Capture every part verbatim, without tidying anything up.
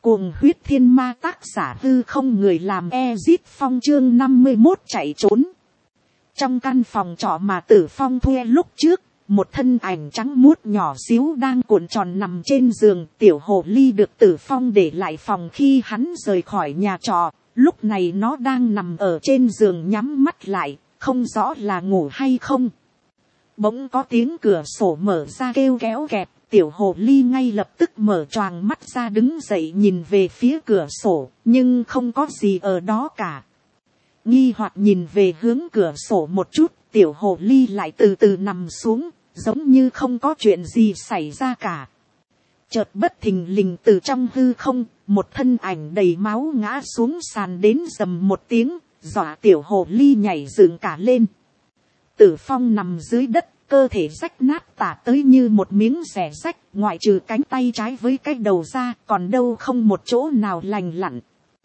Cuồng huyết thiên ma, tác giả Hư Không, người làm Ezit Phong, chương năm mươi mốt chạy trốn. Trong căn phòng trọ mà Tử Phong thuê lúc trước, một thân ảnh trắng muốt nhỏ xíu đang cuộn tròn nằm trên giường. Tiểu hồ ly được Tử Phong để lại phòng khi hắn rời khỏi nhà trọ. Lúc này nó đang nằm ở trên giường nhắm mắt lại, không rõ là ngủ hay không. Bỗng có tiếng cửa sổ mở ra kêu kéo kẹt. Tiểu hồ ly ngay lập tức mở choàng mắt ra, đứng dậy nhìn về phía cửa sổ, nhưng không có gì ở đó cả. Nghi hoặc nhìn về hướng cửa sổ một chút, tiểu hồ ly lại từ từ nằm xuống, giống như không có chuyện gì xảy ra cả. Chợt bất thình lình từ trong hư không, một thân ảnh đầy máu ngã xuống sàn đến rầm một tiếng, dọa tiểu hồ ly nhảy dựng cả lên. Tử Phong nằm dưới đất, cơ thể rách nát tả tới như một miếng xẻ rách, ngoại trừ cánh tay trái với cái đầu ra, còn đâu không một chỗ nào lành lặn.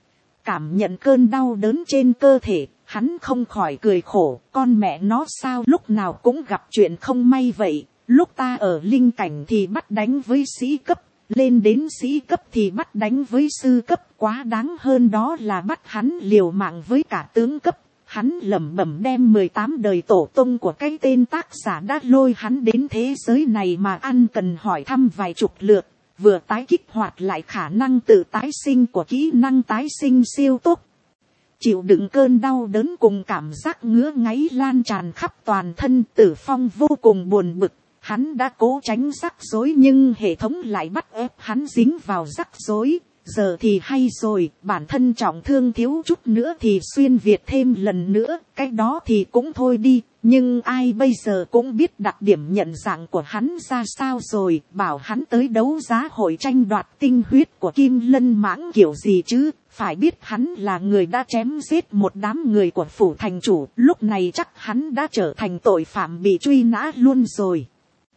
Cảm nhận cơn đau đớn trên cơ thể, hắn không khỏi cười khổ, con mẹ nó sao lúc nào cũng gặp chuyện không may vậy. Lúc ta ở linh cảnh thì bắt đánh với sĩ cấp, lên đến sĩ cấp thì bắt đánh với sư cấp, quá đáng hơn đó là bắt hắn liều mạng với cả tướng cấp. Hắn lẩm bẩm đem mười tám đời tổ tông của cái tên tác giả đã lôi hắn đến thế giới này mà ăn cần hỏi thăm vài chục lượt, vừa tái kích hoạt lại khả năng tự tái sinh của kỹ năng tái sinh siêu tốc. Chịu đựng cơn đau đớn cùng cảm giác ngứa ngáy lan tràn khắp toàn thân, Tử Phong vô cùng buồn bực. Hắn đã cố tránh rắc rối nhưng hệ thống lại bắt ép hắn dính vào rắc rối. Giờ thì hay rồi, bản thân trọng thương thiếu chút nữa thì xuyên Việt thêm lần nữa, cái đó thì cũng thôi đi, nhưng ai bây giờ cũng biết đặc điểm nhận dạng của hắn ra sao rồi, bảo hắn tới đấu giá hội tranh đoạt tinh huyết của Kim Lân Mãng kiểu gì chứ, phải biết hắn là người đã chém giết một đám người của phủ thành chủ, lúc này chắc hắn đã trở thành tội phạm bị truy nã luôn rồi.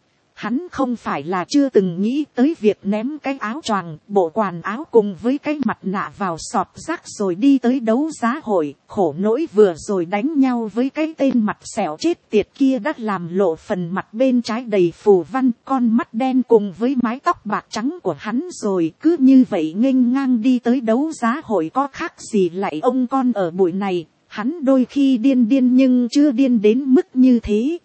Hắn không phải là chưa từng nghĩ tới việc ném cái áo choàng, bộ quần áo cùng với cái mặt nạ vào sọt rác rồi đi tới đấu giá hội. Khổ nỗi vừa rồi đánh nhau với cái tên mặt sẹo chết tiệt kia đã làm lộ phần mặt bên trái đầy phù văn, con mắt đen cùng với mái tóc bạc trắng của hắn rồi. Cứ như vậy nghênh ngang đi tới đấu giá hội có khác gì lại ông con ở bụi này. Hắn đôi khi điên điên nhưng chưa điên đến mức như thế.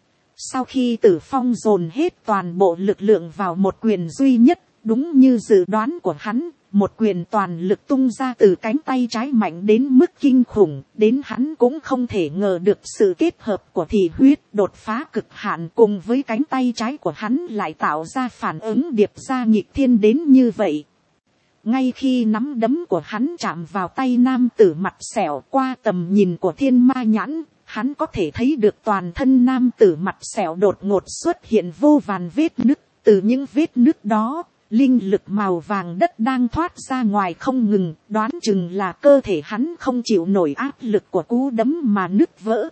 Sau khi Tử Phong dồn hết toàn bộ lực lượng vào một quyền duy nhất, đúng như dự đoán của hắn, một quyền toàn lực tung ra từ cánh tay trái mạnh đến mức kinh khủng, đến hắn cũng không thể ngờ được sự kết hợp của thị huyết đột phá cực hạn cùng với cánh tay trái của hắn lại tạo ra phản ứng điệp ra nghịch thiên đến như vậy. Ngay khi nắm đấm của hắn chạm vào tay nam tử mặt sẹo, qua tầm nhìn của thiên ma nhãn, hắn có thể thấy được toàn thân nam tử mặt sẹo đột ngột xuất hiện vô vàn vết nứt. Từ những vết nứt đó, linh lực màu vàng đất đang thoát ra ngoài không ngừng, đoán chừng là cơ thể hắn không chịu nổi áp lực của cú đấm mà nứt vỡ.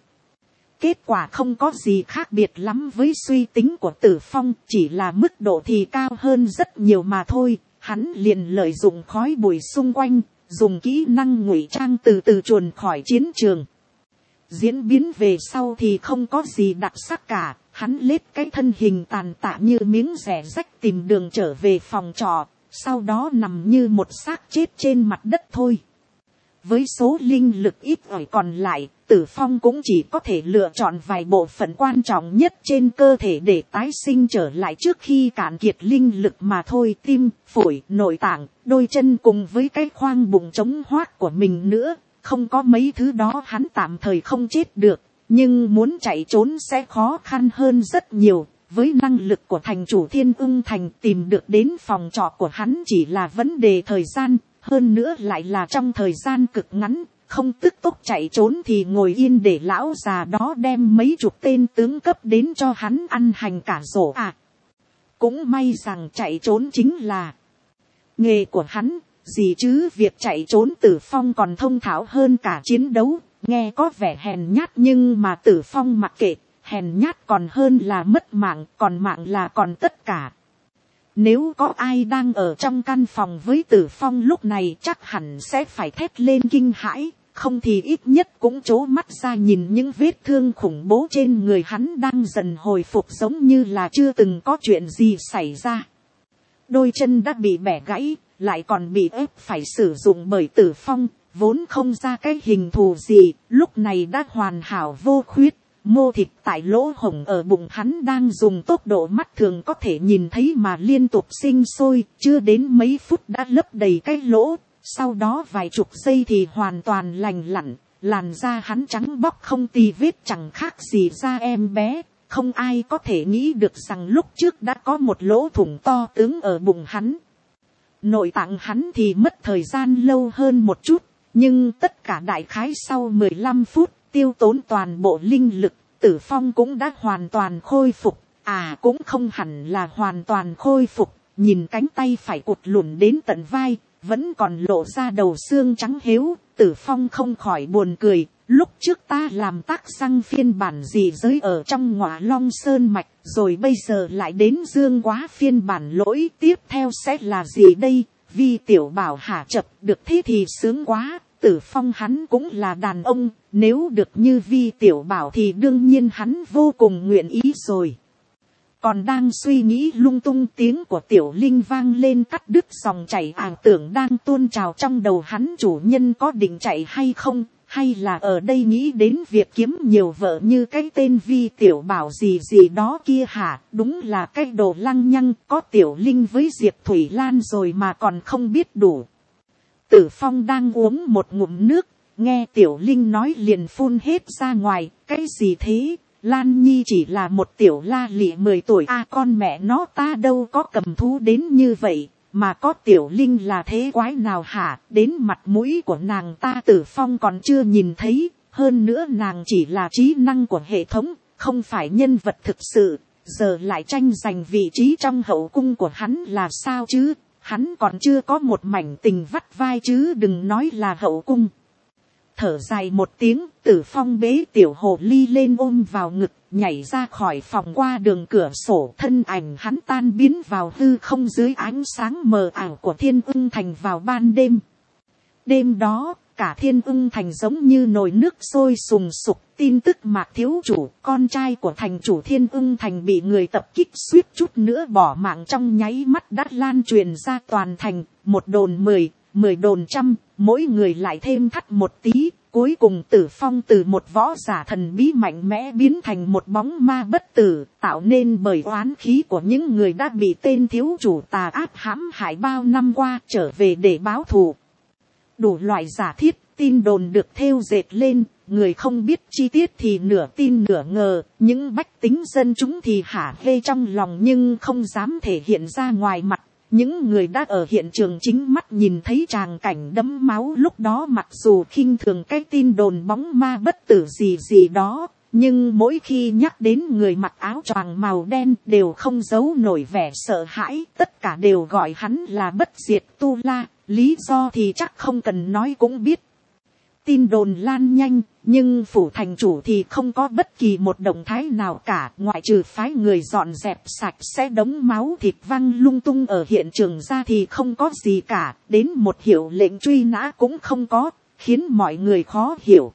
Kết quả không có gì khác biệt lắm với suy tính của Tử Phong, chỉ là mức độ thì cao hơn rất nhiều mà thôi. Hắn liền lợi dụng khói bụi xung quanh, dùng kỹ năng ngụy trang từ từ chuồn khỏi chiến trường. Diễn biến về sau thì không có gì đặc sắc cả, hắn lết cái thân hình tàn tạ như miếng rẻ rách tìm đường trở về phòng trọ, sau đó nằm như một xác chết trên mặt đất thôi. Với số linh lực ít ỏi còn lại, Tử Phong cũng chỉ có thể lựa chọn vài bộ phận quan trọng nhất trên cơ thể để tái sinh trở lại trước khi cạn kiệt linh lực mà thôi. Tim, phổi, nội tạng, đôi chân cùng với cái khoang bụng trống hoác của mình nữa. Không có mấy thứ đó hắn tạm thời không chết được, nhưng muốn chạy trốn sẽ khó khăn hơn rất nhiều. Với năng lực của thành chủ Thiên Ưng Thành, tìm được đến phòng trọ của hắn chỉ là vấn đề thời gian, hơn nữa lại là trong thời gian cực ngắn, không tức tốc chạy trốn thì ngồi yên để lão già đó đem mấy chục tên tướng cấp đến cho hắn ăn hành cả rổ à. Cũng may rằng chạy trốn chính là nghề của hắn. Gì chứ việc chạy trốn Tử Phong còn thông thạo hơn cả chiến đấu, nghe có vẻ hèn nhát nhưng mà Tử Phong mặc kệ, hèn nhát còn hơn là mất mạng, còn mạng là còn tất cả. Nếu có ai đang ở trong căn phòng với Tử Phong lúc này chắc hẳn sẽ phải thét lên kinh hãi, không thì ít nhất cũng trố mắt ra nhìn những vết thương khủng bố trên người hắn đang dần hồi phục giống như là chưa từng có chuyện gì xảy ra. đôi chân đã bị bẻ gãy, lại còn bị ép phải sử dụng bởi Tử Phong, vốn không ra cái hình thù gì, lúc này đã hoàn hảo vô khuyết. Mô thịt tại lỗ hổng ở bụng hắn đang dùng tốc độ mắt thường có thể nhìn thấy mà liên tục sinh sôi, chưa đến mấy phút đã lấp đầy cái lỗ, sau đó vài chục giây thì hoàn toàn lành lặn, làn da hắn trắng bóc không tì vết, chẳng khác gì da em bé. Không ai có thể nghĩ được rằng lúc trước đã có một lỗ thủng to tướng ở bụng hắn. Nội tạng hắn thì mất thời gian lâu hơn một chút, nhưng tất cả đại khái sau mười lăm phút, tiêu tốn toàn bộ linh lực, Tử Phong cũng đã hoàn toàn khôi phục. À cũng không hẳn là hoàn toàn khôi phục, nhìn cánh tay phải cụt lùn đến tận vai, vẫn còn lộ ra đầu xương trắng héo, Tử Phong không khỏi buồn cười. Lúc trước ta làm tác răng phiên bản gì giới ở trong Ngọa Long Sơn Mạch, rồi bây giờ lại đến Dương Quá phiên bản lỗi, tiếp theo sẽ là gì đây? Vi tiểu bảo hả chập, được thế thì sướng quá. Tử Phong hắn cũng là đàn ông, nếu được như Vi tiểu bảo thì đương nhiên hắn vô cùng nguyện ý rồi. Còn đang suy nghĩ lung tung, tiếng của Tiểu Linh vang lên cắt đứt dòng chảy ảo tưởng đang tuôn trào trong đầu hắn. Chủ nhân có định chạy hay không, hay là ở đây nghĩ đến việc kiếm nhiều vợ như cái tên Vi tiểu bảo gì gì đó kia hả? Đúng là cái đồ lăng nhăng, có Tiểu Linh với Diệp Thủy Lan rồi mà còn không biết đủ. Tử Phong đang uống một ngụm nước, nghe Tiểu Linh nói liền phun hết ra ngoài. Cái gì thế? Lan Nhi chỉ là một tiểu la lị mười tuổi à, con mẹ nó ta đâu có cầm thú đến như vậy, mà có Tiểu Linh là thế quái nào hả? Đến mặt mũi của nàng ta Tử Phong còn chưa nhìn thấy, hơn nữa nàng chỉ là trí năng của hệ thống, không phải nhân vật thực sự, giờ lại tranh giành vị trí trong hậu cung của hắn là sao chứ? Hắn còn chưa có một mảnh tình vắt vai chứ đừng nói là hậu cung. Thở dài một tiếng, Tử Phong bế Tiểu Hồ Ly lên ôm vào ngực, nhảy ra khỏi phòng qua đường cửa sổ, thân ảnh hắn tan biến vào hư không dưới ánh sáng mờ ảo của Thiên Ưng Thành vào ban đêm. Đêm đó, cả Thiên Ưng Thành giống như nồi nước sôi sùng sục, tin tức Mạc thiếu chủ, con trai của thành chủ Thiên Ưng Thành bị người tập kích suýt chút nữa bỏ mạng trong nháy mắt đã lan truyền ra toàn thành, một đồn mười, mười đồn trăm, mỗi người lại thêm thắt một tí. Cuối cùng Tử Phong từ một võ giả thần bí mạnh mẽ biến thành một bóng ma bất tử, tạo nên bởi oán khí của những người đã bị tên thiếu chủ tà ác hãm hại bao năm qua, trở về để báo thù. Đủ loại giả thiết, tin đồn được thêu dệt lên, người không biết chi tiết thì nửa tin nửa ngờ, những bách tính dân chúng thì hả hê trong lòng nhưng không dám thể hiện ra ngoài mặt. Những người đã ở hiện trường chính mắt nhìn thấy tràng cảnh đẫm máu lúc đó, mặc dù khinh thường cái tin đồn bóng ma bất tử gì gì đó, nhưng mỗi khi nhắc đến người mặc áo choàng màu đen đều không giấu nổi vẻ sợ hãi, tất cả đều gọi hắn là bất diệt tu la, lý do thì chắc không cần nói cũng biết. Tin đồn lan nhanh, nhưng phủ thành chủ thì không có bất kỳ một động thái nào cả, ngoại trừ phái người dọn dẹp sạch sẽ đống máu thịt văng lung tung ở hiện trường ra thì không có gì cả, đến một hiệu lệnh truy nã cũng không có, khiến mọi người khó hiểu.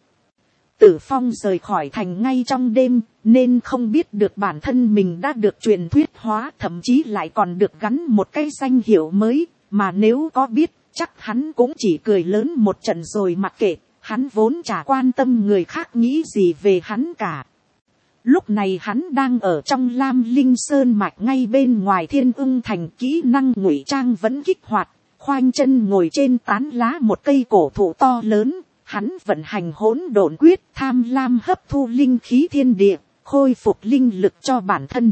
Tử Phong rời khỏi thành ngay trong đêm, nên không biết được bản thân mình đã được truyền thuyết hóa, thậm chí lại còn được gắn một cái danh hiệu mới, mà nếu có biết, chắc hắn cũng chỉ cười lớn một trận rồi mặc kệ. Hắn vốn chả quan tâm người khác nghĩ gì về hắn cả. Lúc này hắn đang ở trong Lam Linh Sơn Mạch ngay bên ngoài Thiên Ưng Thành, kỹ năng ngụy trang vẫn kích hoạt, khoanh chân ngồi trên tán lá một cây cổ thụ to lớn. Hắn vận hành hỗn độn quyết, tham lam hấp thu linh khí thiên địa, khôi phục linh lực cho bản thân.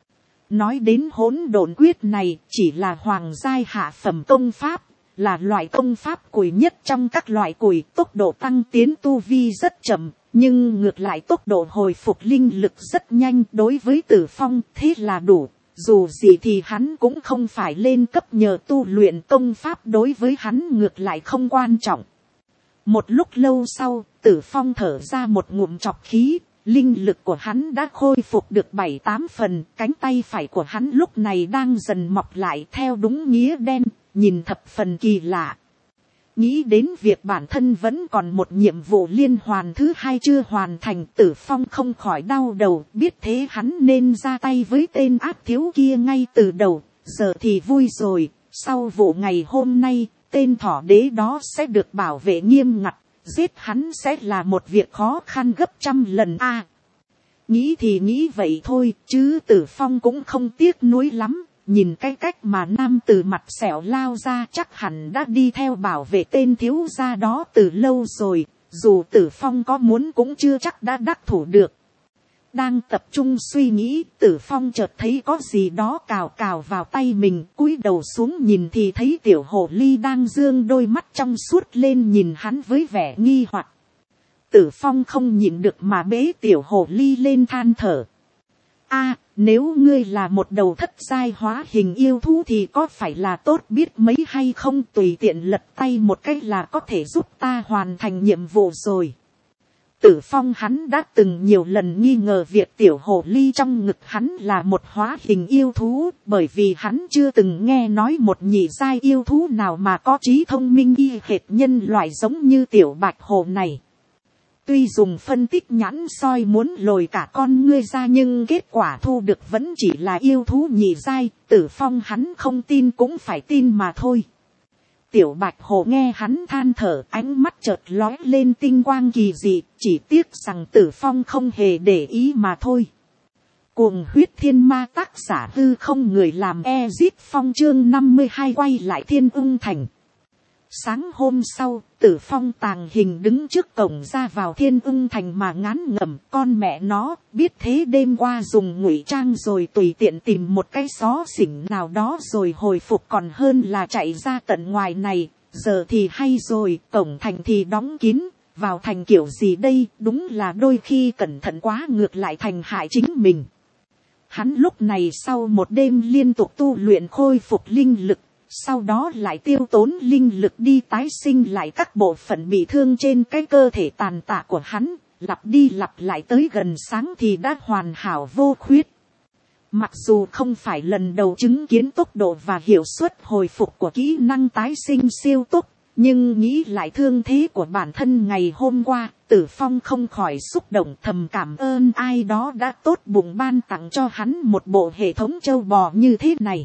Nói đến hỗn độn quyết này, chỉ là hoàng giai hạ phẩm công pháp, là loại công pháp cùi nhất trong các loại cùi, tốc độ tăng tiến tu vi rất chậm, nhưng ngược lại tốc độ hồi phục linh lực rất nhanh. Đối với Tử Phong thế là đủ, dù gì thì hắn cũng không phải lên cấp nhờ tu luyện công pháp, đối với hắn ngược lại không quan trọng. Một lúc lâu sau, Tử Phong thở ra một ngụm trọc khí, linh lực của hắn đã khôi phục được bảy tám phần, cánh tay phải của hắn lúc này đang dần mọc lại theo đúng nghĩa đen, nhìn thập phần kỳ lạ. Nghĩ đến việc bản thân vẫn còn một nhiệm vụ liên hoàn thứ hai chưa hoàn thành, Tử Phong không khỏi đau đầu, biết thế hắn nên ra tay với tên ác thiếu kia ngay từ đầu, giờ thì vui rồi, sau vụ ngày hôm nay, tên thỏ đế đó sẽ được bảo vệ nghiêm ngặt, giết hắn sẽ là một việc khó khăn gấp trăm lần a. Nghĩ thì nghĩ vậy thôi, chứ Tử Phong cũng không tiếc nuối lắm, nhìn cái cách mà nam từ mặt sẹo lao ra chắc hẳn đã đi theo bảo vệ tên thiếu gia đó từ lâu rồi, dù Tử Phong có muốn cũng chưa chắc đã đắc thủ được. Đang tập trung suy nghĩ, Tử Phong chợt thấy có gì đó cào cào vào tay mình, cúi đầu xuống nhìn thì thấy tiểu hồ ly đang dương đôi mắt trong suốt lên nhìn hắn với vẻ nghi hoặc. Tử Phong không nhịn được mà bế tiểu hồ ly lên than thở. A, nếu ngươi là một đầu thất giai hóa hình yêu thú thì có phải là tốt biết mấy hay không, tùy tiện lật tay một cái là có thể giúp ta hoàn thành nhiệm vụ rồi. Tử Phong hắn đã từng nhiều lần nghi ngờ việc tiểu hồ ly trong ngực hắn là một hóa hình yêu thú, bởi vì hắn chưa từng nghe nói một nhị giai yêu thú nào mà có trí thông minh y hệt nhân loại giống như tiểu bạch hồ này. Tuy dùng phân tích nhãn soi muốn lồi cả con ngươi ra nhưng kết quả thu được vẫn chỉ là yêu thú nhị giai, Tử Phong hắn không tin cũng phải tin mà thôi. Tiểu bạch hồ nghe hắn than thở, ánh mắt chợt lóe lên tinh quang kỳ dị, chỉ tiếc rằng Tử Phong không hề để ý mà thôi. Cuồng huyết thiên ma, tác giả Hư Không, người làm Ezit Phong, chương năm mươi hai quay lại Thiên Ung Thành. Sáng hôm sau, Tử Phong tàng hình đứng trước cổng ra vào Thiên Ung Thành mà ngán ngẩm, con mẹ nó, biết thế đêm qua dùng ngụy trang rồi tùy tiện tìm một cái xó xỉnh nào đó rồi hồi phục còn hơn là chạy ra tận ngoài này. Giờ thì hay rồi, cổng thành thì đóng kín, vào thành kiểu gì đây, đúng là đôi khi cẩn thận quá ngược lại thành hại chính mình. Hắn lúc này sau một đêm liên tục tu luyện khôi phục linh lực, sau đó lại tiêu tốn linh lực đi tái sinh lại các bộ phận bị thương trên cái cơ thể tàn tạ của hắn, lặp đi lặp lại tới gần sáng thì đã hoàn hảo vô khuyết. Mặc dù không phải lần đầu chứng kiến tốc độ và hiệu suất hồi phục của kỹ năng tái sinh siêu tốc, nhưng nghĩ lại thương thế của bản thân ngày hôm qua, Tử Phong không khỏi xúc động thầm cảm ơn ai đó đã tốt bụng ban tặng cho hắn một bộ hệ thống châu bò như thế này.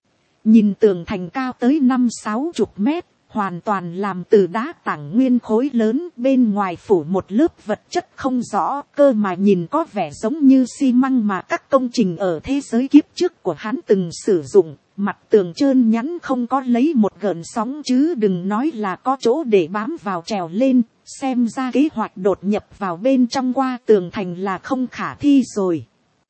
Nhìn tường thành cao tới năm sáu chục mét, hoàn toàn làm từ đá tảng nguyên khối lớn, bên ngoài phủ một lớp vật chất không rõ, cơ mà nhìn có vẻ giống như xi măng mà các công trình ở thế giới kiếp trước của hắn từng sử dụng. Mặt tường trơn nhẵn không có lấy một gợn sóng chứ đừng nói là có chỗ để bám vào trèo lên, xem ra kế hoạch đột nhập vào bên trong qua tường thành là không khả thi rồi.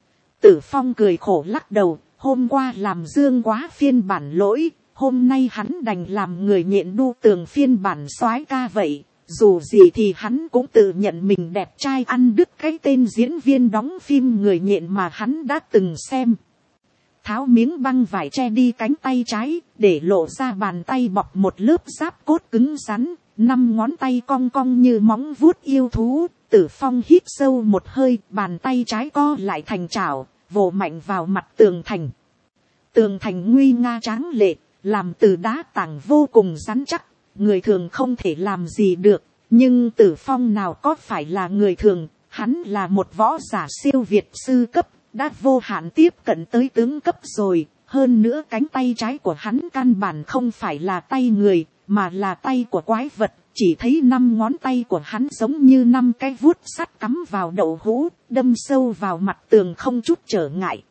Tử Phong cười khổ lắc đầu. Hôm qua làm dương quá phiên bản lỗi, hôm nay hắn đành làm người nhện đu tường phiên bản soái ca vậy. Dù gì thì hắn cũng tự nhận mình đẹp trai ăn đứt cái tên diễn viên đóng phim người nhện mà hắn đã từng xem. Tháo miếng băng vải che đi cánh tay trái, để lộ ra bàn tay bọc một lớp giáp cốt cứng rắn, năm ngón tay cong cong như móng vuốt yêu thú. Tử Phong hít sâu một hơi, bàn tay trái co lại thành chảo, vồ mạnh vào mặt tường thành. Tường thành nguy nga tráng lệ, làm từ đá tảng vô cùng rắn chắc, người thường không thể làm gì được, nhưng Tử Phong nào có phải là người thường, hắn là một võ giả siêu việt sư cấp, đã vô hạn tiếp cận tới tướng cấp rồi, hơn nữa cánh tay trái của hắn căn bản không phải là tay người, mà là tay của quái vật. Chỉ thấy năm ngón tay của hắn giống như năm cái vuốt sắt cắm vào đậu hũ, đâm sâu vào mặt tường không chút trở ngại.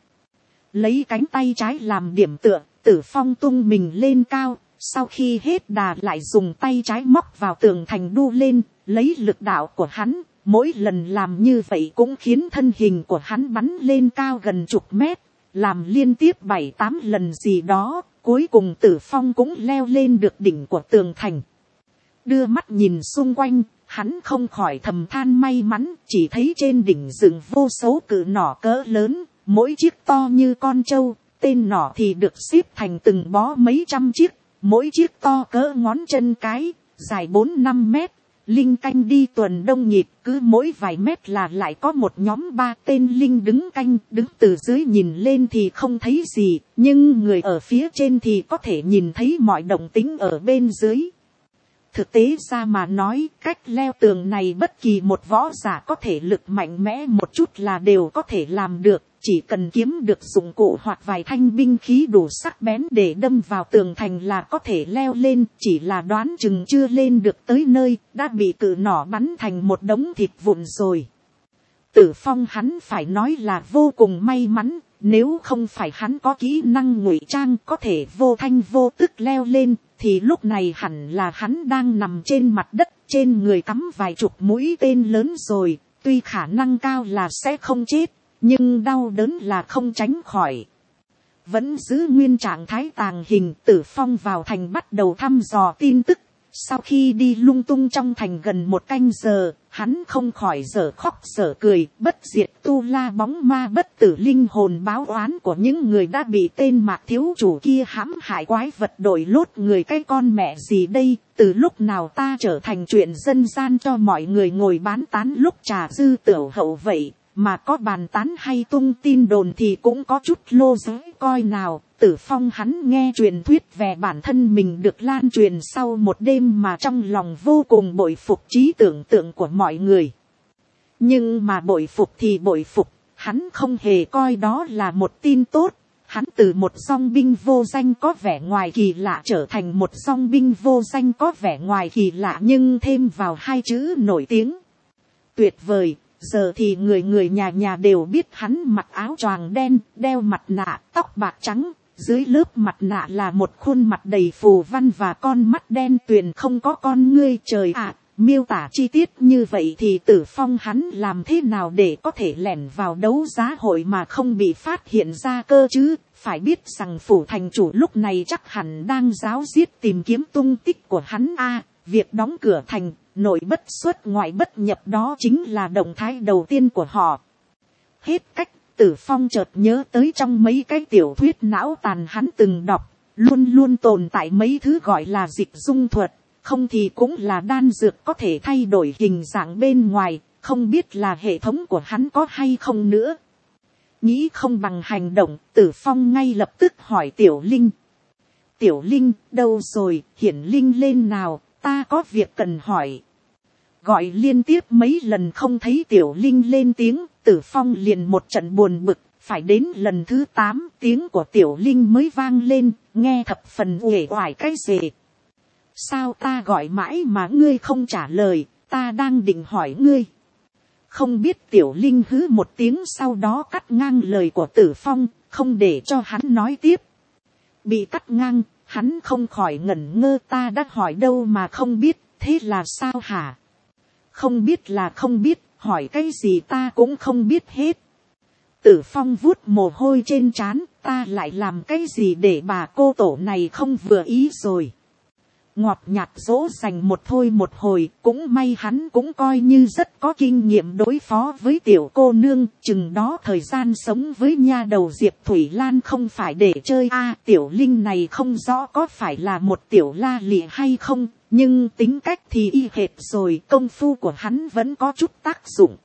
Lấy cánh tay trái làm điểm tựa, Tử Phong tung mình lên cao, sau khi hết đà lại dùng tay trái móc vào tường thành đu lên, lấy lực đạo của hắn, mỗi lần làm như vậy cũng khiến thân hình của hắn bắn lên cao gần chục mét, làm liên tiếp bảy tám lần gì đó, cuối cùng Tử Phong cũng leo lên được đỉnh của tường thành. Đưa mắt nhìn xung quanh, hắn không khỏi thầm than may mắn, chỉ thấy trên đỉnh rừng vô số cự nỏ cỡ lớn, mỗi chiếc to như con trâu, tên nỏ thì được xếp thành từng bó mấy trăm chiếc, mỗi chiếc to cỡ ngón chân cái, dài bốn năm mét, linh canh đi tuần đông nhịp, cứ mỗi vài mét là lại có một nhóm ba tên linh đứng canh, đứng từ dưới nhìn lên thì không thấy gì, nhưng người ở phía trên thì có thể nhìn thấy mọi động tĩnh ở bên dưới. Thực tế ra mà nói, cách leo tường này bất kỳ một võ giả có thể lực mạnh mẽ một chút là đều có thể làm được, chỉ cần kiếm được dụng cụ hoặc vài thanh binh khí đủ sắc bén để đâm vào tường thành là có thể leo lên, chỉ là đoán chừng chưa lên được tới nơi, đã bị cự nỏ bắn thành một đống thịt vụn rồi. Tử Phong hắn phải nói là vô cùng may mắn, nếu không phải hắn có kỹ năng ngụy trang có thể vô thanh vô tức leo lên, thì lúc này hẳn là hắn đang nằm trên mặt đất, trên người cắm vài chục mũi tên lớn rồi, tuy khả năng cao là sẽ không chết, nhưng đau đớn là không tránh khỏi. Vẫn giữ nguyên trạng thái tàng hình, Tử Phong vào thành bắt đầu thăm dò tin tức. Sau khi đi lung tung trong thành gần một canh giờ, hắn không khỏi dở khóc dở cười, bất diệt tu la bóng ma bất tử linh hồn báo oán của những người đã bị tên Mạc thiếu chủ kia hãm hại quái vật đổi lốt người, cái con mẹ gì đây, từ lúc nào ta trở thành chuyện dân gian cho mọi người ngồi bán tán lúc trà dư tiểu hậu vậy, mà có bàn tán hay tung tin đồn thì cũng có chút lô giới coi nào. Tử Phong hắn nghe truyền thuyết về bản thân mình được lan truyền sau một đêm mà trong lòng vô cùng bội phục trí tưởng tượng của mọi người. Nhưng mà bội phục thì bội phục, hắn không hề coi đó là một tin tốt. Hắn từ một dòng binh vô danh có vẻ ngoài kỳ lạ trở thành một dòng binh vô danh có vẻ ngoài kỳ lạ nhưng thêm vào hai chữ nổi tiếng. Tuyệt vời! Giờ thì người người nhà nhà đều biết hắn mặc áo choàng đen, đeo mặt nạ, tóc bạc trắng. Dưới lớp mặt nạ là một khuôn mặt đầy phù văn và con mắt đen tuyền không có con ngươi. Trời ạ, miêu tả chi tiết như vậy thì Tử Phong hắn làm thế nào để có thể lẻn vào đấu giá hội mà không bị phát hiện ra cơ chứ? Phải biết rằng phủ thành chủ lúc này chắc hẳn đang ráo riết tìm kiếm tung tích của hắn a. À, việc đóng cửa thành, nội bất xuất ngoại bất nhập đó chính là động thái đầu tiên của họ. Hết cách. Tử Phong chợt nhớ tới trong mấy cái tiểu thuyết não tàn hắn từng đọc, luôn luôn tồn tại mấy thứ gọi là dịch dung thuật, không thì cũng là đan dược có thể thay đổi hình dạng bên ngoài, không biết là hệ thống của hắn có hay không nữa. Nghĩ không bằng hành động, Tử Phong ngay lập tức hỏi Tiểu Linh. Tiểu Linh, đâu rồi, hiển linh lên nào, ta có việc cần hỏi. Gọi liên tiếp mấy lần không thấy Tiểu Linh lên tiếng, Tử Phong liền một trận buồn bực, phải đến lần thứ tám tiếng của Tiểu Linh mới vang lên, nghe thập phần uể oải cái gì. Sao ta gọi mãi mà ngươi không trả lời, ta đang định hỏi ngươi. Không biết Tiểu Linh hứ một tiếng sau đó cắt ngang lời của Tử Phong, không để cho hắn nói tiếp. Bị cắt ngang, hắn không khỏi ngẩn ngơ, ta đã hỏi đâu mà không biết, thế là sao hả? Không biết là không biết, hỏi cái gì ta cũng không biết hết. Tử Phong vuốt mồ hôi trên trán, ta lại làm cái gì để bà cô tổ này không vừa ý rồi. Ngọt nhạt dỗ dành một thôi một hồi, cũng may hắn cũng coi như rất có kinh nghiệm đối phó với tiểu cô nương, chừng đó thời gian sống với nha đầu Diệp Thủy Lan không phải để chơi a. À, Tiểu Linh này không rõ có phải là một tiểu la lị hay không, nhưng tính cách thì y hệt rồi, công phu của hắn vẫn có chút tác dụng.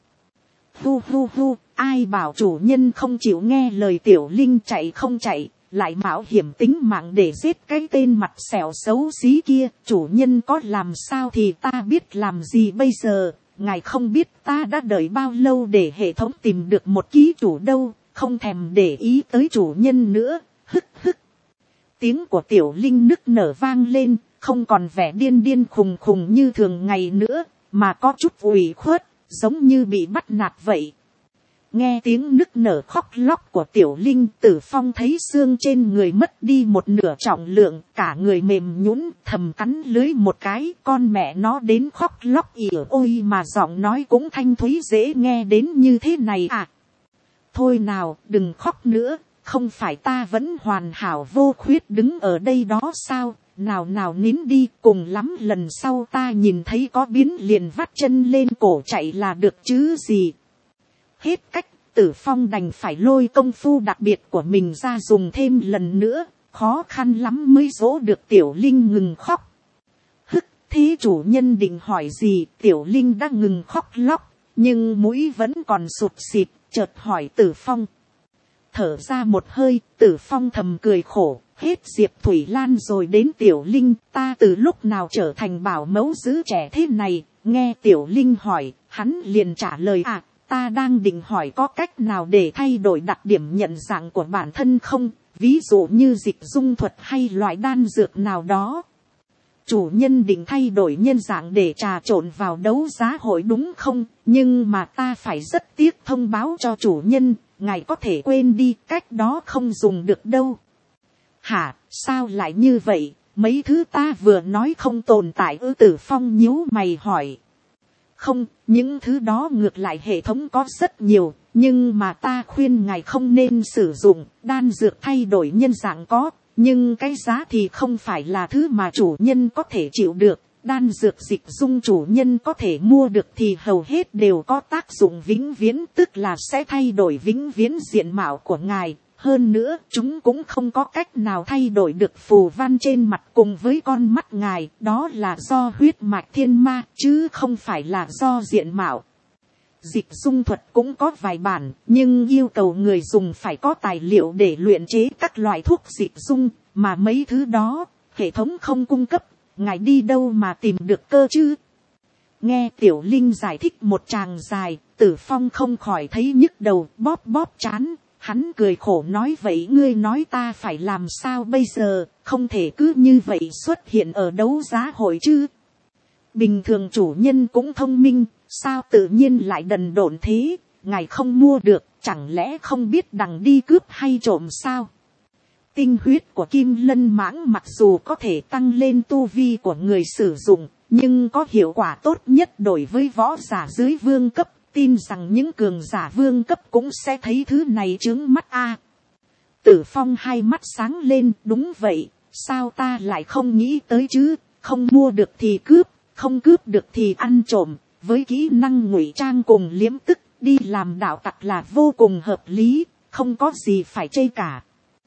Hu hu hu, ai bảo chủ nhân không chịu nghe lời Tiểu Linh chạy không chạy, lại mạo hiểm tính mạng để giết cái tên mặt xẻo xấu xí kia, chủ nhân có làm sao thì ta biết làm gì bây giờ, ngài không biết ta đã đợi bao lâu để hệ thống tìm được một ký chủ đâu, không thèm để ý tới chủ nhân nữa, hức hức. Tiếng của Tiểu Linh nức nở vang lên, không còn vẻ điên điên khùng khùng như thường ngày nữa, mà có chút ủy khuất, giống như bị bắt nạt vậy. Nghe tiếng nức nở khóc lóc của Tiểu Linh, Tử Phong thấy xương trên người mất đi một nửa trọng lượng, cả người mềm nhũn, thầm cắn lưới một cái, con mẹ nó đến khóc lóc ỉa ôi mà giọng nói cũng thanh thúy dễ nghe đến như thế này à. Thôi nào, đừng khóc nữa, không phải ta vẫn hoàn hảo vô khuyết đứng ở đây đó sao, nào nào nín đi, cùng lắm lần sau ta nhìn thấy có biến liền vắt chân lên cổ chạy là được chứ gì. Hết cách, Tử Phong đành phải lôi công phu đặc biệt của mình ra dùng thêm lần nữa, khó khăn lắm mới dỗ được Tiểu Linh ngừng khóc. Hức, thế chủ nhân định hỏi gì? Tiểu Linh đã ngừng khóc lóc, nhưng mũi vẫn còn sụt xịt, chợt hỏi Tử Phong. Thở ra một hơi, Tử Phong thầm cười khổ, hết Diệp Thủy Lan rồi đến Tiểu Linh, ta từ lúc nào trở thành bảo mẫu giữ trẻ thế này? Nghe Tiểu Linh hỏi, hắn liền trả lời à, ta đang định hỏi có cách nào để thay đổi đặc điểm nhận dạng của bản thân không, ví dụ như dịch dung thuật hay loại đan dược nào đó. Chủ nhân định thay đổi nhân dạng để trà trộn vào đấu giá hội đúng không, nhưng mà ta phải rất tiếc thông báo cho chủ nhân, ngài có thể quên đi, cách đó không dùng được đâu. Hả, sao lại như vậy, mấy thứ ta vừa nói không tồn tại ư? Tử Phong nhíu mày hỏi. Không, những thứ đó ngược lại hệ thống có rất nhiều, nhưng mà ta khuyên ngài không nên sử dụng. Đan dược thay đổi nhân dạng có, nhưng cái giá thì không phải là thứ mà chủ nhân có thể chịu được. Đan dược dịch dung chủ nhân có thể mua được thì hầu hết đều có tác dụng vĩnh viễn, tức là sẽ thay đổi vĩnh viễn diện mạo của ngài. Hơn nữa, chúng cũng không có cách nào thay đổi được phù văn trên mặt cùng với con mắt ngài, đó là do huyết mạch thiên ma, chứ không phải là do diện mạo. Dịch dung thuật cũng có vài bản, nhưng yêu cầu người dùng phải có tài liệu để luyện chế các loại thuốc dịch dung, mà mấy thứ đó, hệ thống không cung cấp, ngài đi đâu mà tìm được cơ chứ? Nghe Tiểu Linh giải thích một tràng dài, Tử Phong không khỏi thấy nhức đầu, bóp bóp trán. Hắn cười khổ nói vậy ngươi nói ta phải làm sao bây giờ, không thể cứ như vậy xuất hiện ở đấu giá hội chứ. Bình thường chủ nhân cũng thông minh, sao tự nhiên lại đần độn thế, ngài không mua được, chẳng lẽ không biết đằng đi cướp hay trộm sao? Tinh huyết của Kim Lân Mãng mặc dù có thể tăng lên tu vi của người sử dụng, nhưng có hiệu quả tốt nhất đối với võ giả dưới vương cấp. Tin rằng những cường giả vương cấp cũng sẽ thấy thứ này trướng mắt a. Tử Phong hai mắt sáng lên, đúng vậy, sao ta lại không nghĩ tới chứ, không mua được thì cướp, không cướp được thì ăn trộm, với kỹ năng ngụy trang cùng liếm tức, đi làm đạo tặc là vô cùng hợp lý, không có gì phải chê cả.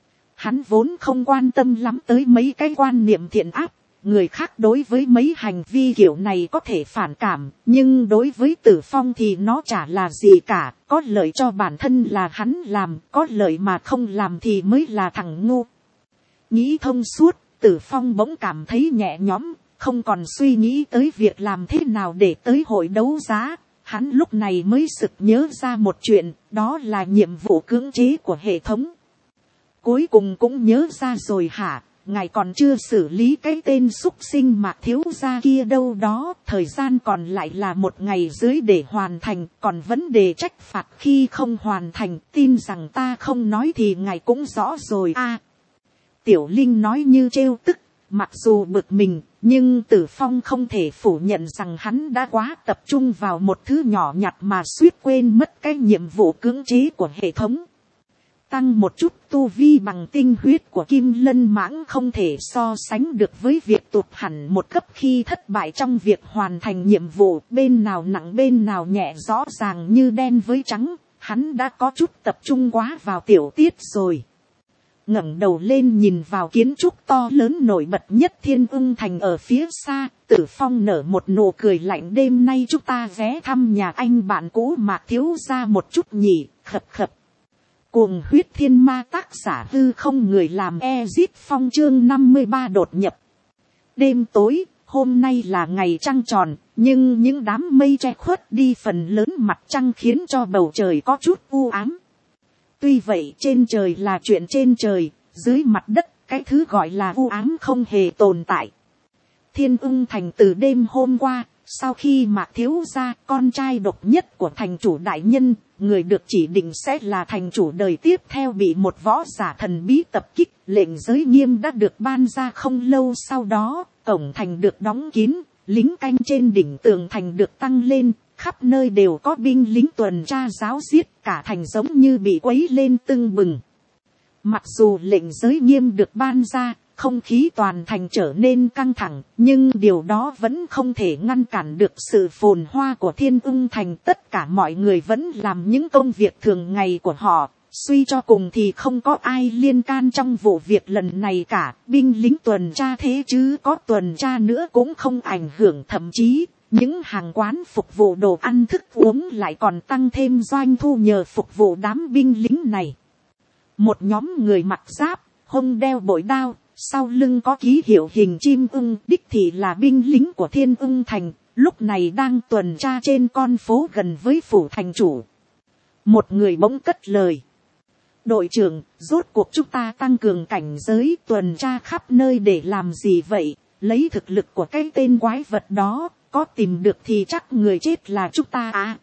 Hắn vốn không quan tâm lắm tới mấy cái quan niệm thiện ác. Người khác đối với mấy hành vi kiểu này có thể phản cảm, nhưng đối với Tử Phong thì nó chả là gì cả, có lợi cho bản thân là hắn làm, có lợi mà không làm thì mới là thằng ngu. Nghĩ thông suốt, Tử Phong bỗng cảm thấy nhẹ nhõm, không còn suy nghĩ tới việc làm thế nào để tới hội đấu giá. Hắn lúc này mới sực nhớ ra một chuyện, đó là nhiệm vụ cưỡng chế của hệ thống. Cuối cùng cũng nhớ ra rồi hả? Ngài còn chưa xử lý cái tên súc sinh Mạc thiếu gia kia đâu đó, thời gian còn lại là một ngày dưới để hoàn thành, còn vấn đề trách phạt khi không hoàn thành, tin rằng ta không nói thì ngài cũng rõ rồi a. À, Tiểu Linh nói như trêu tức, mặc dù bực mình, nhưng Tử Phong không thể phủ nhận rằng hắn đã quá tập trung vào một thứ nhỏ nhặt mà suýt quên mất cái nhiệm vụ cưỡng chế của hệ thống. Tăng một chút tu vi bằng tinh huyết của Kim Lân Mãng không thể so sánh được với việc tụt hẳn một cấp khi thất bại trong việc hoàn thành nhiệm vụ, bên nào nặng bên nào nhẹ rõ ràng như đen với trắng, hắn đã có chút tập trung quá vào tiểu tiết rồi. Ngẩng đầu lên nhìn vào kiến trúc to lớn nổi bật nhất Thiên Ưng Thành ở phía xa, Tử Phong nở một nụ cười lạnh, đêm nay chúng ta ghé thăm nhà anh bạn cũ Mạc thiếu gia một chút nhỉ, khập khập. Cuồng huyết thiên ma, tác giả hư không người làm, Ezit Phong chương năm mươi ba đột nhập. Đêm tối, hôm nay là ngày trăng tròn, nhưng những đám mây che khuất đi phần lớn mặt trăng khiến cho bầu trời có chút u ám. Tuy vậy trên trời là chuyện trên trời, dưới mặt đất cái thứ gọi là u ám không hề tồn tại. Thiên Ưng Thành từ đêm hôm qua, sau khi Mạc thiếu gia, con trai độc nhất của thành chủ đại nhân, người được chỉ định sẽ là thành chủ đời tiếp theo bị một võ giả thần bí tập kích, lệnh giới nghiêm đã được ban ra không lâu sau đó, cổng thành được đóng kín, lính canh trên đỉnh tường thành được tăng lên, khắp nơi đều có binh lính tuần tra giáo giết, cả thành giống như bị quấy lên tưng bừng. Mặc dù lệnh giới nghiêm được ban ra, không khí toàn thành trở nên căng thẳng, nhưng điều đó vẫn không thể ngăn cản được sự phồn hoa của Thiên Ưng Thành. Tất cả mọi người vẫn làm những công việc thường ngày của họ, suy cho cùng thì không có ai liên can trong vụ việc lần này cả. Binh lính tuần tra thế chứ có tuần tra nữa cũng không ảnh hưởng, thậm chí những hàng quán phục vụ đồ ăn thức uống lại còn tăng thêm doanh thu nhờ phục vụ đám binh lính này. Một nhóm người mặc giáp, hông đeo bội đao, sau lưng có ký hiệu hình chim ưng, đích thị là binh lính của Thiên Ưng Thành, lúc này đang tuần tra trên con phố gần với phủ thành chủ. Một người bỗng cất lời. Đội trưởng, rốt cuộc chúng ta tăng cường cảnh giới tuần tra khắp nơi để làm gì vậy? Lấy thực lực của cái tên quái vật đó, có tìm được thì chắc người chết là chúng ta à?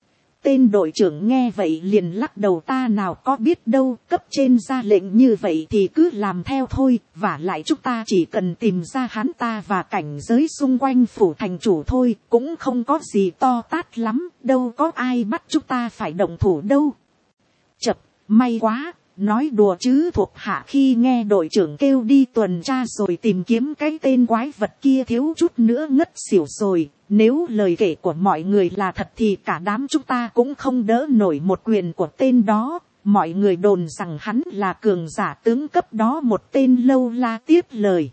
Tên đội trưởng nghe vậy liền lắc đầu, ta nào có biết đâu, cấp trên ra lệnh như vậy thì cứ làm theo thôi, và lại chúng ta chỉ cần tìm ra hắn ta và cảnh giới xung quanh phủ thành chủ thôi, cũng không có gì to tát lắm, đâu có ai bắt chúng ta phải động thủ đâu. Chập, may quá, nói đùa chứ thuộc hạ khi nghe đội trưởng kêu đi tuần tra rồi tìm kiếm cái tên quái vật kia thiếu chút nữa ngất xỉu rồi. Nếu lời kể của mọi người là thật thì cả đám chúng ta cũng không đỡ nổi một quyền của tên đó. Mọi người đồn rằng hắn là cường giả tướng cấp đó. Một tên lâu la tiếp lời.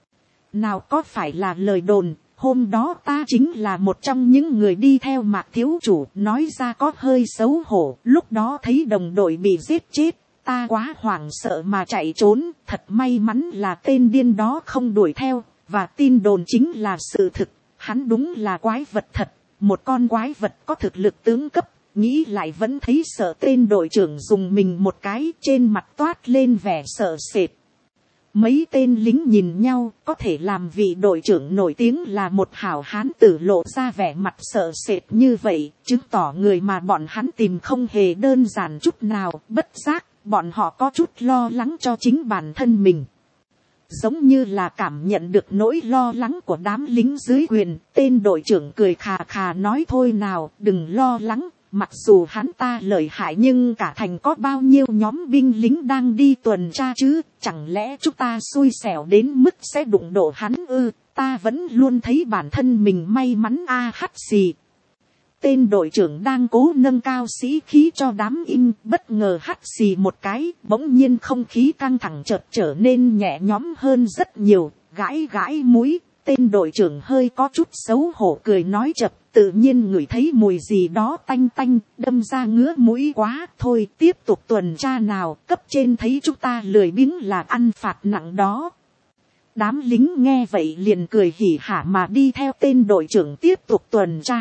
Nào có phải là lời đồn, hôm đó ta chính là một trong những người đi theo Mạc thiếu chủ, nói ra có hơi xấu hổ. Lúc đó thấy đồng đội bị giết chết, ta quá hoảng sợ mà chạy trốn. Thật may mắn là tên điên đó không đuổi theo, và tin đồn chính là sự thực. Hắn đúng là quái vật thật, một con quái vật có thực lực tướng cấp, nghĩ lại vẫn thấy sợ. Tên đội trưởng dùng mình một cái, trên mặt toát lên vẻ sợ sệt. Mấy tên lính nhìn nhau, có thể làm vị đội trưởng nổi tiếng là một hảo hán tử lộ ra vẻ mặt sợ sệt như vậy, chứng tỏ người mà bọn hắn tìm không hề đơn giản chút nào. Bất giác, bọn họ có chút lo lắng cho chính bản thân mình. Giống như là cảm nhận được nỗi lo lắng của đám lính dưới quyền, tên đội trưởng cười khà khà nói thôi nào, đừng lo lắng, mặc dù hắn ta lợi hại nhưng cả thành có bao nhiêu nhóm binh lính đang đi tuần tra chứ, chẳng lẽ chúng ta xui xẻo đến mức sẽ đụng độ hắn ư? Ta vẫn luôn thấy bản thân mình may mắn a hắt xì. Tên đội trưởng đang cố nâng cao sĩ khí cho đám im, bất ngờ hắt xì một cái, bỗng nhiên không khí căng thẳng chợt trở nên nhẹ nhõm hơn rất nhiều, gãi gãi mũi, tên đội trưởng hơi có chút xấu hổ cười nói chập, tự nhiên ngửi thấy mùi gì đó tanh tanh, đâm ra ngứa mũi quá, thôi tiếp tục tuần tra nào, cấp trên thấy chúng ta lười biếng là ăn phạt nặng đó. Đám lính nghe vậy liền cười hỉ hả mà đi theo tên đội trưởng tiếp tục tuần tra.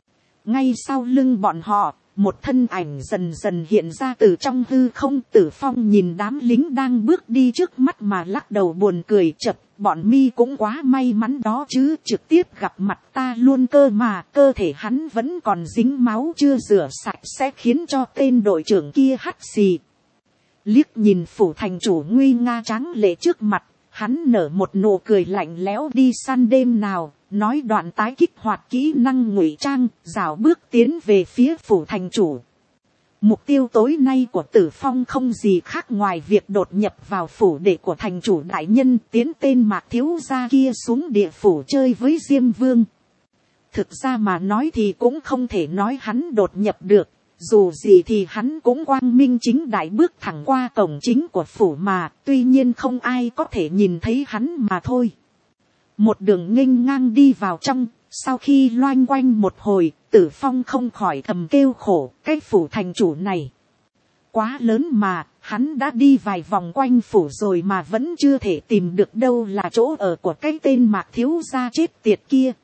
Ngay sau lưng bọn họ, một thân ảnh dần dần hiện ra từ trong hư không. Tử Phong nhìn đám lính đang bước đi trước mắt mà lắc đầu buồn cười chập, bọn mi cũng quá may mắn đó chứ, trực tiếp gặp mặt ta luôn cơ mà, cơ thể hắn vẫn còn dính máu chưa rửa sạch sẽ khiến cho tên đội trưởng kia hắt xì. Liếc nhìn phủ thành chủ nguy nga tráng lệ trước mặt, hắn nở một nụ cười lạnh lẽo, đi săn đêm nào. Nói đoạn tái kích hoạt kỹ năng ngụy trang, rảo bước tiến về phía phủ thành chủ. Mục tiêu tối nay của Tử Phong không gì khác ngoài việc đột nhập vào phủ đệ của thành chủ đại nhân, tiến tên Mạc thiếu gia kia xuống địa phủ chơi với Diêm Vương. Thực ra mà nói thì cũng không thể nói hắn đột nhập được, dù gì thì hắn cũng quang minh chính đại bước thẳng qua cổng chính của phủ mà, tuy nhiên không ai có thể nhìn thấy hắn mà thôi. Một đường nghênh ngang đi vào trong, sau khi loanh quanh một hồi, Tử Phong không khỏi thầm kêu khổ, cái phủ thành chủ này quá lớn mà, hắn đã đi vài vòng quanh phủ rồi mà vẫn chưa thể tìm được đâu là chỗ ở của cái tên Mạc thiếu gia chết tiệt kia.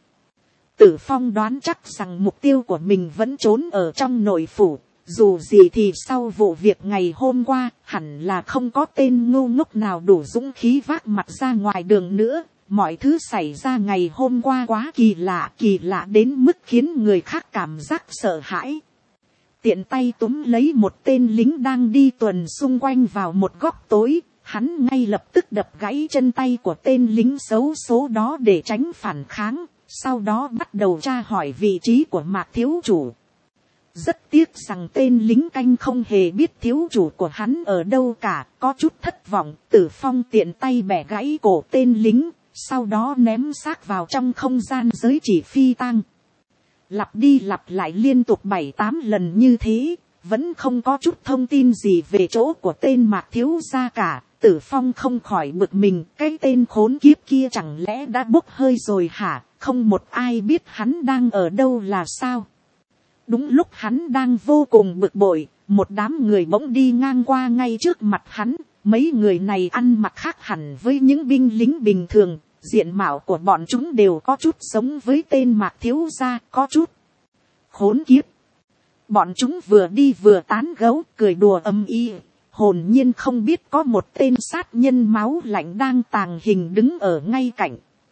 Tử Phong đoán chắc rằng mục tiêu của mình vẫn trốn ở trong nội phủ, dù gì thì sau vụ việc ngày hôm qua, hẳn là không có tên ngu ngốc nào đủ dũng khí vác mặt ra ngoài đường nữa. Mọi thứ xảy ra ngày hôm qua quá kỳ lạ, kỳ lạ đến mức khiến người khác cảm giác sợ hãi. Tiện tay túm lấy một tên lính đang đi tuần xung quanh vào một góc tối, hắn ngay lập tức đập gãy chân tay của tên lính xấu số đó để tránh phản kháng, sau đó bắt đầu tra hỏi vị trí của Mạc thiếu chủ. Rất tiếc rằng tên lính canh không hề biết thiếu chủ của hắn ở đâu cả, có chút thất vọng. Tử Phong tiện tay bẻ gãy cổ tên lính, sau đó ném xác vào trong không gian giới chỉ phi tang. Lặp đi lặp lại liên tục bảy tám lần như thế, vẫn không có chút thông tin gì về chỗ của tên Mạc thiếu gia cả. Tử Phong không khỏi bực mình, cái tên khốn kiếp kia chẳng lẽ đã bốc hơi rồi hả? Không một ai biết hắn đang ở đâu là sao? Đúng lúc hắn đang vô cùng bực bội, một đám người bỗng đi ngang qua ngay trước mặt hắn. Mấy người này ăn mặc khác hẳn với những binh lính bình thường, diện mạo của bọn chúng đều có chút giống với tên Mạc thiếu gia, có chút khốn kiếp. Bọn chúng vừa đi vừa tán gấu cười đùa âm y, hồn nhiên không biết có một tên sát nhân máu lạnh đang tàng hình đứng ở ngay cạnh.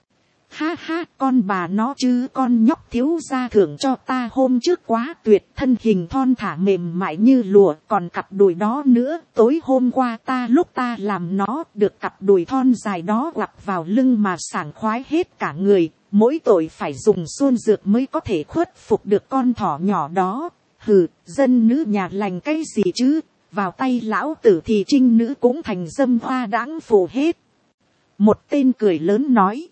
Ha ha, con bà nó chứ, con nhóc thiếu gia thưởng cho ta hôm trước quá tuyệt, thân hình thon thả mềm mại như lụa, còn cặp đùi đó nữa, tối hôm qua ta lúc ta làm nó, được cặp đùi thon dài đó quặp vào lưng mà sảng khoái hết cả người, mỗi tội phải dùng xuân dược mới có thể khuất phục được con thỏ nhỏ đó. Hừ, dân nữ nhà lành cái gì chứ, vào tay lão tử thì trinh nữ cũng thành dâm hoa đãng phù hết. Một tên cười lớn nói,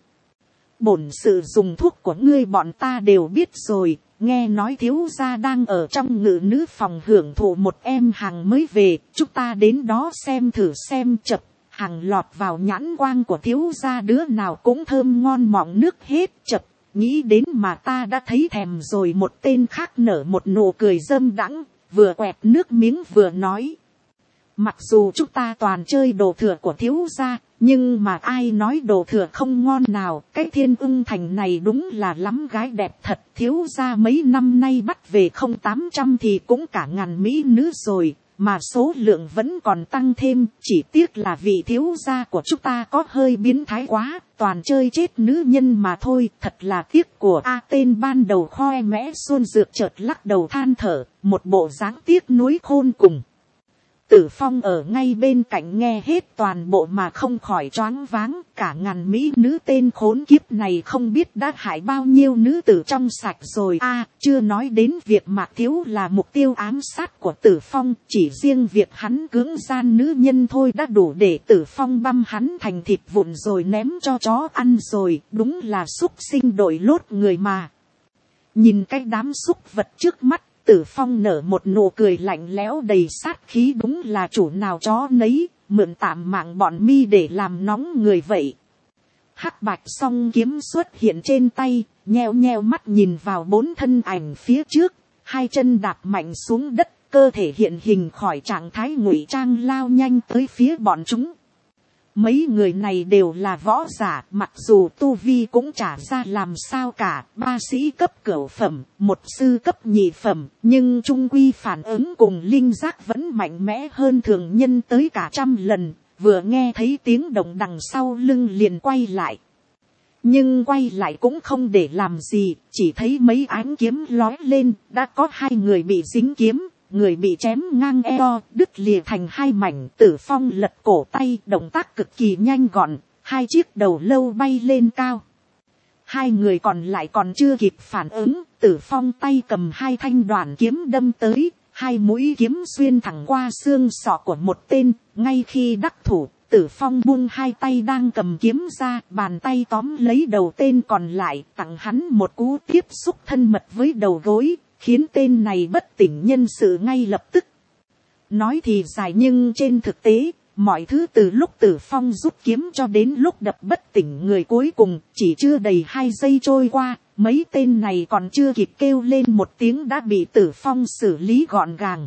bổn sự dùng thuốc của ngươi bọn ta đều biết rồi, nghe nói thiếu gia đang ở trong ngự nữ phòng hưởng thụ một em hàng mới về, chúng ta đến đó xem thử xem. Chập, hàng lọt vào nhãn quang của thiếu gia đứa nào cũng thơm ngon mọng nước hết. Chập, nghĩ đến mà ta đã thấy thèm rồi. Một tên khác nở một nụ cười dâm đãng, vừa quẹt nước miếng vừa nói, mặc dù chúng ta toàn chơi đồ thừa của thiếu gia, nhưng mà ai nói đồ thừa không ngon nào, cái Thiên Ưng Thành này đúng là lắm gái đẹp thật, thiếu gia mấy năm nay bắt về không tám trăm thì cũng cả ngàn mỹ nữ rồi, mà số lượng vẫn còn tăng thêm, chỉ tiếc là vị thiếu gia của chúng ta có hơi biến thái quá, toàn chơi chết nữ nhân mà thôi, thật là tiếc của. A tên ban đầu khoe mẽ xuân dược chợt lắc đầu than thở, một bộ dáng tiếc nuối khôn cùng. Tử Phong ở ngay bên cạnh nghe hết toàn bộ mà không khỏi choáng váng, cả ngàn mỹ nữ tên khốn kiếp này không biết đã hại bao nhiêu nữ tử trong sạch rồi. A, à, chưa nói đến việc Mạc Thiếu là mục tiêu ám sát của Tử Phong, chỉ riêng việc hắn cưỡng gian nữ nhân thôi đã đủ để Tử Phong băm hắn thành thịt vụn rồi ném cho chó ăn rồi, đúng là súc sinh đội lốt người mà. Nhìn cái đám súc vật trước mắt, Tử Phong nở một nụ cười lạnh lẽo đầy sát khí, đúng là chủ nào chó nấy, mượn tạm mạng bọn mi để làm nóng người vậy. Hắc bạch song kiếm xuất hiện trên tay, nheo nheo mắt nhìn vào bốn thân ảnh phía trước, hai chân đạp mạnh xuống đất, cơ thể hiện hình khỏi trạng thái ngụy trang lao nhanh tới phía bọn chúng. Mấy người này đều là võ giả, mặc dù tu vi cũng chả ra làm sao cả, ba sĩ cấp cửu phẩm, một sư cấp nhị phẩm, nhưng trung quy phản ứng cùng linh giác vẫn mạnh mẽ hơn thường nhân tới cả trăm lần, vừa nghe thấy tiếng động đằng sau lưng liền quay lại. Nhưng quay lại cũng không để làm gì, chỉ thấy mấy ánh kiếm lói lên, đã có hai người bị dính kiếm. Người bị chém ngang eo, đứt lìa thành hai mảnh. Tử Phong lật cổ tay, động tác cực kỳ nhanh gọn, hai chiếc đầu lâu bay lên cao. Hai người còn lại còn chưa kịp phản ứng, Tử Phong tay cầm hai thanh đoạn kiếm đâm tới, hai mũi kiếm xuyên thẳng qua xương sọ của một tên. Ngay khi đắc thủ, Tử Phong buông hai tay đang cầm kiếm ra, bàn tay tóm lấy đầu tên còn lại, tặng hắn một cú tiếp xúc thân mật với đầu gối, khiến tên này bất tỉnh nhân sự ngay lập tức. Nói thì dài nhưng trên thực tế, mọi thứ từ lúc Tử Phong rút kiếm cho đến lúc đập bất tỉnh người cuối cùng, chỉ chưa đầy hai giây trôi qua, mấy tên này còn chưa kịp kêu lên một tiếng đã bị Tử Phong xử lý gọn gàng.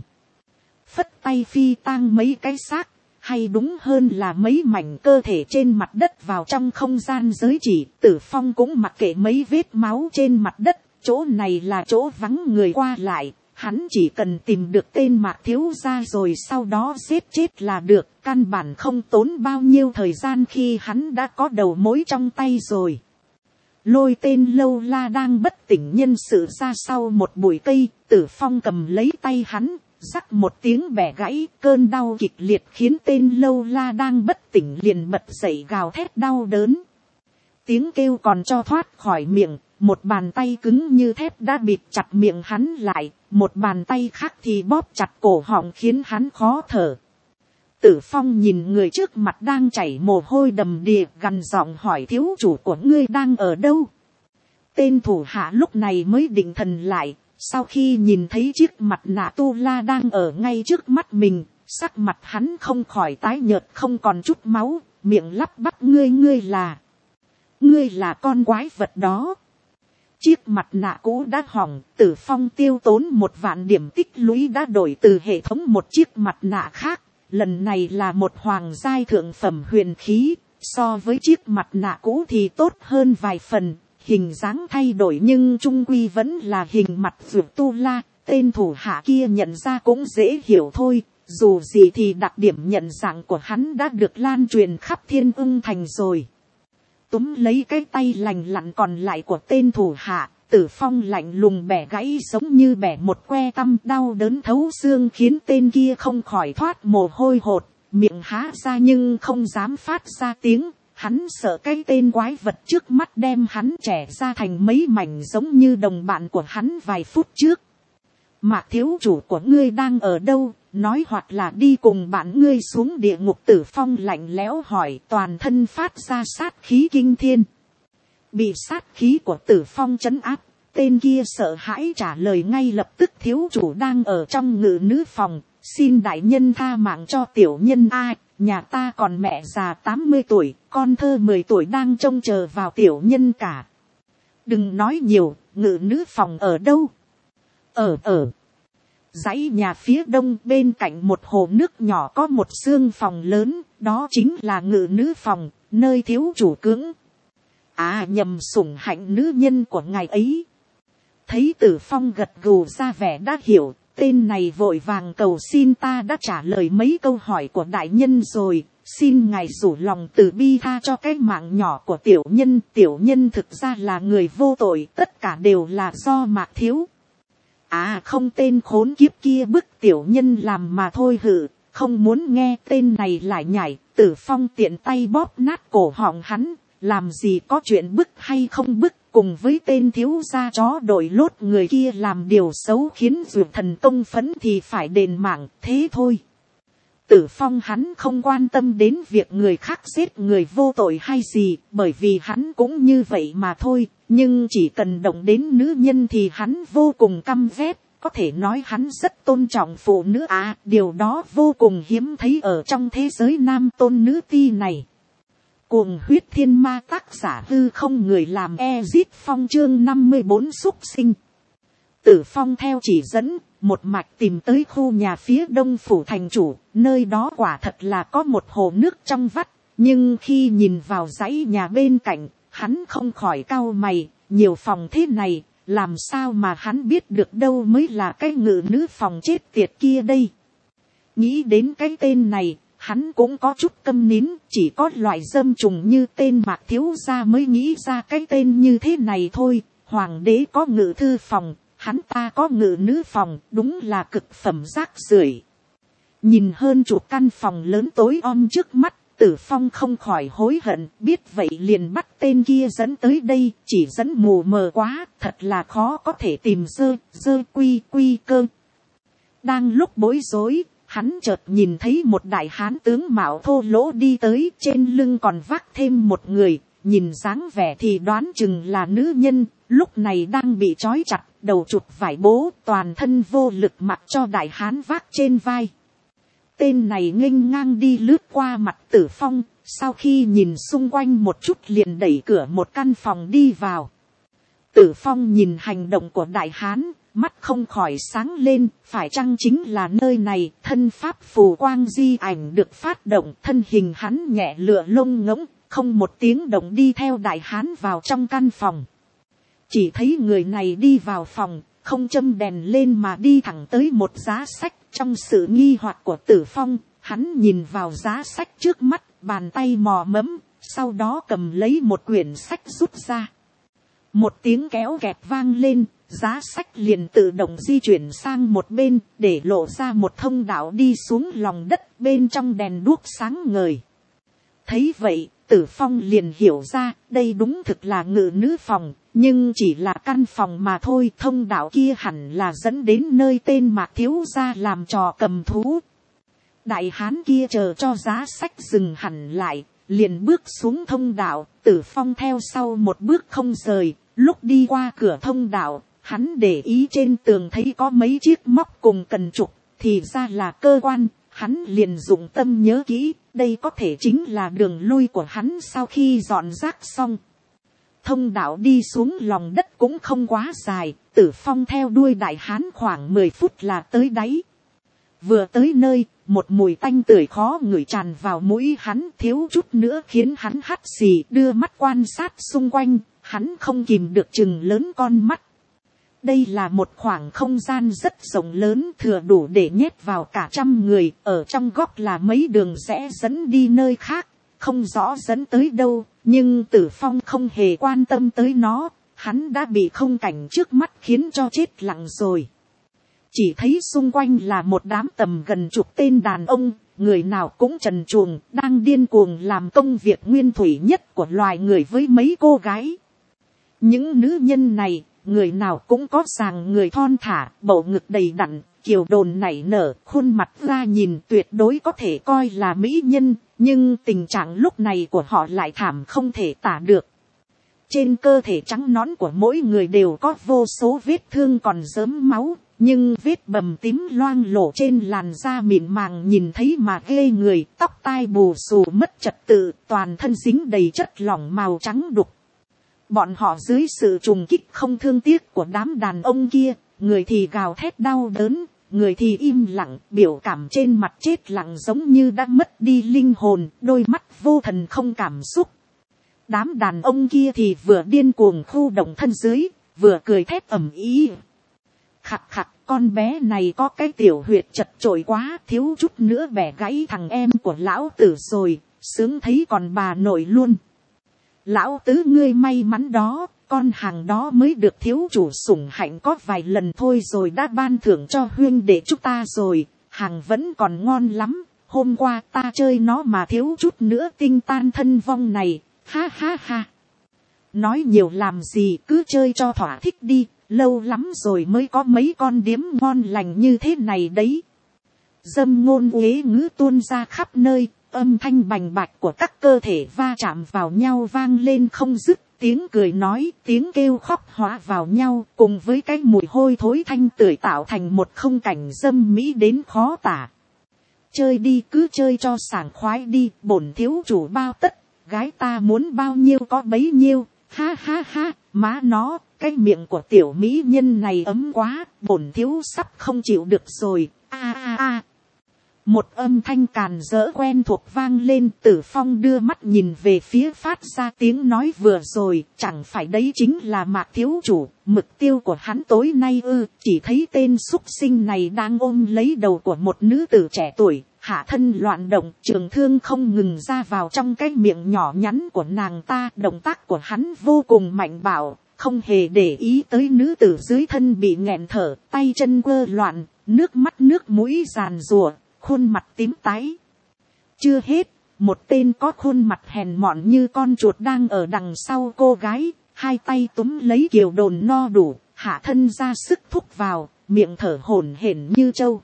Phất tay phi tang mấy cái xác, hay đúng hơn là mấy mảnh cơ thể trên mặt đất vào trong không gian giới chỉ. Tử Phong cũng mặc kệ mấy vết máu trên mặt đất, chỗ này là chỗ vắng người qua lại, hắn chỉ cần tìm được tên Mạc Thiếu gia rồi sau đó giết chết là được, căn bản không tốn bao nhiêu thời gian khi hắn đã có đầu mối trong tay rồi. Lôi tên Lâu La đang bất tỉnh nhân sự ra sau một bụi cây, Tử Phong cầm lấy tay hắn, rắc một tiếng bẻ gãy, cơn đau kịch liệt khiến tên Lâu La đang bất tỉnh liền bật dậy gào thét đau đớn. Tiếng kêu còn cho thoát khỏi miệng, một bàn tay cứng như thép đã bịt chặt miệng hắn lại, một bàn tay khác thì bóp chặt cổ họng khiến hắn khó thở. Tử Phong nhìn người trước mặt đang chảy mồ hôi đầm đìa, gằn giọng hỏi thiếu chủ của ngươi đang ở đâu. Tên thủ hạ lúc này mới định thần lại, sau khi nhìn thấy chiếc mặt nạ tu la đang ở ngay trước mắt mình, sắc mặt hắn không khỏi tái nhợt không còn chút máu, miệng lắp bắp ngươi ngươi là, ngươi là con quái vật đó. Chiếc mặt nạ cũ đã hỏng, Tử Phong tiêu tốn một vạn điểm tích lũy đã đổi từ hệ thống một chiếc mặt nạ khác, lần này là một hoàng giai thượng phẩm huyền khí, so với chiếc mặt nạ cũ thì tốt hơn vài phần, hình dáng thay đổi nhưng trung quy vẫn là hình mặt vượt tu la, tên thủ hạ kia nhận ra cũng dễ hiểu thôi, dù gì thì đặc điểm nhận dạng của hắn đã được lan truyền khắp Thiên Ưng Thành rồi. Túm lấy cái tay lành lặn còn lại của tên thủ hạ, Tử Phong lạnh lùng bẻ gãy giống như bẻ một que tăm, đau đớn thấu xương khiến tên kia không khỏi thoát mồ hôi hột, miệng há ra nhưng không dám phát ra tiếng. Hắn sợ cái tên quái vật trước mắt đem hắn trẻ ra thành mấy mảnh giống như đồng bạn của hắn vài phút trước. Mạc thiếu chủ của ngươi đang ở đâu, nói hoặc là đi cùng bạn ngươi xuống địa ngục. Tử Phong lạnh lẽo hỏi, toàn thân phát ra sát khí kinh thiên. Bị sát khí của Tử Phong trấn áp, tên kia sợ hãi trả lời ngay lập tức, thiếu chủ đang ở trong ngự nữ phòng, xin đại nhân tha mạng cho tiểu nhân a. Nhà ta còn mẹ già tám mươi tuổi, con thơ mười tuổi đang trông chờ vào tiểu nhân cả. Đừng nói nhiều, ngự nữ phòng ở đâu? Ở ở. Dãy nhà phía đông bên cạnh một hồ nước nhỏ có một xương phòng lớn, đó chính là ngự nữ phòng, nơi thiếu chủ cưỡng. À nhầm, sủng hạnh nữ nhân của ngài ấy. Thấy Tử Phong gật gù ra vẻ đã hiểu, tên này vội vàng cầu xin, ta đã trả lời mấy câu hỏi của đại nhân rồi, xin ngài rủ lòng từ bi tha cho cái mạng nhỏ của tiểu nhân. Tiểu nhân thực ra là người vô tội, tất cả đều là do Mạc thiếu. À không, tên khốn kiếp kia bức tiểu nhân làm mà thôi hử, không muốn nghe tên này lại nhảy. Tử Phong tiện tay bóp nát cổ họng hắn, làm gì có chuyện bức hay không bức, cùng với tên thiếu gia chó đội lốt người kia làm điều xấu khiến Dược Thần công phẫn thì phải đền mạng, thế thôi. Tử Phong hắn không quan tâm đến việc người khác giết người vô tội hay gì, bởi vì hắn cũng như vậy mà thôi, nhưng chỉ cần động đến nữ nhân thì hắn vô cùng căm ghét, có thể nói hắn rất tôn trọng phụ nữ à, điều đó vô cùng hiếm thấy ở trong thế giới nam tôn nữ ti này. Cuồng huyết thiên ma, tác giả hư không, người làm Ezit Phong, chương năm mươi bốn xúc sinh. Tử Phong theo chỉ dẫn, một mạch tìm tới khu nhà phía đông phủ thành chủ, nơi đó quả thật là có một hồ nước trong vắt, nhưng khi nhìn vào dãy nhà bên cạnh, hắn không khỏi cau mày, nhiều phòng thế này, làm sao mà hắn biết được đâu mới là cái ngự nữ phòng chết tiệt kia đây. Nghĩ đến cái tên này, hắn cũng có chút câm nín, chỉ có loại dâm trùng như tên Mạc thiếu gia mới nghĩ ra cái tên như thế này thôi. Hoàng đế có ngự thư phòng, hắn ta có ngự nữ phòng, đúng là cực phẩm rác rưởi. Nhìn hơn chục căn phòng lớn tối om trước mắt, Tử Phong không khỏi hối hận, biết vậy liền bắt tên kia dẫn tới đây, chỉ dẫn mù mờ quá, thật là khó có thể tìm dơ, dơ quy quy cơ. Đang lúc bối rối, hắn chợt nhìn thấy một đại hán tướng mạo thô lỗ đi tới, trên lưng còn vác thêm một người, nhìn dáng vẻ thì đoán chừng là nữ nhân, lúc này đang bị trói chặt, đầu chụp vải bố, toàn thân vô lực mặc cho đại hán vác trên vai. Tên này nghênh ngang đi lướt qua mặt Tử Phong, sau khi nhìn xung quanh một chút liền đẩy cửa một căn phòng đi vào. Tử Phong nhìn hành động của đại hán, mắt không khỏi sáng lên, phải chăng chính là nơi này. Thân pháp phù quang di ảnh được phát động, thân hình hắn nhẹ lựa lông ngỗng, không một tiếng động đi theo đại hán vào trong căn phòng. Chỉ thấy người này đi vào phòng, không châm đèn lên mà đi thẳng tới một giá sách. Trong sự nghi hoặc của Tử Phong, hắn nhìn vào giá sách trước mắt, bàn tay mò mẫm, sau đó cầm lấy một quyển sách rút ra. Một tiếng kéo kẹt vang lên, giá sách liền tự động di chuyển sang một bên, để lộ ra một thông đạo đi xuống lòng đất, bên trong đèn đuốc sáng ngời. Thấy vậy, Tử Phong liền hiểu ra, đây đúng thực là ngự nữ phòng, nhưng chỉ là căn phòng mà thôi. Thông đạo kia hẳn là dẫn đến nơi tên Mạc thiếu gia làm trò cầm thú. Đại hán kia chờ cho giá sách dừng hẳn lại, liền bước xuống thông đạo. Tử Phong theo sau một bước không rời. Lúc đi qua cửa thông đạo, hắn để ý trên tường thấy có mấy chiếc móc cùng cần trục, thì ra là cơ quan. Hắn liền dụng tâm nhớ kỹ, đây có thể chính là đường lui của hắn sau khi dọn rác xong. Thông đạo đi xuống lòng đất cũng không quá dài, Tử Phong theo đuôi đại hán khoảng mười phút là tới đáy. Vừa tới nơi, một mùi tanh tưởi khó ngửi tràn vào mũi hắn, thiếu chút nữa khiến hắn hắt xì. Đưa mắt quan sát xung quanh, hắn không kìm được chừng lớn con mắt. Đây là một khoảng không gian rất rộng lớn, thừa đủ để nhét vào cả trăm người. Ở trong góc là mấy đường rẽ dẫn đi nơi khác, không rõ dẫn tới đâu, nhưng Tử Phong không hề quan tâm tới nó. Hắn đã bị không cảnh trước mắt khiến cho chết lặng rồi. Chỉ thấy xung quanh là một đám tầm gần chục tên đàn ông, người nào cũng trần truồng, đang điên cuồng làm công việc nguyên thủy nhất của loài người với mấy cô gái. Những nữ nhân này, người nào cũng có dáng người thon thả, bầu ngực đầy đặn, kiều đồn nảy nở, khuôn mặt ra nhìn tuyệt đối có thể coi là mỹ nhân, nhưng tình trạng lúc này của họ lại thảm không thể tả được. Trên cơ thể trắng nõn của mỗi người đều có vô số vết thương còn rớm máu, nhưng vết bầm tím loang lổ trên làn da mịn màng nhìn thấy mà ghê người, tóc tai bù xù mất trật tự, toàn thân dính đầy chất lỏng màu trắng đục. Bọn họ dưới sự trùng kích không thương tiếc của đám đàn ông kia, người thì gào thét đau đớn, người thì im lặng, biểu cảm trên mặt chết lặng giống như đã mất đi linh hồn, đôi mắt vô thần không cảm xúc. Đám đàn ông kia thì vừa điên cuồng khu động thân dưới, vừa cười thét ầm ĩ. Khặt khặt, con bé này có cái tiểu huyệt chật chội quá, thiếu chút nữa bẻ gãy thằng em của lão tử rồi, sướng thấy còn bà nội luôn. Lão tứ ngươi may mắn đó, con hàng đó mới được thiếu chủ sủng hạnh có vài lần thôi rồi đã ban thưởng cho huynh đệ chúng ta rồi, hàng vẫn còn ngon lắm, hôm qua ta chơi nó mà thiếu chút nữa tinh tan thân vong này, ha ha ha. Nói nhiều làm gì, cứ chơi cho thỏa thích đi, lâu lắm rồi mới có mấy con điếm ngon lành như thế này đấy. Dâm ngôn uế ngữ tuôn ra khắp nơi, âm thanh bành bạch của các cơ thể va chạm vào nhau vang lên không dứt, tiếng cười nói, tiếng kêu khóc hóa vào nhau, cùng với cái mùi hôi thối thanh tưởi tạo thành một không cảnh dâm mỹ đến khó tả. Chơi đi, cứ chơi cho sảng khoái đi, bổn thiếu chủ bao tất, gái ta muốn bao nhiêu có bấy nhiêu, ha ha ha, má nó, cái miệng của tiểu mỹ nhân này ấm quá, bổn thiếu sắp không chịu được rồi, a a a. Một âm thanh càn dỡ quen thuộc vang lên, Tử Phong đưa mắt nhìn về phía phát ra tiếng nói vừa rồi, chẳng phải đấy chính là Mạc thiếu chủ, mục tiêu của hắn tối nay ư, chỉ thấy tên súc sinh này đang ôm lấy đầu của một nữ tử trẻ tuổi, hạ thân loạn động, trường thương không ngừng ra vào trong cái miệng nhỏ nhắn của nàng ta, động tác của hắn vô cùng mạnh bạo, không hề để ý tới nữ tử dưới thân bị nghẹn thở, tay chân quơ loạn, nước mắt nước mũi giàn rùa, khuôn mặt tím tái. Chưa hết, một tên có khuôn mặt hèn mọn như con chuột đang ở đằng sau cô gái, hai tay túm lấy kiều đồn no đủ, hạ thân ra sức thúc vào, miệng thở hổn hển như trâu.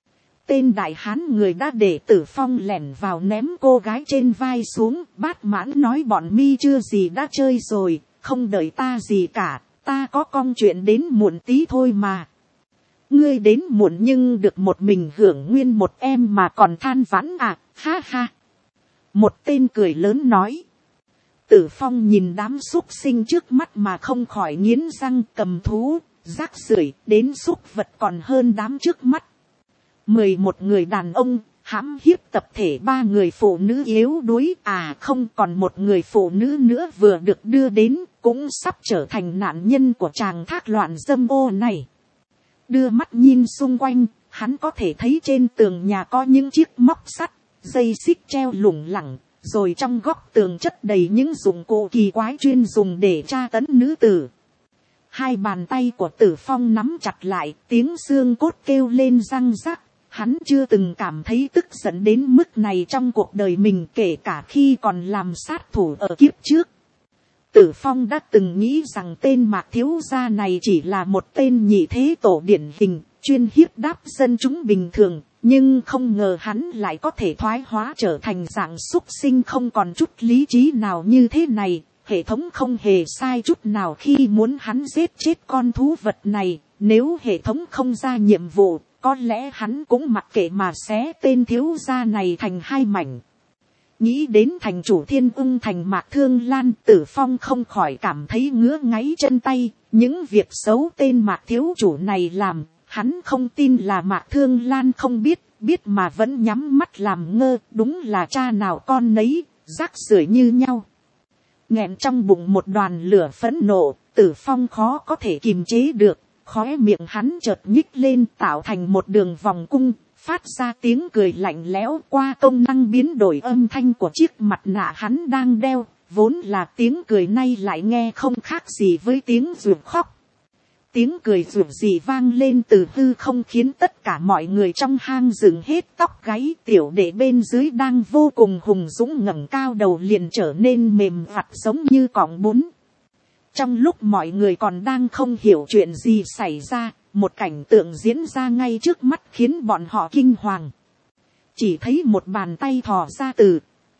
Tên đại hán người đã để Tử Phong lẻn vào ném cô gái trên vai xuống, bát mãn nói bọn mi chưa gì đã chơi rồi, không đợi ta gì cả, ta có công chuyện đến muộn tí thôi mà. Ngươi đến muộn nhưng được một mình hưởng nguyên một em mà còn than vãn à, ha ha. Một tên cười lớn nói. Tử Phong nhìn đám súc sinh trước mắt mà không khỏi nghiến răng, cầm thú, rác rưởi, đến súc vật còn hơn đám trước mắt. Mười một người đàn ông, hãm hiếp tập thể ba người phụ nữ yếu đuối, à không, còn một người phụ nữ nữa vừa được đưa đến, cũng sắp trở thành nạn nhân của tràng thác loạn dâm ô này. Đưa mắt nhìn xung quanh, hắn có thể thấy trên tường nhà có những chiếc móc sắt, dây xích treo lủng lẳng, rồi trong góc tường chất đầy những dụng cụ kỳ quái chuyên dùng để tra tấn nữ tử. Hai bàn tay của Tử Phong nắm chặt lại, tiếng xương cốt kêu lên răng rắc. Hắn chưa từng cảm thấy tức giận đến mức này trong cuộc đời mình, kể cả khi còn làm sát thủ ở kiếp trước. Tử Phong đã từng nghĩ rằng tên Mạc thiếu gia này chỉ là một tên nhị thế tổ điển hình, chuyên hiếp đáp dân chúng bình thường, nhưng không ngờ hắn lại có thể thoái hóa trở thành dạng súc sinh không còn chút lý trí nào như thế này. Hệ thống không hề sai chút nào khi muốn hắn giết chết con thú vật này, nếu hệ thống không ra nhiệm vụ, có lẽ hắn cũng mặc kệ mà xé tên thiếu gia này thành hai mảnh. Nghĩ đến thành chủ Thiên Ung thành Mạc Thương Lan, Tử Phong không khỏi cảm thấy ngứa ngáy chân tay. Những việc xấu tên Mạc thiếu chủ này làm, hắn không tin là Mạc Thương Lan không biết, biết mà vẫn nhắm mắt làm ngơ, đúng là cha nào con nấy, rác rưởi như nhau. Nghẹn trong bụng một đoàn lửa phẫn nộ, Tử Phong khó có thể kiềm chế được, khóe miệng hắn chợt nhích lên tạo thành một đường vòng cung, phát ra tiếng cười lạnh lẽo. Qua công năng biến đổi âm thanh của chiếc mặt nạ hắn đang đeo, vốn là tiếng cười nay lại nghe không khác gì với tiếng ruột khóc. Tiếng cười ruột gì vang lên từ hư không khiến tất cả mọi người trong hang dựng hết tóc gáy. Tiểu đệ bên dưới đang vô cùng hùng dũng ngẩng cao đầu liền trở nên mềm vặt giống như cọng bún. Trong lúc mọi người còn đang không hiểu chuyện gì xảy ra, một cảnh tượng diễn ra ngay trước mắt khiến bọn họ kinh hoàng. Chỉ thấy một bàn tay thò ra từ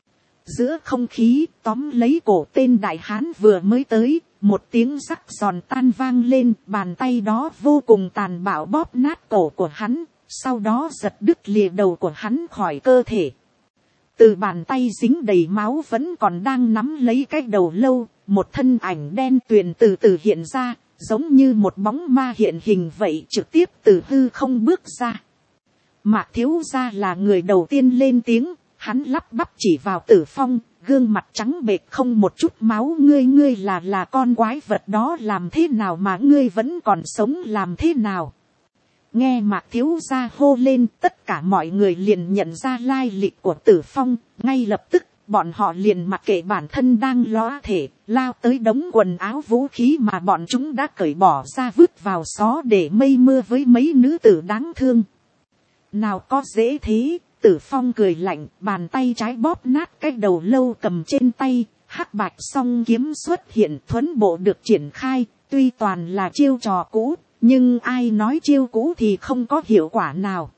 giữa không khí tóm lấy cổ tên đại hán vừa mới tới. Một tiếng rắc giòn tan vang lên, bàn tay đó vô cùng tàn bạo bóp nát cổ của hắn, sau đó giật đứt lìa đầu của hắn khỏi cơ thể. Từ bàn tay dính đầy máu vẫn còn đang nắm lấy cái đầu lâu, một thân ảnh đen tuyền từ từ hiện ra, giống như một bóng ma hiện hình vậy, trực tiếp từ hư không bước ra. Mạc Thiếu Gia là người đầu tiên lên tiếng, hắn lắp bắp chỉ vào Tử Phong, gương mặt trắng bệch không một chút máu. Ngươi ngươi là là con quái vật đó làm thế nào mà ngươi vẫn còn sống làm thế nào? Nghe Mạc Thiếu Gia hô lên, tất cả mọi người liền nhận ra lai lịch của Tử Phong, ngay lập tức bọn họ liền mặc kệ bản thân đang lóa thể, lao tới đống quần áo vũ khí mà bọn chúng đã cởi bỏ ra vứt vào xó để mây mưa với mấy nữ tử đáng thương. Nào có dễ thế. Tử Phong cười lạnh, bàn tay trái bóp nát cái đầu lâu cầm trên tay, hắc bạch song kiếm xuất hiện, thuấn bộ được triển khai. Tuy toàn là chiêu trò cũ, nhưng ai nói chiêu cũ thì không có hiệu quả nào.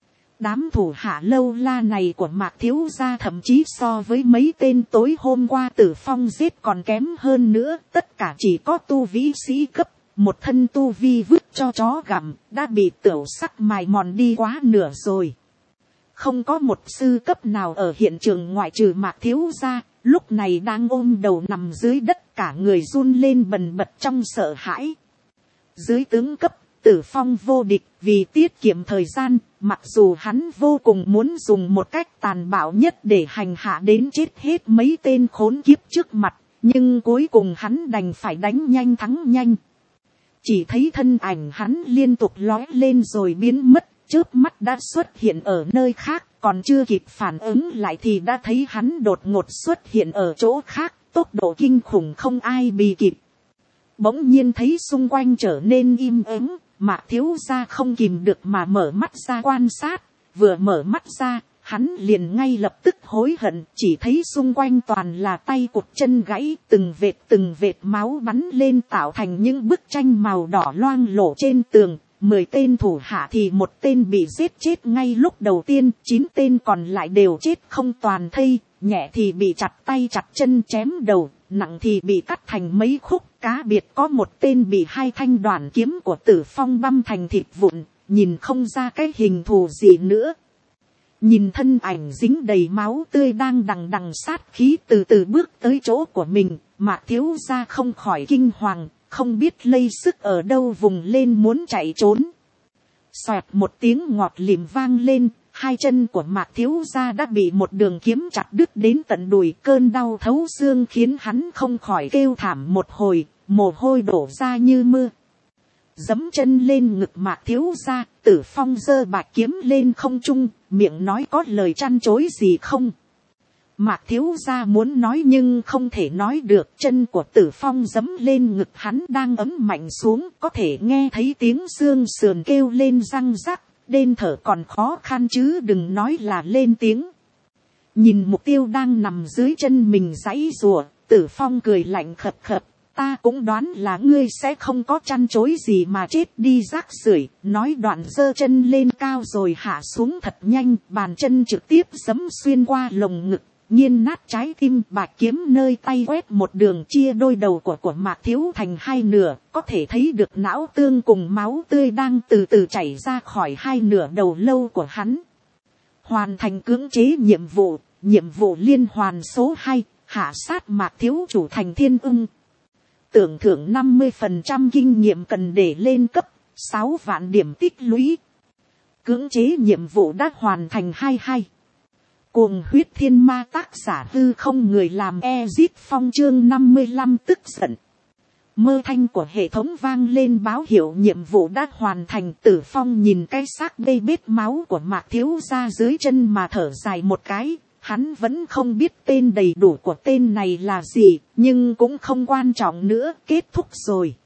Đám thủ hạ lâu la này của Mạc Thiếu Gia thậm chí so với mấy tên tối hôm qua Tử Phong giết còn kém hơn nữa, tất cả chỉ có tu vĩ sĩ cấp, một thân tu vi vứt cho chó gặm, đã bị tửu sắc mài mòn đi quá nửa rồi. Không có một sư cấp nào ở hiện trường ngoại trừ Mạc Thiếu Gia, lúc này đang ôm đầu nằm dưới đất, cả người run lên bần bật trong sợ hãi. Dưới tướng cấp, Tử Phong vô địch, vì tiết kiệm thời gian, mặc dù hắn vô cùng muốn dùng một cách tàn bạo nhất để hành hạ đến chết hết mấy tên khốn kiếp trước mặt, nhưng cuối cùng hắn đành phải đánh nhanh thắng nhanh. Chỉ thấy thân ảnh hắn liên tục lói lên rồi biến mất, chớp mắt đã xuất hiện ở nơi khác, còn chưa kịp phản ứng lại thì đã thấy hắn đột ngột xuất hiện ở chỗ khác, tốc độ kinh khủng không ai bì kịp. Bỗng nhiên thấy xung quanh trở nên im ắng, Mạc Thiếu Gia không kìm được mà mở mắt ra quan sát, vừa mở mắt ra, hắn liền ngay lập tức hối hận, chỉ thấy xung quanh toàn là tay cụt chân gãy, từng vệt từng vệt máu bắn lên tạo thành những bức tranh màu đỏ loang lổ trên tường. Mười tên thủ hạ thì một tên bị giết chết ngay lúc đầu tiên, chín tên còn lại đều chết không toàn thây, nhẹ thì bị chặt tay chặt chân chém đầu, nặng thì bị cắt thành mấy khúc. Cá biệt có một tên bị hai thanh đoàn kiếm của Tử Phong băm thành thịt vụn, nhìn không ra cái hình thù gì nữa. Nhìn thân ảnh dính đầy máu tươi đang đằng đằng sát khí từ từ bước tới chỗ của mình, Mạc Thiếu Gia không khỏi kinh hoàng, không biết lây sức ở đâu vùng lên muốn chạy trốn. Xoẹt một tiếng ngọt lìm vang lên, hai chân của Mạc Thiếu Gia đã bị một đường kiếm chặt đứt đến tận đùi, cơn đau thấu xương khiến hắn không khỏi kêu thảm một hồi, mồ hôi đổ ra như mưa. Giẫm chân lên ngực Mạc Thiếu Gia, Tử Phong giơ bạch kiếm lên không trung, miệng nói có lời trăn trối gì không. Mạc Thiếu Gia muốn nói nhưng không thể nói được, chân của Tử Phong giẫm lên ngực hắn đang ấm mạnh xuống, có thể nghe thấy tiếng xương sườn kêu lên răng rắc, đên thở còn khó khăn chứ đừng nói là lên tiếng. Nhìn mục tiêu đang nằm dưới chân mình giãy giụa, Tử Phong cười lạnh khập khập, ta cũng đoán là ngươi sẽ không có trăn trối gì mà chết đi rác rưởi. Nói đoạn giơ chân lên cao rồi hạ xuống thật nhanh, bàn chân trực tiếp giẫm xuyên qua lồng ngực, nghiền nát trái tim. Bạch kiếm nơi tay quét một đường chia đôi đầu của của Mạc Thiếu thành hai nửa, có thể thấy được não tương cùng máu tươi đang từ từ chảy ra khỏi hai nửa đầu lâu của hắn. Hoàn thành cưỡng chế nhiệm vụ, nhiệm vụ liên hoàn số hai, hạ sát Mạc Thiếu chủ thành Thiên Ưng. Tưởng thưởng năm mươi phần trăm kinh nghiệm cần để lên cấp, sáu vạn điểm tích lũy. Cưỡng chế nhiệm vụ đã hoàn thành hai hai. Cuồng huyết thiên ma tác giả hư không người làm Ezit Phong chương năm mươi lăm tức giận. Mơ thanh của hệ thống vang lên báo hiệu nhiệm vụ đã hoàn thành. Tử Phong nhìn cái xác bê bết máu của Mạc thiếu gia dưới chân mà thở dài một cái. Hắn vẫn không biết tên đầy đủ của tên này là gì, nhưng cũng không quan trọng nữa, kết thúc rồi.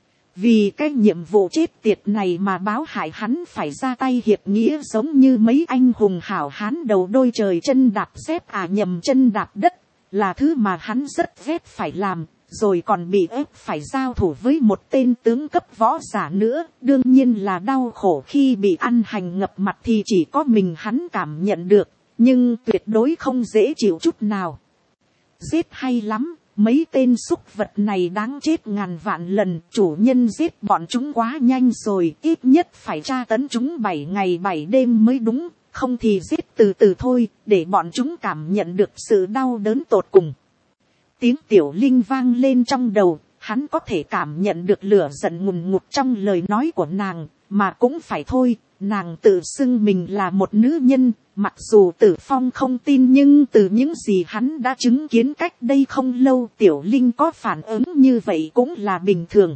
Vì cái nhiệm vụ chết tiệt này mà báo hại hắn phải ra tay hiệp nghĩa, giống như mấy anh hùng hảo hán đầu đôi trời chân đạp dép à nhầm chân đạp đất, là thứ mà hắn rất ghét phải làm, rồi còn bị ép phải giao thủ với một tên tướng cấp võ giả nữa. Đương nhiên là đau khổ khi bị ăn hành ngập mặt thì chỉ có mình hắn cảm nhận được, nhưng tuyệt đối không dễ chịu chút nào. Giết hay lắm, mấy tên súc vật này đáng chết ngàn vạn lần. Chủ nhân giết bọn chúng quá nhanh rồi, ít nhất phải tra tấn chúng bảy ngày bảy đêm mới đúng, không thì giết từ từ thôi, để bọn chúng cảm nhận được sự đau đớn tột cùng. Tiếng Tiểu Linh vang lên trong đầu, hắn có thể cảm nhận được lửa giận ngùn ngụt trong lời nói của nàng, mà cũng phải thôi, nàng tự xưng mình là một nữ nhân. Mặc dù Tử Phong không tin, nhưng từ những gì hắn đã chứng kiến cách đây không lâu, Tiểu Linh có phản ứng như vậy cũng là bình thường.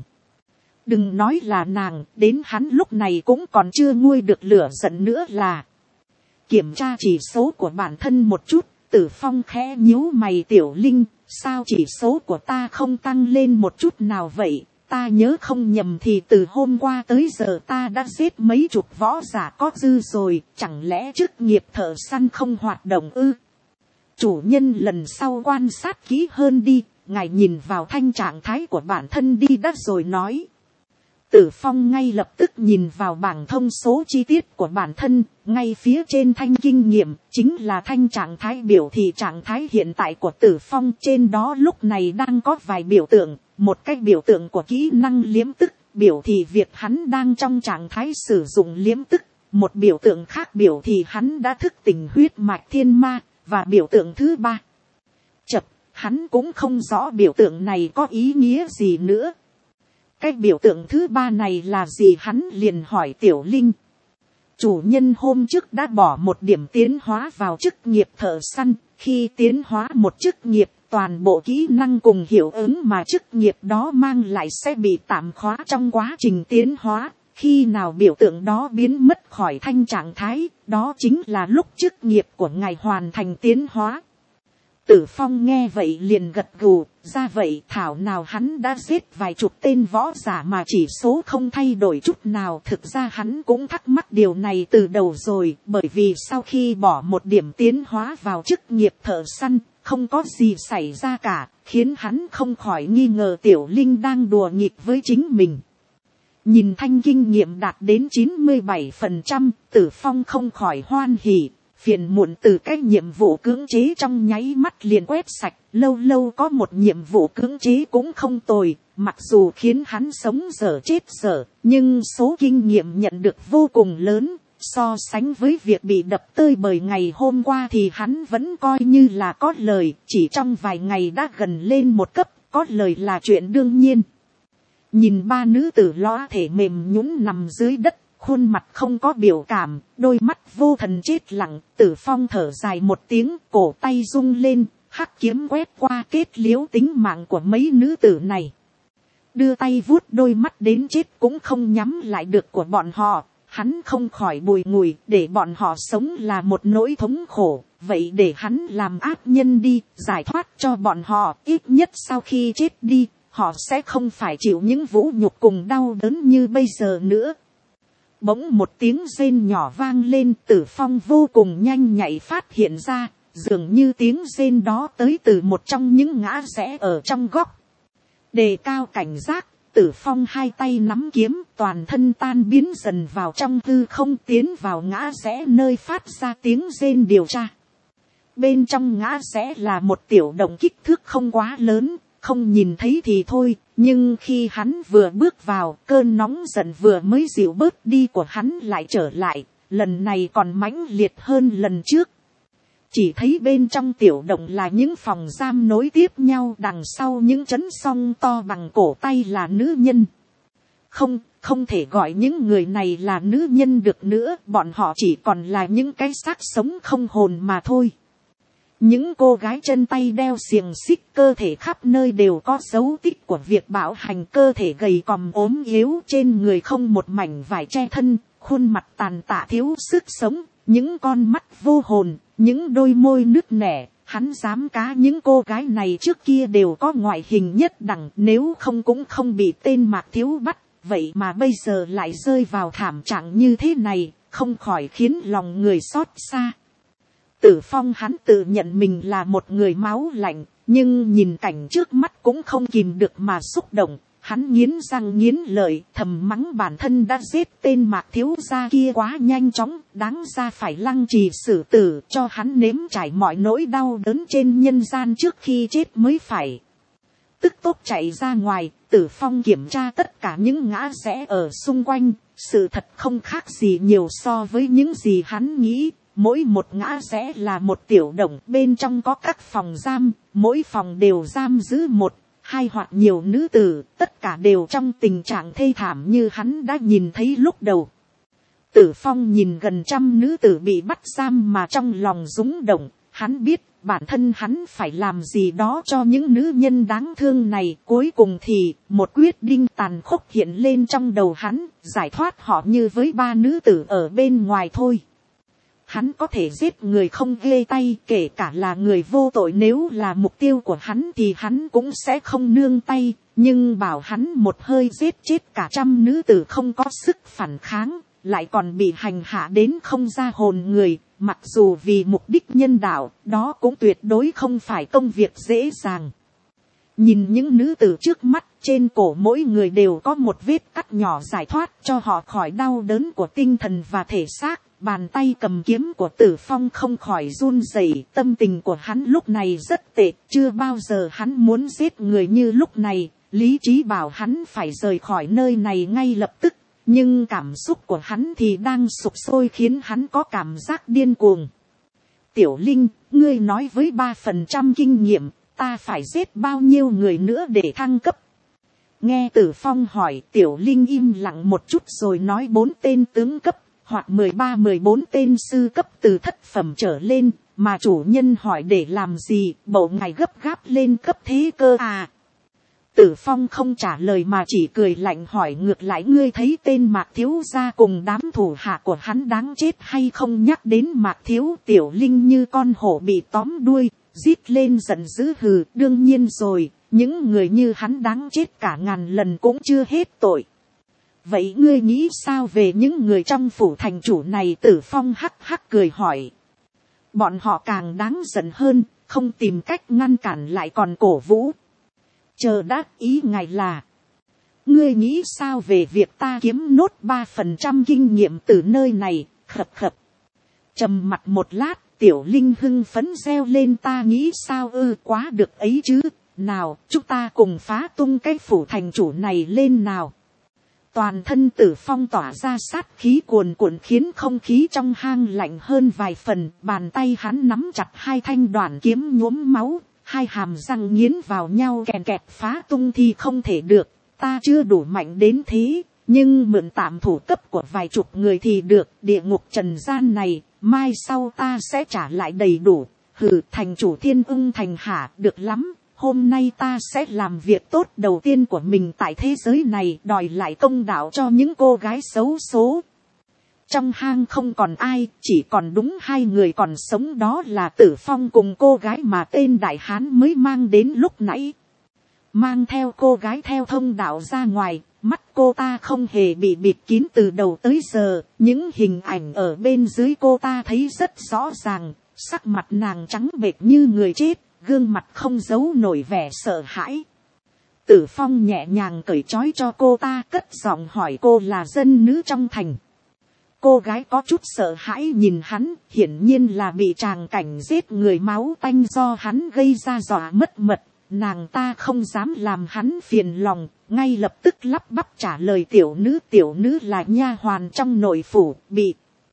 Đừng nói là nàng, đến hắn lúc này cũng còn chưa nguôi được lửa giận nữa là. Kiểm tra chỉ số của bản thân một chút, Tử Phong khẽ nhíu mày. Tiểu Linh, sao chỉ số của ta không tăng lên một chút nào vậy? Ta nhớ không nhầm thì từ hôm qua tới giờ ta đã giết mấy chục võ giả có dư rồi, chẳng lẽ chức nghiệp thợ săn không hoạt động ư? Chủ nhân lần sau quan sát kỹ hơn đi, ngài nhìn vào thanh trạng thái của bản thân đi đã rồi nói. Tử Phong ngay lập tức nhìn vào bảng thông số chi tiết của bản thân, ngay phía trên thanh kinh nghiệm, chính là thanh trạng thái biểu thị trạng thái hiện tại của Tử Phong. Trên đó lúc này đang có vài biểu tượng, một cái biểu tượng của kỹ năng liếm tức, biểu thị việc hắn đang trong trạng thái sử dụng liếm tức, một biểu tượng khác biểu thị hắn đã thức tỉnh huyết mạch thiên ma, và biểu tượng thứ ba. Chập, hắn cũng không rõ biểu tượng này có ý nghĩa gì nữa. Cái biểu tượng thứ ba này là gì, hắn liền hỏi Tiểu Linh. Chủ nhân hôm trước đã bỏ một điểm tiến hóa vào chức nghiệp thợ săn, khi tiến hóa một chức nghiệp, toàn bộ kỹ năng cùng hiệu ứng mà chức nghiệp đó mang lại sẽ bị tạm khóa trong quá trình tiến hóa. Khi nào biểu tượng đó biến mất khỏi thanh trạng thái, đó chính là lúc chức nghiệp của ngài hoàn thành tiến hóa. Tử Phong nghe vậy liền gật gù, ra vậy thảo nào hắn đã giết vài chục tên võ giả mà chỉ số không thay đổi chút nào. Thực ra hắn cũng thắc mắc điều này từ đầu rồi, bởi vì sau khi bỏ một điểm tiến hóa vào chức nghiệp thợ săn, không có gì xảy ra cả, khiến hắn không khỏi nghi ngờ Tiểu Linh đang đùa nghịch với chính mình. Nhìn thanh kinh nghiệm đạt đến chín mươi bảy phần trăm, Tử Phong không khỏi hoan hỉ. Phiền muộn từ cái nhiệm vụ cưỡng chế trong nháy mắt liền quét sạch, lâu lâu có một nhiệm vụ cưỡng chế cũng không tồi, mặc dù khiến hắn sống dở chết dở, nhưng số kinh nghiệm nhận được vô cùng lớn, so sánh với việc bị đập tơi bởi ngày hôm qua thì hắn vẫn coi như là có lời, chỉ trong vài ngày đã gần lên một cấp, có lời là chuyện đương nhiên. Nhìn ba nữ tử lõa thể mềm nhũn nằm dưới đất, khuôn mặt không có biểu cảm, đôi mắt vô thần chết lặng. Tử Phong thở dài một tiếng, cổ tay rung lên, hắc kiếm quét qua kết liễu tính mạng của mấy nữ tử này. Đưa tay vuốt đôi mắt đến chết cũng không nhắm lại được của bọn họ, hắn không khỏi bùi ngùi, để bọn họ sống là một nỗi thống khổ, vậy để hắn làm ác nhân đi, giải thoát cho bọn họ, ít nhất sau khi chết đi, họ sẽ không phải chịu những vũ nhục cùng đau đớn như bây giờ nữa. Bỗng một tiếng rên nhỏ vang lên, Tử Phong vô cùng nhanh nhạy phát hiện ra, dường như tiếng rên đó tới từ một trong những ngã rẽ ở trong góc. Đề cao cảnh giác, Tử Phong hai tay nắm kiếm, toàn thân tan biến dần vào trong hư không, tiến vào ngã rẽ nơi phát ra tiếng rên điều tra. Bên trong ngã rẽ là một tiểu động kích thước không quá lớn, không nhìn thấy thì thôi, nhưng khi hắn vừa bước vào, cơn nóng giận vừa mới dịu bớt đi của hắn lại trở lại, lần này còn mãnh liệt hơn lần trước. Chỉ thấy bên trong tiểu động là những phòng giam nối tiếp nhau, đằng sau những chấn song to bằng cổ tay là nữ nhân. Không, không thể gọi những người này là nữ nhân được nữa, bọn họ chỉ còn là những cái xác sống không hồn mà thôi. Những cô gái chân tay đeo xiềng xích, cơ thể khắp nơi đều có dấu tích của việc bạo hành, cơ thể gầy còm ốm yếu, trên người không một mảnh vải che thân, khuôn mặt tàn tạ thiếu sức sống, những con mắt vô hồn, những đôi môi nứt nẻ. Hắn dám cá những cô gái này trước kia đều có ngoại hình nhất đẳng, nếu không cũng không bị tên Mạc Thiếu bắt, vậy mà bây giờ lại rơi vào thảm trạng như thế này, không khỏi khiến lòng người xót xa. Tử Phong hắn tự nhận mình là một người máu lạnh, nhưng nhìn cảnh trước mắt cũng không kìm được mà xúc động. Hắn nghiến răng nghiến lợi, thầm mắng bản thân đã giết tên Mạc Thiếu gia kia quá nhanh chóng, đáng ra phải lăng trì xử tử, cho hắn nếm trải mọi nỗi đau đớn trên nhân gian trước khi chết mới phải. Tức tốc chạy ra ngoài, Tử Phong kiểm tra tất cả những ngã rẽ ở xung quanh, sự thật không khác gì nhiều so với những gì hắn nghĩ. Mỗi một ngã rẽ là một tiểu động, bên trong có các phòng giam, mỗi phòng đều giam giữ một, hai hoặc nhiều nữ tử, tất cả đều trong tình trạng thê thảm như hắn đã nhìn thấy lúc đầu. Tử Phong nhìn gần trăm nữ tử bị bắt giam mà trong lòng rúng động, hắn biết bản thân hắn phải làm gì đó cho những nữ nhân đáng thương này. Cuối cùng thì một quyết định tàn khốc hiện lên trong đầu hắn, giải thoát họ như với ba nữ tử ở bên ngoài thôi. Hắn có thể giết người không ghê tay, kể cả là người vô tội, nếu là mục tiêu của hắn thì hắn cũng sẽ không nương tay, nhưng bảo hắn một hơi giết chết cả trăm nữ tử không có sức phản kháng, lại còn bị hành hạ đến không ra hồn người, mặc dù vì mục đích nhân đạo, đó cũng tuyệt đối không phải công việc dễ dàng. Nhìn những nữ tử trước mắt, trên cổ mỗi người đều có một vết cắt nhỏ giải thoát cho họ khỏi đau đớn của tinh thần và thể xác. Bàn tay cầm kiếm của Tử Phong không khỏi run rẩy, tâm tình của hắn lúc này rất tệ, chưa bao giờ hắn muốn giết người như lúc này, lý trí bảo hắn phải rời khỏi nơi này ngay lập tức, nhưng cảm xúc của hắn thì đang sục sôi khiến hắn có cảm giác điên cuồng. Tiểu Linh, ngươi nói với ba phần trăm kinh nghiệm, ta phải giết bao nhiêu người nữa để thăng cấp? Nghe Tử Phong hỏi, Tiểu Linh im lặng một chút rồi nói bốn tên tướng cấp, hoặc mười ba mười bốn tên sư cấp từ thất phẩm trở lên, mà chủ nhân hỏi để làm gì, bộ ngài gấp gáp lên cấp thế cơ à? Tử Phong không trả lời mà chỉ cười lạnh hỏi ngược lại, ngươi thấy tên Mạc Thiếu gia cùng đám thủ hạ của hắn đáng chết hay không? Nhắc đến Mạc Thiếu, Tiểu Linh như con hổ bị tóm đuôi, rít lên giận dữ hừ, đương nhiên rồi, những người như hắn đáng chết cả ngàn lần cũng chưa hết tội. Vậy ngươi nghĩ sao về những người trong phủ thành chủ này? Tử Phong hắc hắc cười hỏi. Bọn họ càng đáng giận hơn, không tìm cách ngăn cản lại còn cổ vũ. Chờ đã, ý ngài là, ngươi nghĩ sao về việc ta kiếm nốt ba phần trăm kinh nghiệm từ nơi này? Khập khập. Trầm mặt một lát, Tiểu Linh hưng phấn reo lên, ta nghĩ sao ư? Quá được ấy chứ, nào chúng ta cùng phá tung cái phủ thành chủ này lên nào. Toàn thân Tử Phong tỏa ra sát khí cuồn cuộn khiến không khí trong hang lạnh hơn vài phần, bàn tay hắn nắm chặt hai thanh đoản kiếm nhuốm máu, hai hàm răng nghiến vào nhau kèn kẹt, phá tung thì không thể được, ta chưa đủ mạnh đến thế, nhưng mượn tạm thủ cấp của vài chục người thì được, địa ngục trần gian này, mai sau ta sẽ trả lại đầy đủ. Hừ, thành chủ Thiên Ưng Thành hả? Được lắm. Hôm nay ta sẽ làm việc tốt đầu tiên của mình tại thế giới này, đòi lại công đạo cho những cô gái xấu số. Trong hang không còn ai, chỉ còn đúng hai người còn sống, đó là Tử Phong cùng cô gái mà tên đại hán mới mang đến lúc nãy. Mang theo cô gái theo thông đạo ra ngoài, mắt cô ta không hề bị bịt kín từ đầu tới giờ, những hình ảnh ở bên dưới cô ta thấy rất rõ ràng, sắc mặt nàng trắng bệch như người chết, gương mặt không giấu nổi vẻ sợ hãi. Tử Phong nhẹ nhàng cởi trói cho cô ta, cất giọng hỏi, cô là dân nữ trong thành? Cô gái có chút sợ hãi nhìn hắn, hiển nhiên là bị tràng cảnh giết người máu tanh do hắn gây ra dọa mất mật. Nàng ta không dám làm hắn phiền lòng, ngay lập tức lắp bắp trả lời, tiểu nữ tiểu nữ là nha hoàn trong nội phủ, bị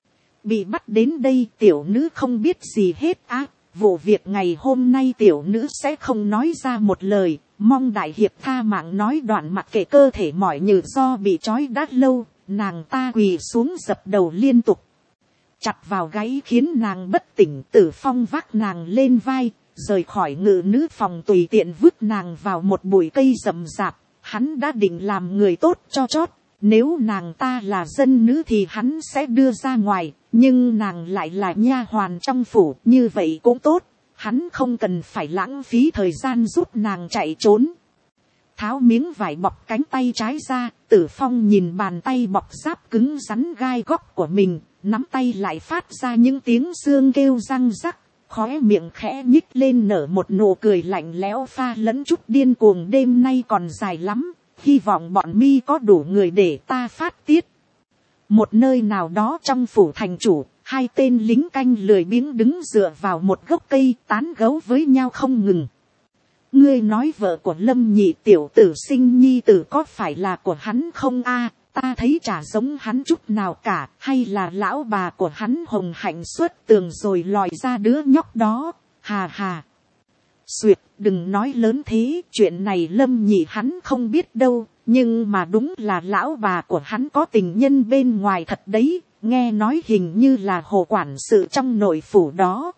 bị bắt đến đây, tiểu nữ không biết gì hết á. Vụ việc ngày hôm nay tiểu nữ sẽ không nói ra một lời, mong đại hiệp tha mạng. Nói đoạn mặc kệ cơ thể mỏi nhừ do bị trói đã lâu, nàng ta quỳ xuống dập đầu liên tục. chặt vào gáy khiến nàng bất tỉnh. Tử Phong vác nàng lên vai, rời khỏi ngự nữ phòng, tùy tiện vứt nàng vào một bụi cây rậm rạp. Hắn đã định làm người tốt cho chót, nếu nàng ta là dân nữ thì hắn sẽ đưa ra ngoài, nhưng nàng lại là nha hoàn trong phủ, như vậy cũng tốt, hắn không cần phải lãng phí thời gian giúp nàng chạy trốn. Tháo miếng vải bọc cánh tay trái ra, Tử Phong nhìn bàn tay bọc giáp cứng rắn gai góc của mình, nắm tay lại phát ra những tiếng xương kêu răng rắc, khóe miệng khẽ nhích lên nở một nụ cười lạnh lẽo pha lẫn chút điên cuồng. Đêm nay còn dài lắm, hy vọng bọn mi có đủ người để ta phát tiết. Một nơi nào đó trong phủ thành chủ, hai tên lính canh lười biếng đứng dựa vào một gốc cây tán gấu với nhau không ngừng. Ngươi nói vợ của Lâm Nhị tiểu tử sinh nhi tử có phải là của hắn không a? Ta thấy chả giống hắn chút nào cả, hay là lão bà của hắn hồng hạnh xuất tường rồi lòi ra đứa nhóc đó, hà hà. Xuyệt, đừng nói lớn thế, chuyện này Lâm Nhị hắn không biết đâu, nhưng mà đúng là lão bà của hắn có tình nhân bên ngoài thật đấy, nghe nói hình như là Hồ quản sự trong nội phủ đó.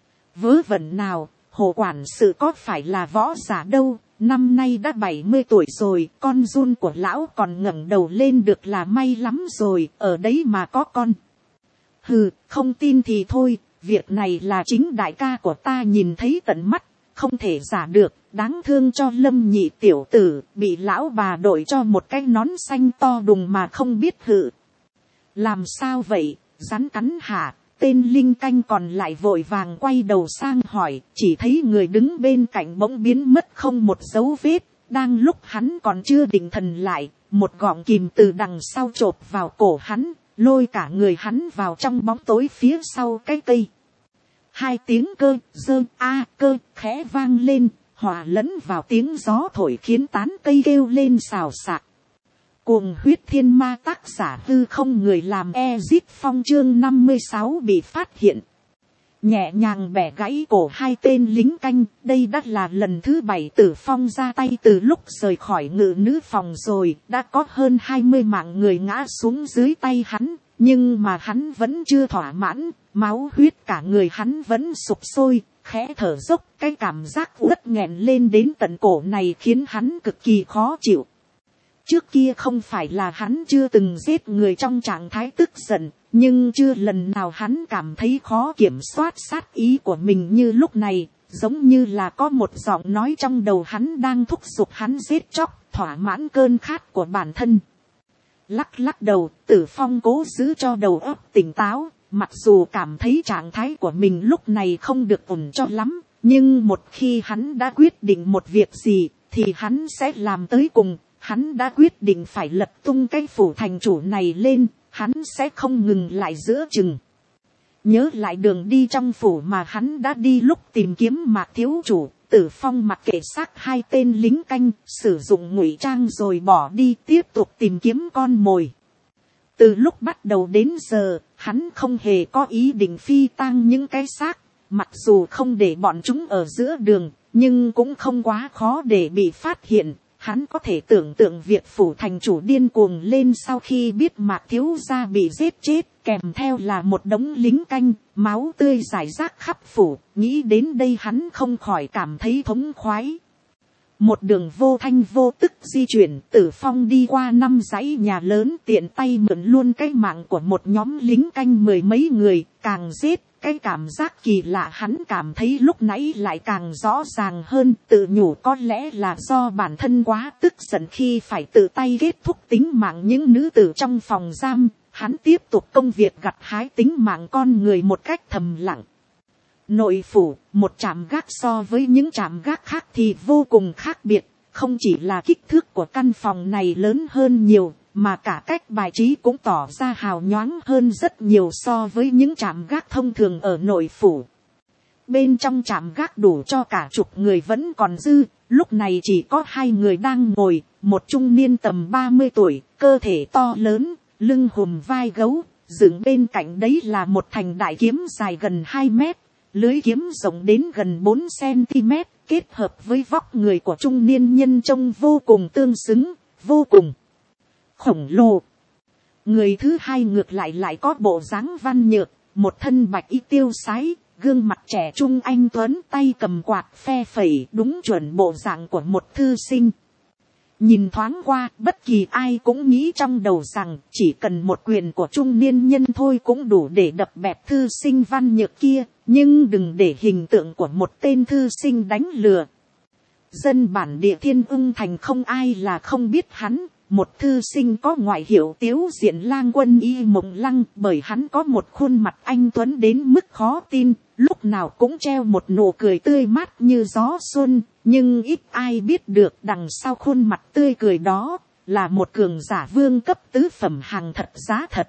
Vớ vẩn nào, Hồ quản sự có phải là võ giả đâu, năm nay đã bảy mươi tuổi rồi, con run của lão còn ngẩng đầu lên được là may lắm rồi, ở đấy mà có con. Hừ, không tin thì thôi, việc này là chính đại ca của ta nhìn thấy tận mắt, không thể giả được, đáng thương cho Lâm Nhị tiểu tử, bị lão bà đội cho một cái nón xanh to đùng mà không biết hự. Làm sao vậy, rắn cắn hả? Tên linh canh còn lại vội vàng quay đầu sang hỏi, chỉ thấy người đứng bên cạnh bỗng biến mất không một dấu vết. Đang lúc hắn còn chưa định thần lại, một gọng kìm từ đằng sau chộp vào cổ hắn, lôi cả người hắn vào trong bóng tối phía sau cái cây. Hai tiếng cơ, dơ, a, cơ, khẽ vang lên, hòa lẫn vào tiếng gió thổi khiến tán cây kêu lên xào xạc. Cuồng huyết thiên ma, tác giả hư không người làm. Ezit Phong chương năm mươi sáu bị phát hiện. Nhẹ nhàng bẻ gãy cổ hai tên lính canh, đây đã là lần thứ bảy Tử Phong ra tay từ lúc rời khỏi ngự nữ phòng rồi, đã có hơn hai mươi mạng người ngã xuống dưới tay hắn, nhưng mà hắn vẫn chưa thỏa mãn, máu huyết cả người hắn vẫn sục sôi, khẽ thở dốc, cái cảm giác uất nghẹn lên đến tận cổ này khiến hắn cực kỳ khó chịu. Trước kia không phải là hắn chưa từng giết người trong trạng thái tức giận, nhưng chưa lần nào hắn cảm thấy khó kiểm soát sát ý của mình như lúc này, giống như là có một giọng nói trong đầu hắn đang thúc giục hắn giết chóc, thỏa mãn cơn khát của bản thân. Lắc lắc đầu, Tử Phong cố giữ cho đầu óc tỉnh táo, mặc dù cảm thấy trạng thái của mình lúc này không được ổn cho lắm, nhưng một khi hắn đã quyết định một việc gì, thì hắn sẽ làm tới cùng. Hắn đã quyết định phải lật tung cái phủ thành chủ này lên, hắn sẽ không ngừng lại giữa chừng. Nhớ lại đường đi trong phủ mà hắn đã đi lúc tìm kiếm Mạc thiếu chủ, Tử Phong mặc kệ xác hai tên lính canh, sử dụng ngụy trang rồi bỏ đi tiếp tục tìm kiếm con mồi. Từ lúc bắt đầu đến giờ, hắn không hề có ý định phi tang những cái xác, mặc dù không để bọn chúng ở giữa đường, nhưng cũng không quá khó để bị phát hiện. Hắn có thể tưởng tượng việc phủ thành chủ điên cuồng lên sau khi biết Mạc thiếu gia bị giết chết, kèm theo là một đống lính canh, máu tươi rải rác khắp phủ, nghĩ đến đây hắn không khỏi cảm thấy thống khoái. Một đường vô thanh vô tức di chuyển, Tử Phong đi qua năm dãy nhà lớn, tiện tay mượn luôn cái mạng của một nhóm lính canh mười mấy người, càng giết. Cái cảm giác kỳ lạ hắn cảm thấy lúc nãy lại càng rõ ràng hơn, tự nhủ có lẽ là do bản thân quá tức giận khi phải tự tay kết thúc tính mạng những nữ tử trong phòng giam, hắn tiếp tục công việc gặt hái tính mạng con người một cách thầm lặng. Nội phủ, một trạm gác so với những trạm gác khác thì vô cùng khác biệt, không chỉ là kích thước của căn phòng này lớn hơn nhiều, mà cả cách bài trí cũng tỏ ra hào nhoáng hơn rất nhiều so với những trạm gác thông thường ở nội phủ. Bên trong trạm gác đủ cho cả chục người vẫn còn dư, lúc này chỉ có hai người đang ngồi, một trung niên tầm ba mươi tuổi, cơ thể to lớn, lưng hùm vai gấu, dựng bên cạnh đấy là một thanh đại kiếm dài gần hai mét, lưới kiếm rộng đến gần bốn xăng-ti-mét, kết hợp với vóc người của trung niên nhân trông vô cùng tương xứng, vô cùng khổng lồ. Người thứ hai ngược lại lại có bộ dáng văn nhược, một thân bạch y tiêu sái, gương mặt trẻ trung anh tuấn, tay cầm quạt phe phẩy, đúng chuẩn bộ dạng của một thư sinh. Nhìn thoáng qua, bất kỳ ai cũng nghĩ trong đầu rằng chỉ cần một quyền của trung niên nhân thôi cũng đủ để đập bẹp thư sinh văn nhược kia, nhưng đừng để hình tượng của một tên thư sinh đánh lừa. Dân bản địa Thiên Ưng Thành không ai là không biết hắn, một thư sinh có ngoại hiệu Tiếu Diện Lang Quân Y Mộng Lăng, bởi hắn có một khuôn mặt anh tuấn đến mức khó tin, lúc nào cũng treo một nụ cười tươi mát như gió xuân, nhưng ít ai biết được đằng sau khuôn mặt tươi cười đó là một cường giả vương cấp tứ phẩm hàng thật giá thật.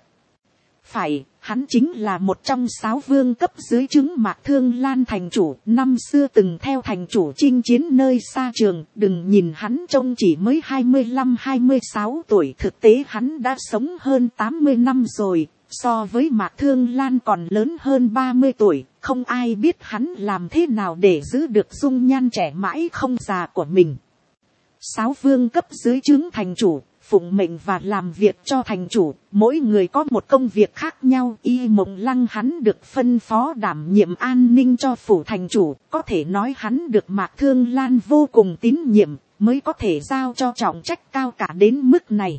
Phải, hắn chính là một trong sáu vương cấp dưới trướng Mạc Thương Lan thành chủ, năm xưa từng theo thành chủ chinh chiến nơi xa trường. Đừng nhìn hắn trông chỉ mới hai mươi lăm hai mươi sáu tuổi, thực tế hắn đã sống hơn tám mươi năm rồi, so với Mạc Thương Lan còn lớn hơn ba mươi tuổi. Không ai biết hắn làm thế nào để giữ được dung nhan trẻ mãi không già của mình. Sáu vương cấp dưới trướng thành chủ, phụng mệnh và làm việc cho thành chủ, mỗi người có một công việc khác nhau. Y Mộng Lăng hắn được phân phó đảm nhiệm an ninh cho phủ thành chủ, có thể nói hắn được Mạc Thương Lan vô cùng tín nhiệm, mới có thể giao cho trọng trách cao cả đến mức này.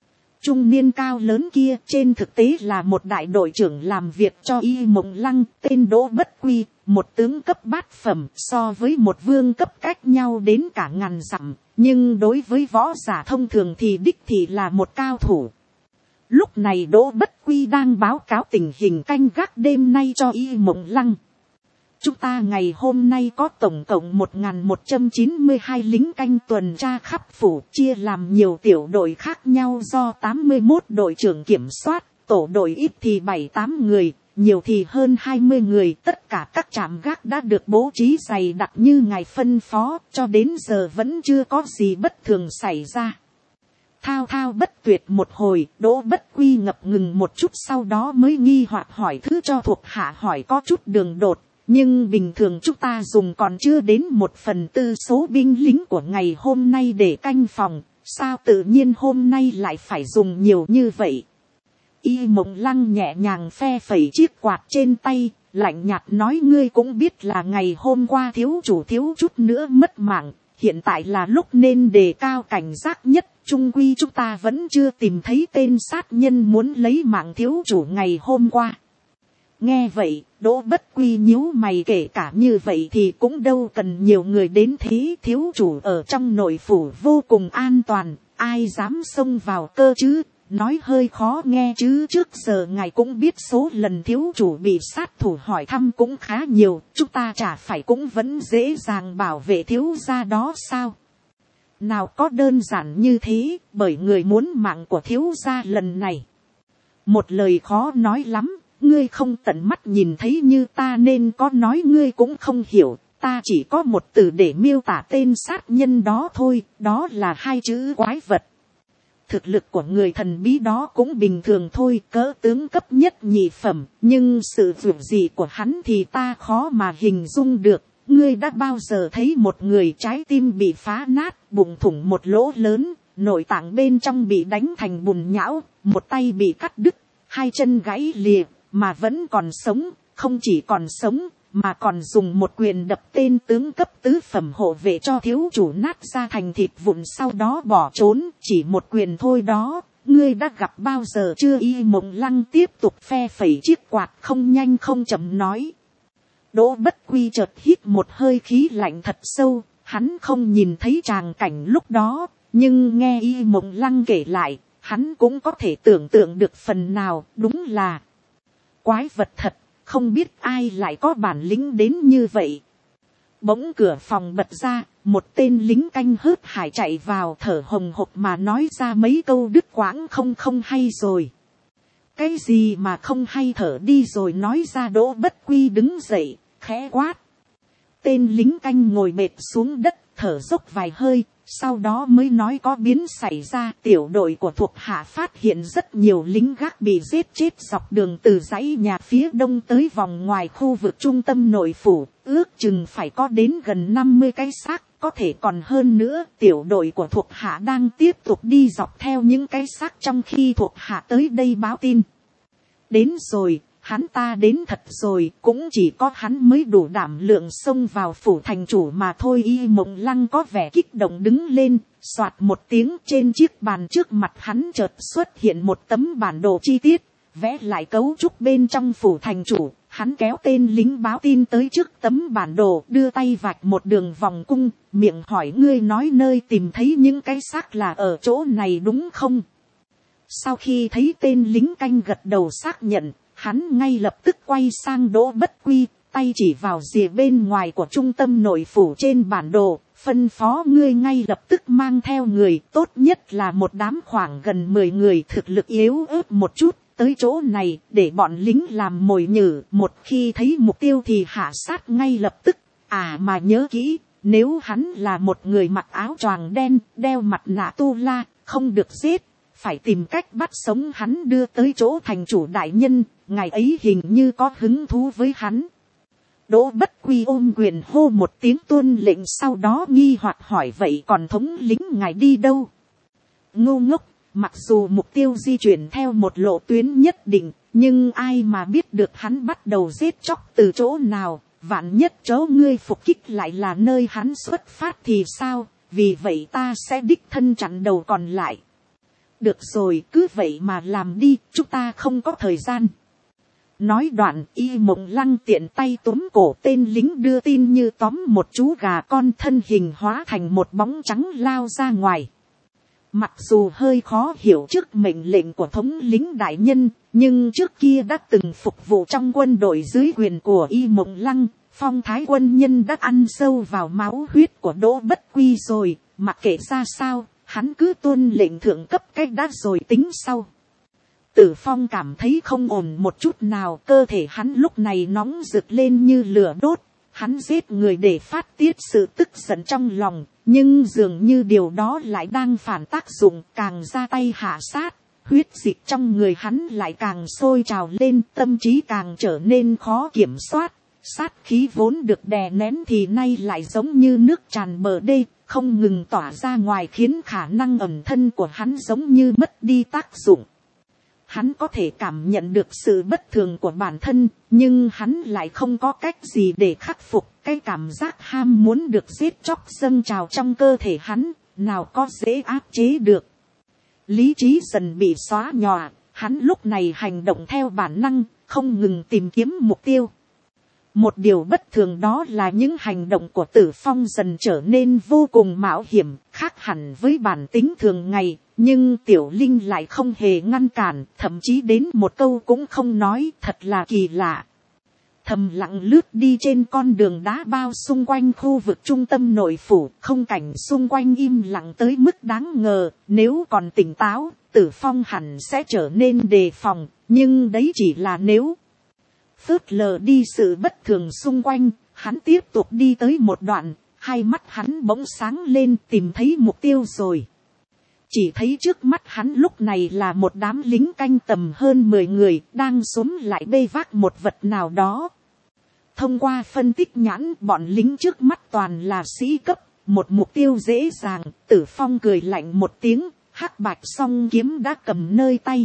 Trung niên cao lớn kia trên thực tế là một đại đội trưởng làm việc cho Y Mộng Lăng, tên Đỗ Bất Quy, một tướng cấp bát phẩm, so với một vương cấp cách nhau đến cả ngàn dặm, nhưng đối với võ giả thông thường thì đích thị là một cao thủ. Lúc này Đỗ Bất Quy đang báo cáo tình hình canh gác đêm nay cho Y Mộng Lăng. Chúng ta ngày hôm nay có tổng cộng một nghìn một trăm chín mươi hai lính canh tuần tra khắp phủ, chia làm nhiều tiểu đội khác nhau do tám mươi mốt đội trưởng kiểm soát, tổ đội ít thì bảy tám người, nhiều thì hơn hai mươi người. Tất cả các trạm gác đã được bố trí dày đặc như ngài phân phó, cho đến giờ vẫn chưa có gì bất thường xảy ra. Thao thao bất tuyệt một hồi, Đỗ Bất Quy ngập ngừng một chút, sau đó mới nghi hoặc hỏi thứ cho thuộc hạ hỏi có chút đường đột. Nhưng bình thường chúng ta dùng còn chưa đến một phần tư số binh lính của ngày hôm nay để canh phòng, sao tự nhiên hôm nay lại phải dùng nhiều như vậy? Y Mộng Lăng nhẹ nhàng phe phẩy chiếc quạt trên tay, lạnh nhạt nói ngươi cũng biết là ngày hôm qua thiếu chủ thiếu chút nữa mất mạng, hiện tại là lúc nên đề cao cảnh giác nhất, chung quy chúng ta vẫn chưa tìm thấy tên sát nhân muốn lấy mạng thiếu chủ ngày hôm qua. Nghe vậy, Đỗ Bất Quy nhíu mày, kể cả như vậy thì cũng đâu cần nhiều người đến thế, thiếu chủ ở trong nội phủ vô cùng an toàn, ai dám xông vào cơ chứ, nói hơi khó nghe chứ trước giờ ngài cũng biết số lần thiếu chủ bị sát thủ hỏi thăm cũng khá nhiều, chúng ta chả phải cũng vẫn dễ dàng bảo vệ thiếu gia đó sao? Nào có đơn giản như thế, bởi người muốn mạng của thiếu gia lần này. Một lời khó nói lắm. Ngươi không tận mắt nhìn thấy như ta nên có nói ngươi cũng không hiểu, ta chỉ có một từ để miêu tả tên sát nhân đó thôi, đó là hai chữ quái vật. Thực lực của người thần bí đó cũng bình thường thôi, cỡ tướng cấp nhất nhị phẩm, nhưng sự vượt gì của hắn thì ta khó mà hình dung được. Ngươi đã bao giờ thấy một người trái tim bị phá nát, bụng thủng một lỗ lớn, nội tạng bên trong bị đánh thành bùn nhão, một tay bị cắt đứt, hai chân gãy lìa, mà vẫn còn sống, không chỉ còn sống, mà còn dùng một quyền đập tên tướng cấp tứ phẩm hộ vệ cho thiếu chủ nát ra thành thịt vụn sau đó bỏ trốn, chỉ một quyền thôi đó, ngươi đã gặp bao giờ chưa? Y Mộng Lăng tiếp tục phe phẩy chiếc quạt không nhanh không chậm nói. Đỗ Bất Quy chợt hít một hơi khí lạnh thật sâu, hắn không nhìn thấy tràng cảnh lúc đó, nhưng nghe Y Mộng Lăng kể lại, hắn cũng có thể tưởng tượng được phần nào, đúng là quái vật thật, không biết ai lại có bản lĩnh đến như vậy. Bỗng cửa phòng bật ra, một tên lính canh hớt hải chạy vào, thở hồng hộc mà nói ra mấy câu đứt quãng không không hay rồi. Cái gì mà không hay thở đi rồi nói ra? Đỗ Bất Quy đứng dậy, khẽ quát. Tên lính canh ngồi bệt xuống đất, thở dốc vài hơi, sau đó mới nói có biến xảy ra. Tiểu đội của thuộc hạ phát hiện rất nhiều lính gác bị giết chết dọc đường từ dãy nhà phía đông tới vòng ngoài khu vực trung tâm nội phủ, ước chừng phải có đến gần năm mươi cái xác, có thể còn hơn nữa. Tiểu đội của thuộc hạ đang tiếp tục đi dọc theo những cái xác trong khi thuộc hạ tới đây báo tin. Đến rồi, hắn ta đến thật rồi, cũng chỉ có hắn mới đủ đảm lượng xông vào phủ thành chủ mà thôi. Y Mộng Lăng có vẻ kích động đứng lên, soạt một tiếng, trên chiếc bàn trước mặt hắn chợt xuất hiện một tấm bản đồ chi tiết, vẽ lại cấu trúc bên trong phủ thành chủ. Hắn kéo tên lính báo tin tới trước tấm bản đồ, đưa tay vạch một đường vòng cung, miệng hỏi: ngươi nói nơi tìm thấy những cái xác là ở chỗ này đúng không? Sau khi thấy tên lính canh gật đầu xác nhận, hắn ngay lập tức quay sang Đỗ Bất Quy, tay chỉ vào rìa bên ngoài của trung tâm nội phủ trên bản đồ, phân phó: ngươi ngay lập tức mang theo người, tốt nhất là một đám khoảng gần mười người thực lực yếu ớt một chút, tới chỗ này để bọn lính làm mồi nhử, một khi thấy mục tiêu thì hạ sát ngay lập tức. À mà nhớ kỹ, nếu hắn là một người mặc áo choàng đen, đeo mặt nạ tu la, không được giết, phải tìm cách bắt sống hắn đưa tới chỗ thành chủ đại nhân, ngài ấy hình như có hứng thú với hắn. Đỗ Bất Quy ôm quyền hô một tiếng tuân lệnh, sau đó nghi hoặc hỏi: vậy còn thống lĩnh ngài đi đâu? Ngu ngốc, mặc dù mục tiêu di chuyển theo một lộ tuyến nhất định, nhưng ai mà biết được hắn bắt đầu giết chóc từ chỗ nào, vạn nhất chỗ ngươi phục kích lại là nơi hắn xuất phát thì sao? Vì vậy ta sẽ đích thân chặn đầu còn lại. Được rồi, cứ vậy mà làm đi, chúng ta không có thời gian. Nói đoạn, Y Mộng Lăng tiện tay túm cổ tên lính đưa tin như tóm một chú gà con, thân hình hóa thành một bóng trắng lao ra ngoài. Mặc dù hơi khó hiểu trước mệnh lệnh của thống lĩnh đại nhân, nhưng trước kia đã từng phục vụ trong quân đội dưới quyền của Y Mộng Lăng, phong thái quân nhân đã ăn sâu vào máu huyết của Đỗ Bất Quy rồi, mặc kệ ra sao, hắn cứ tuân lệnh thượng cấp cách đã rồi tính sau. Tử Phong cảm thấy không ổn một chút nào, cơ thể hắn lúc này nóng rực lên như lửa đốt. Hắn giết người để phát tiết sự tức giận trong lòng, nhưng dường như điều đó lại đang phản tác dụng, càng ra tay hạ sát. Huyết dịch trong người hắn lại càng sôi trào lên, tâm trí càng trở nên khó kiểm soát. Sát khí vốn được đè nén thì nay lại giống như nước tràn bờ đê, không ngừng tỏa ra ngoài, khiến khả năng ẩn thân của hắn giống như mất đi tác dụng. Hắn có thể cảm nhận được sự bất thường của bản thân, nhưng hắn lại không có cách gì để khắc phục. Cái cảm giác ham muốn được giết chóc dâng trào trong cơ thể hắn, nào có dễ áp chế được. Lý trí dần bị xóa nhòa, hắn lúc này hành động theo bản năng, không ngừng tìm kiếm mục tiêu. Một điều bất thường đó là những hành động của Tử Phong dần trở nên vô cùng mạo hiểm, khác hẳn với bản tính thường ngày. Nhưng Tiểu Linh lại không hề ngăn cản, thậm chí đến một câu cũng không nói, thật là kỳ lạ. Thầm lặng lướt đi trên con đường đá bao xung quanh khu vực trung tâm nội phủ, không cảnh xung quanh im lặng tới mức đáng ngờ. Nếu còn tỉnh táo, Tử Phong hẳn sẽ trở nên đề phòng, nhưng đấy chỉ là nếu. Phớt lờ đi sự bất thường xung quanh, hắn tiếp tục đi tới một đoạn, hai mắt hắn bỗng sáng lên, tìm thấy mục tiêu rồi. Chỉ thấy trước mắt hắn lúc này là một đám lính canh tầm hơn mười người, đang xúm lại bê vác một vật nào đó. Thông qua phân tích nhãn, bọn lính trước mắt toàn là sĩ cấp, một mục tiêu dễ dàng. Tử Phong cười lạnh một tiếng, hắc bạch song kiếm đã cầm nơi tay.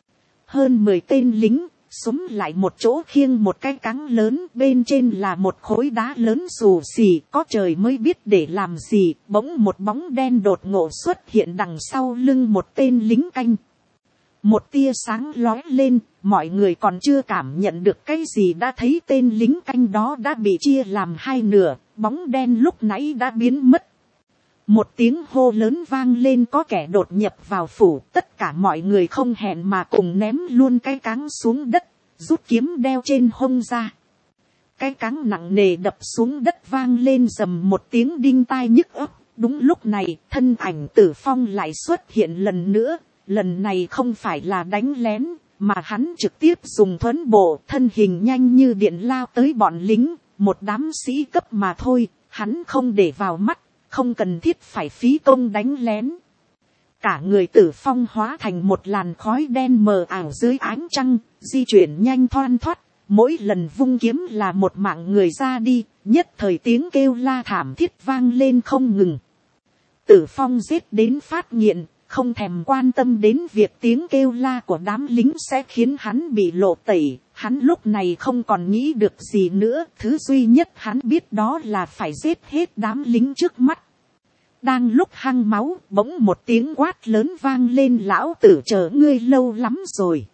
Hơn mười tên lính xúm lại một chỗ, khiêng một cái cáng lớn, bên trên là một khối đá lớn xù xì, có trời mới biết để làm gì. Bỗng một bóng đen đột ngột xuất hiện đằng sau lưng một tên lính canh. Một tia sáng lóe lên, mọi người còn chưa cảm nhận được cái gì đã thấy tên lính canh đó đã bị chia làm hai nửa, bóng đen lúc nãy đã biến mất. Một tiếng hô lớn vang lên, có kẻ đột nhập vào phủ, tất cả mọi người không hẹn mà cùng ném luôn cái cáng xuống đất, rút kiếm đeo trên hông ra. Cái cáng nặng nề đập xuống đất vang lên rầm một tiếng đinh tai nhức óc. Đúng lúc này, thân ảnh Tử Phong lại xuất hiện lần nữa, lần này không phải là đánh lén, mà hắn trực tiếp dùng thuấn bộ, thân hình nhanh như điện lao tới bọn lính, một đám sĩ cấp mà thôi, hắn không để vào mắt. Không cần thiết phải phí công đánh lén. Cả người Tử Phong hóa thành một làn khói đen mờ ảo dưới ánh trăng, di chuyển nhanh thoăn thoắt, mỗi lần vung kiếm là một mạng người ra đi, nhất thời tiếng kêu la thảm thiết vang lên không ngừng. Tử Phong giết đến phát nghiện, không thèm quan tâm đến việc tiếng kêu la của đám lính sẽ khiến hắn bị lộ tẩy. Hắn lúc này không còn nghĩ được gì nữa, thứ duy nhất hắn biết đó là phải giết hết đám lính trước mắt. Đang lúc hăng máu, bỗng một tiếng quát lớn vang lên: lão tử chờ ngươi lâu lắm rồi.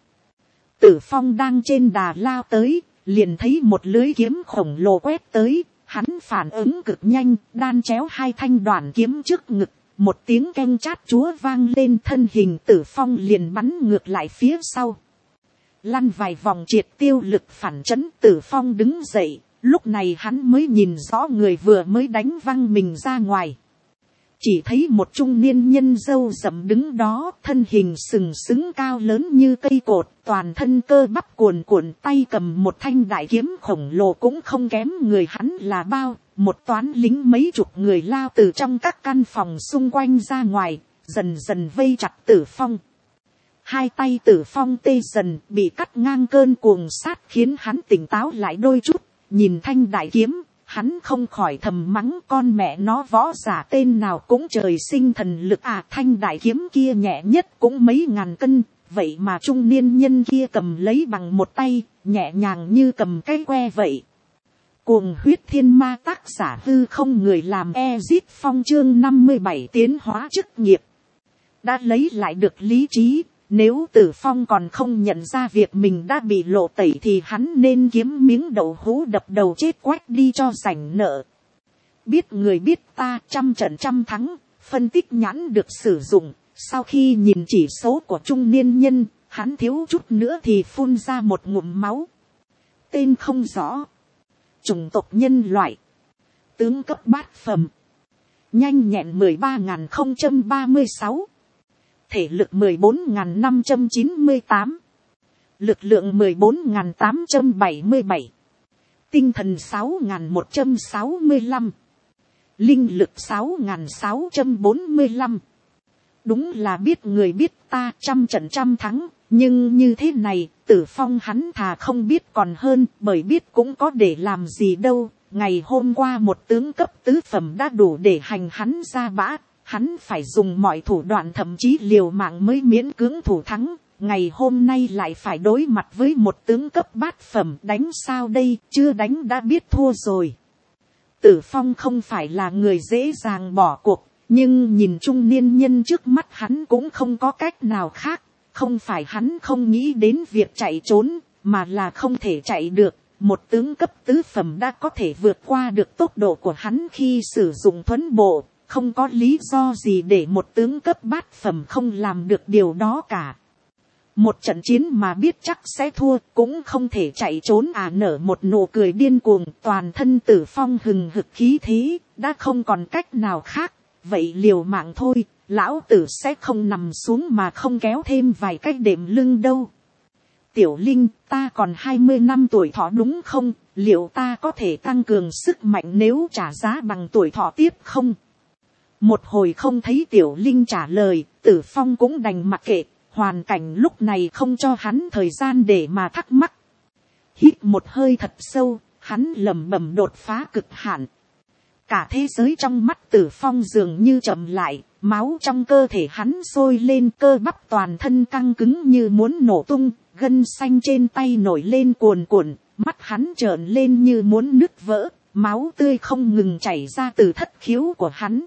Tử Phong đang trên đà lao tới, liền thấy một lưới kiếm khổng lồ quét tới. Hắn phản ứng cực nhanh, đan chéo hai thanh đoàn kiếm trước ngực. Một tiếng keng chát chúa vang lên, thân hình Tử Phong liền bắn ngược lại phía sau. Lăn vài vòng triệt tiêu lực phản chấn, Tử Phong đứng dậy. Lúc này hắn mới nhìn rõ người vừa mới đánh văng mình ra ngoài. Chỉ thấy một trung niên nhân râu rậm đứng đó, thân hình sừng sững cao lớn như cây cột, toàn thân cơ bắp cuồn cuộn, tay cầm một thanh đại kiếm khổng lồ cũng không kém người hắn là bao. Một toán lính mấy chục người lao từ trong các căn phòng xung quanh ra ngoài, dần dần vây chặt Tử Phong. Hai tay Tử Phong tê dần, bị cắt ngang cơn cuồng sát khiến hắn tỉnh táo lại đôi chút. Nhìn thanh đại kiếm, hắn không khỏi thầm mắng con mẹ nó võ giả tên nào cũng trời sinh thần lực à. Thanh đại kiếm kia nhẹ nhất cũng mấy ngàn cân, vậy mà trung niên nhân kia cầm lấy bằng một tay, nhẹ nhàng như cầm cái que vậy. Cuồng huyết thiên ma, tác giả hư không, người làm Ezit Phong, chương năm mươi bảy tiến hóa chức nghiệp. Đã lấy lại được lý trí, nếu Tử Phong còn không nhận ra việc mình đã bị lộ tẩy thì hắn nên kiếm miếng đậu hũ đập đầu chết quách đi cho rảnh nợ. Biết người biết ta, trăm trận trăm thắng, phân tích nhãn được sử dụng. Sau khi nhìn chỉ số của trung niên nhân, hắn thiếu chút nữa thì phun ra một ngụm máu. Tên không rõ, chủng tộc nhân loại, tướng cấp bát phẩm, nhanh nhẹn mười ba nghìn không trăm ba mươi sáu, thể lực mười bốn nghìn năm trăm chín mươi tám, lực lượng mười bốn nghìn tám trăm bảy mươi bảy, tinh thần sáu nghìn một trăm sáu mươi lăm, linh lực sáu nghìn sáu trăm bốn mươi lăm. Đúng là biết người biết ta, trăm trận trăm thắng. Nhưng như thế này, Tử Phong hắn thà không biết còn hơn, bởi biết cũng có để làm gì đâu. Ngày hôm qua một tướng cấp tứ phẩm đã đủ để hành hắn ra bã. Hắn phải dùng mọi thủ đoạn, thậm chí liều mạng mới miễn cưỡng thủ thắng. Ngày hôm nay lại phải đối mặt với một tướng cấp bát phẩm, đánh sao đây, chưa đánh đã biết thua rồi. Tử Phong không phải là người dễ dàng bỏ cuộc, nhưng nhìn trung niên nhân trước mắt hắn cũng không có cách nào khác. Không phải hắn không nghĩ đến việc chạy trốn, mà là không thể chạy được. Một tướng cấp tứ phẩm đã có thể vượt qua được tốc độ của hắn khi sử dụng thuấn bộ. Không có lý do gì để một tướng cấp bát phẩm không làm được điều đó cả. Một trận chiến mà biết chắc sẽ thua cũng không thể chạy trốn à. Nở một nụ cười điên cuồng, toàn thân Tử Phong hừng hực khí thế, đã không còn cách nào khác. Vậy liều mạng thôi, lão tử sẽ không nằm xuống mà không kéo thêm vài cái đệm lưng đâu. Tiểu Linh, ta còn hai mươi năm tuổi thọ đúng không? Liệu ta có thể tăng cường sức mạnh nếu trả giá bằng tuổi thọ tiếp không? Một hồi không thấy Tiểu Linh trả lời, Tử Phong cũng đành mặc kệ. Hoàn cảnh lúc này không cho hắn thời gian để mà thắc mắc. Hít một hơi thật sâu, hắn lẩm bẩm đột phá cực hạn. Cả thế giới trong mắt Tử Phong dường như chậm lại, máu trong cơ thể hắn sôi lên, cơ bắp toàn thân căng cứng như muốn nổ tung, gân xanh trên tay nổi lên cuồn cuộn, mắt hắn trợn lên như muốn nứt vỡ, máu tươi không ngừng chảy ra từ thất khiếu của hắn.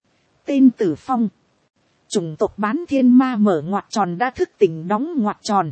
Tên Tử Phong, chủng tộc bán thiên ma, mở ngoặc tròn đã thức tỉnh đóng ngoặc tròn.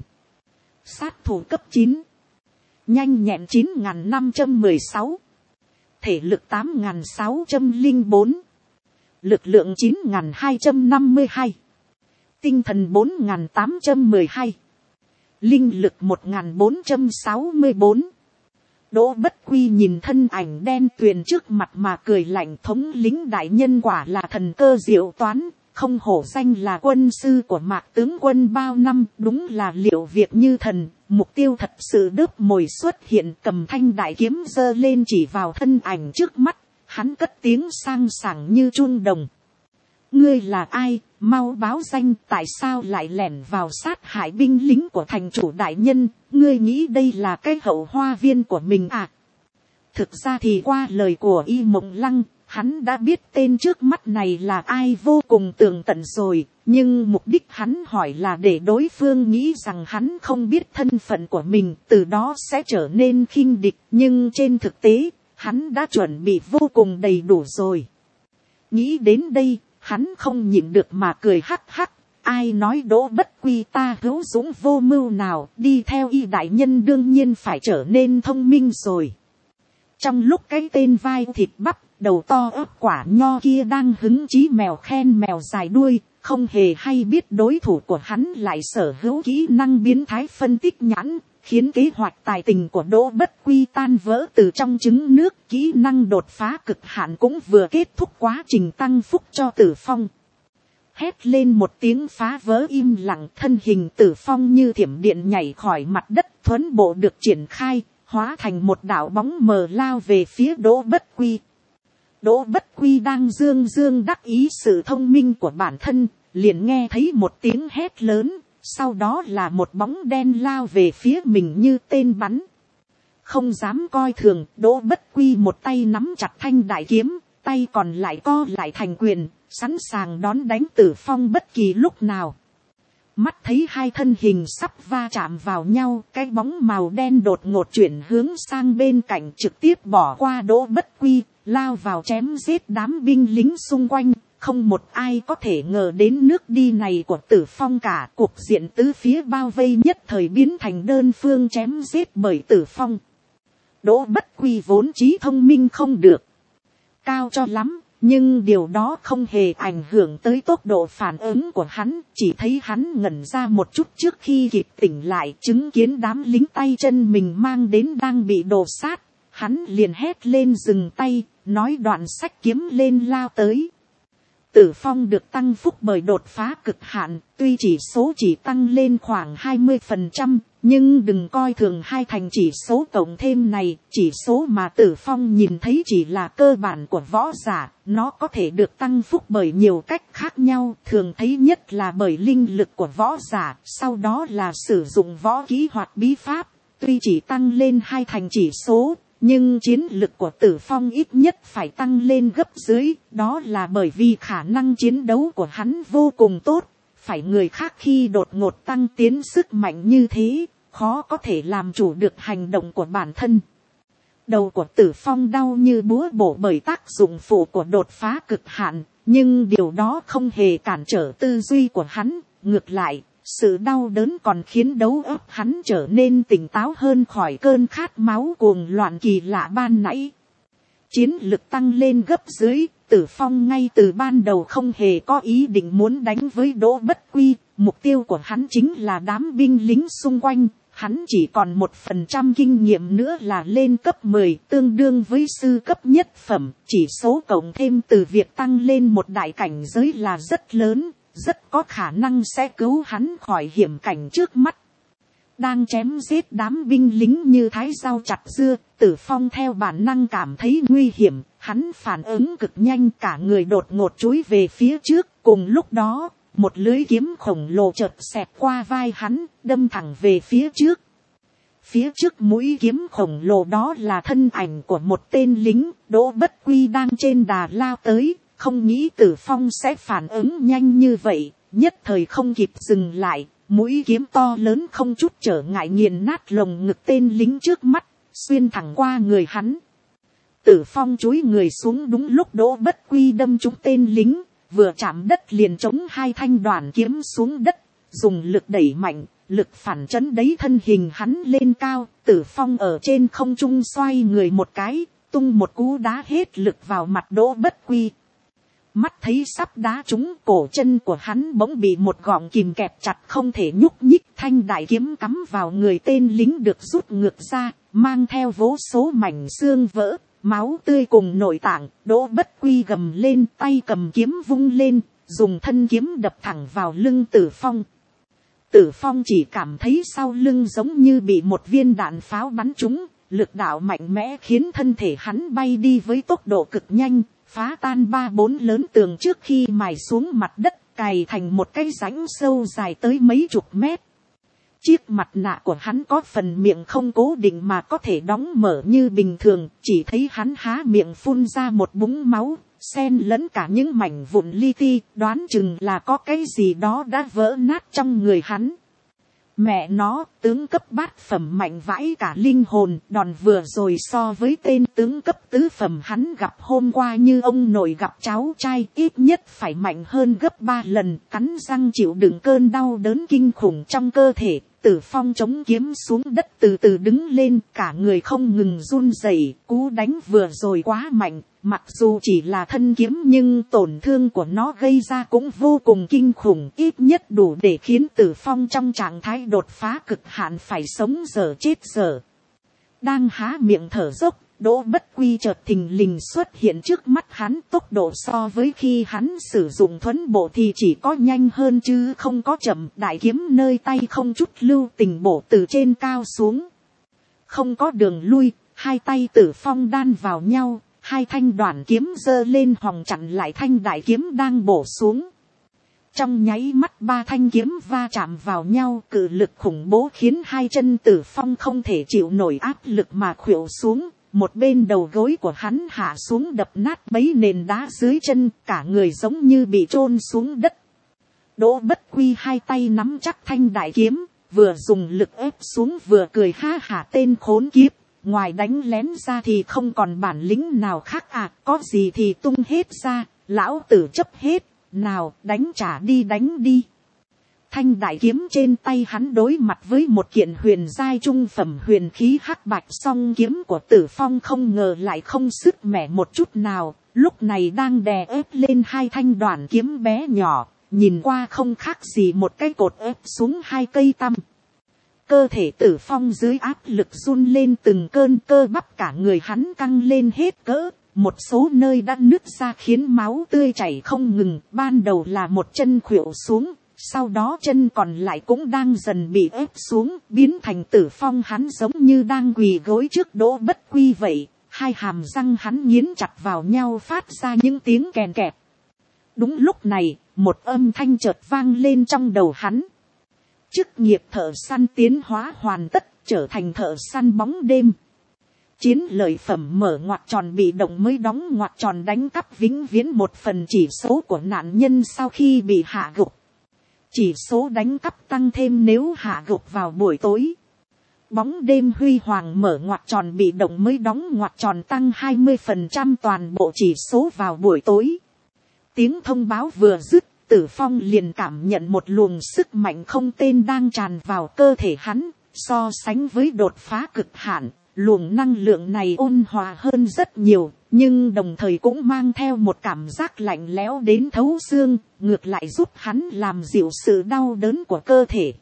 Sát thủ cấp chín, nhanh nhẹn chín nghìn năm trăm mười sáu, thể lực tám nghìn sáu trăm lẻ bốn, lực lượng chín nghìn hai trăm năm mươi hai, tinh thần bốn nghìn tám trăm mười hai, linh lực một nghìn bốn trăm sáu mươi bốn. Đỗ Bất Quy nhìn thân ảnh đen tuyền trước mặt mà cười lạnh, thống lĩnh đại nhân quả là thần cơ diệu toán, không hổ danh là quân sư của Mạc tướng quân bao năm, đúng là liệu việc như thần. Mục tiêu thật sự đớp mồi xuất hiện, cầm thanh đại kiếm giơ lên chỉ vào thân ảnh trước mắt, hắn cất tiếng sang sảng như chuông đồng. Ngươi là ai, mau báo danh, tại sao lại lẻn vào sát hại binh lính của thành chủ đại nhân, ngươi nghĩ đây là cái hậu hoa viên của mình à? Thực ra thì qua lời của Y Mộng Lăng, Hắn đã biết tên trước mắt này là ai vô cùng tường tận rồi, nhưng mục đích hắn hỏi là để đối phương nghĩ rằng hắn không biết thân phận của mình, từ đó sẽ trở nên khinh địch, nhưng trên thực tế, hắn đã chuẩn bị vô cùng đầy đủ rồi. Nghĩ đến đây, hắn không nhịn được mà cười hắc hắc, ai nói Đỗ Bất Quy ta hữu dũng vô mưu nào, đi theo y đại nhân đương nhiên phải trở nên thông minh rồi. Trong lúc cái tên vai thịt bắp, đầu to ớt quả nho kia đang hứng chí mèo khen mèo dài đuôi, không hề hay biết đối thủ của hắn lại sở hữu kỹ năng biến thái phân tích nhãn, khiến kế hoạch tài tình của Đỗ Bất Quy tan vỡ từ trong trứng nước. Kỹ năng đột phá cực hạn cũng vừa kết thúc quá trình tăng phúc cho Tử Phong. Hét lên một tiếng phá vỡ im lặng, thân hình Tử Phong như thiểm điện nhảy khỏi mặt đất, thuấn bộ được triển khai, hóa thành một đạo bóng mờ lao về phía Đỗ Bất Quy. Đỗ Bất Quy đang dương dương đắc ý sự thông minh của bản thân, liền nghe thấy một tiếng hét lớn, sau đó là một bóng đen lao về phía mình như tên bắn. Không dám coi thường, Đỗ Bất Quy một tay nắm chặt thanh đại kiếm, tay còn lại co lại thành quyền, sẵn sàng đón đánh Tử Phong bất kỳ lúc nào. Mắt thấy hai thân hình sắp va chạm vào nhau, cái bóng màu đen đột ngột chuyển hướng sang bên cạnh, trực tiếp bỏ qua Đỗ Bất Quy, lao vào chém giết đám binh lính xung quanh. Không một ai có thể ngờ đến nước đi này của Tử Phong cả, cuộc diện tứ phía bao vây nhất thời biến thành đơn phương chém giết bởi Tử Phong. Đỗ Bất Quy vốn trí thông minh không được cao cho lắm, nhưng điều đó không hề ảnh hưởng tới tốc độ phản ứng của hắn, chỉ thấy hắn ngẩn ra một chút trước khi kịp tỉnh lại, chứng kiến đám lính tay chân mình mang đến đang bị đổ sát, hắn liền hét lên dừng tay, nói đoạn xách kiếm lên lao tới. Tử Phong được tăng phúc bởi đột phá cực hạn, tuy chỉ số chỉ tăng lên khoảng hai mươi phần trăm, nhưng đừng coi thường hai thành chỉ số cộng thêm này, chỉ số mà Tử Phong nhìn thấy chỉ là cơ bản của võ giả, nó có thể được tăng phúc bởi nhiều cách khác nhau, thường thấy nhất là bởi linh lực của võ giả, sau đó là sử dụng võ kỹ hoặc bí pháp, tuy chỉ tăng lên hai thành chỉ số, nhưng chiến lực của Tử Phong ít nhất phải tăng lên gấp dưới, đó là bởi vì khả năng chiến đấu của hắn vô cùng tốt, phải người khác khi đột ngột tăng tiến sức mạnh như thế, khó có thể làm chủ được hành động của bản thân. Đầu của Tử Phong đau như búa bổ bởi tác dụng phụ của đột phá cực hạn, nhưng điều đó không hề cản trở tư duy của hắn, ngược lại, sự đau đớn còn khiến đấu óc hắn trở nên tỉnh táo hơn khỏi cơn khát máu cuồng loạn kỳ lạ ban nãy. Chiến lực tăng lên gấp dưới, Tử Phong ngay từ ban đầu không hề có ý định muốn đánh với Đỗ Bất Quy, mục tiêu của hắn chính là đám binh lính xung quanh, hắn chỉ còn một phần trăm kinh nghiệm nữa là lên cấp mười, tương đương với sư cấp nhất phẩm, chỉ số cộng thêm từ việc tăng lên một đại cảnh giới là rất lớn, rất có khả năng sẽ cứu hắn khỏi hiểm cảnh trước mắt. Đang chém giết đám binh lính như thái rau chặt dưa, Tử Phong theo bản năng cảm thấy nguy hiểm, hắn phản ứng cực nhanh, cả người đột ngột chúi về phía trước, cùng lúc đó, một lưới kiếm khổng lồ chợt xẹt qua vai hắn, đâm thẳng về phía trước. Phía trước mũi kiếm khổng lồ đó là thân ảnh của một tên lính, Đỗ Bất Quy đang trên đà lao tới, không nghĩ Tử Phong sẽ phản ứng nhanh như vậy, nhất thời không kịp dừng lại, mũi kiếm to lớn không chút trở ngại nghiền nát lồng ngực tên lính trước mắt, xuyên thẳng qua người hắn. Tử Phong chúi người xuống đúng lúc Đỗ Bất Quy đâm trúng tên lính, vừa chạm đất liền chống hai thanh đoàn kiếm xuống đất, dùng lực đẩy mạnh, lực phản chấn đấy thân hình hắn lên cao, Tử Phong ở trên không trung xoay người một cái, tung một cú đá hết lực vào mặt Đỗ Bất Quy. Mắt thấy sắp đá trúng, cổ chân của hắn bỗng bị một gọng kìm kẹp chặt không thể nhúc nhích, thanh đại kiếm cắm vào người tên lính được rút ngược ra, mang theo vô số mảnh xương vỡ, máu tươi cùng nội tạng. Đỗ Bất Quy gầm lên, tay cầm kiếm vung lên, dùng thân kiếm đập thẳng vào lưng Tử Phong. Tử Phong chỉ cảm thấy sau lưng giống như bị một viên đạn pháo bắn trúng, lực đạo mạnh mẽ khiến thân thể hắn bay đi với tốc độ cực nhanh, phá tan ba bốn lớn tường trước khi mài xuống mặt đất, cày thành một cái rãnh sâu dài tới mấy chục mét. Chiếc mặt nạ của hắn có phần miệng không cố định mà có thể đóng mở như bình thường, chỉ thấy hắn há miệng phun ra một búng máu, xen lẫn cả những mảnh vụn li ti, đoán chừng là có cái gì đó đã vỡ nát trong người hắn. Mẹ nó, tướng cấp bát phẩm mạnh vãi cả linh hồn, đòn vừa rồi so với tên tướng cấp tứ phẩm hắn gặp hôm qua như ông nội gặp cháu trai, ít nhất phải mạnh hơn gấp ba lần, cắn răng chịu đựng cơn đau đớn kinh khủng trong cơ thể. Tử Phong chống kiếm xuống đất từ từ đứng lên, cả người không ngừng run rẩy, cú đánh vừa rồi quá mạnh, mặc dù chỉ là thân kiếm nhưng tổn thương của nó gây ra cũng vô cùng kinh khủng, ít nhất đủ để khiến Tử Phong trong trạng thái đột phá cực hạn phải sống dở chết dở. Đang há miệng thở dốc, Đỗ Bất Quy chợt thình lình xuất hiện trước mắt hắn, tốc độ so với khi hắn sử dụng thuẫn bộ thì chỉ có nhanh hơn chứ không có chậm, đại kiếm nơi tay không chút lưu tình bổ từ trên cao xuống. Không có đường lui, hai tay Tử Phong đan vào nhau, hai thanh đoạn kiếm giơ lên hòng chặn lại thanh đại kiếm đang bổ xuống. Trong nháy mắt ba thanh kiếm va chạm vào nhau, cự lực khủng bố khiến hai chân Tử Phong không thể chịu nổi áp lực mà khuỵu xuống. Một bên đầu gối của hắn hạ xuống đập nát bấy nền đá dưới chân, cả người giống như bị chôn xuống đất. Đỗ Bất Quy hai tay nắm chắc thanh đại kiếm, vừa dùng lực ép xuống vừa cười ha hả, tên khốn kiếp, ngoài đánh lén ra thì không còn bản lĩnh nào khác à, có gì thì tung hết ra, lão tử chấp hết, nào đánh trả đi đánh đi. Thanh đại kiếm trên tay hắn đối mặt với một kiện huyền giai trung phẩm huyền khí hắc bạch song kiếm của Tử Phong không ngờ lại không sức mẻ một chút nào, lúc này đang đè ép lên hai thanh đoạn kiếm bé nhỏ, nhìn qua không khác gì một cái cột ép xuống hai cây tăm. Cơ thể Tử Phong dưới áp lực run lên từng cơn, cơ bắp cả người hắn căng lên hết cỡ, một số nơi đã nứt ra khiến máu tươi chảy không ngừng, ban đầu là một chân khuỵu xuống. Sau đó chân còn lại cũng đang dần bị ép xuống, biến thành Tử Phong hắn giống như đang quỳ gối trước Đỗ Bất Quy vậy, hai hàm răng hắn nghiến chặt vào nhau phát ra những tiếng kèn kẹt. Đúng lúc này, một âm thanh chợt vang lên trong đầu hắn. Chức nghiệp thợ săn tiến hóa hoàn tất, trở thành thợ săn bóng đêm. Chiến lợi phẩm mở ngoặc tròn bị động mới đóng ngoặc tròn, đánh cắp vĩnh viễn một phần chỉ số của nạn nhân sau khi bị hạ gục. Chỉ số đánh cắp tăng thêm nếu hạ gục vào buổi tối. Bóng đêm huy hoàng mở ngoặc tròn bị động mới đóng ngoặc tròn tăng hai mươi phần trăm toàn bộ chỉ số vào buổi tối. Tiếng thông báo vừa dứt, Tử Phong liền cảm nhận một luồng sức mạnh không tên đang tràn vào cơ thể hắn. So sánh với đột phá cực hạn, luồng năng lượng này ôn hòa hơn rất nhiều, nhưng đồng thời cũng mang theo một cảm giác lạnh lẽo đến thấu xương, ngược lại giúp hắn làm dịu sự đau đớn của cơ thể.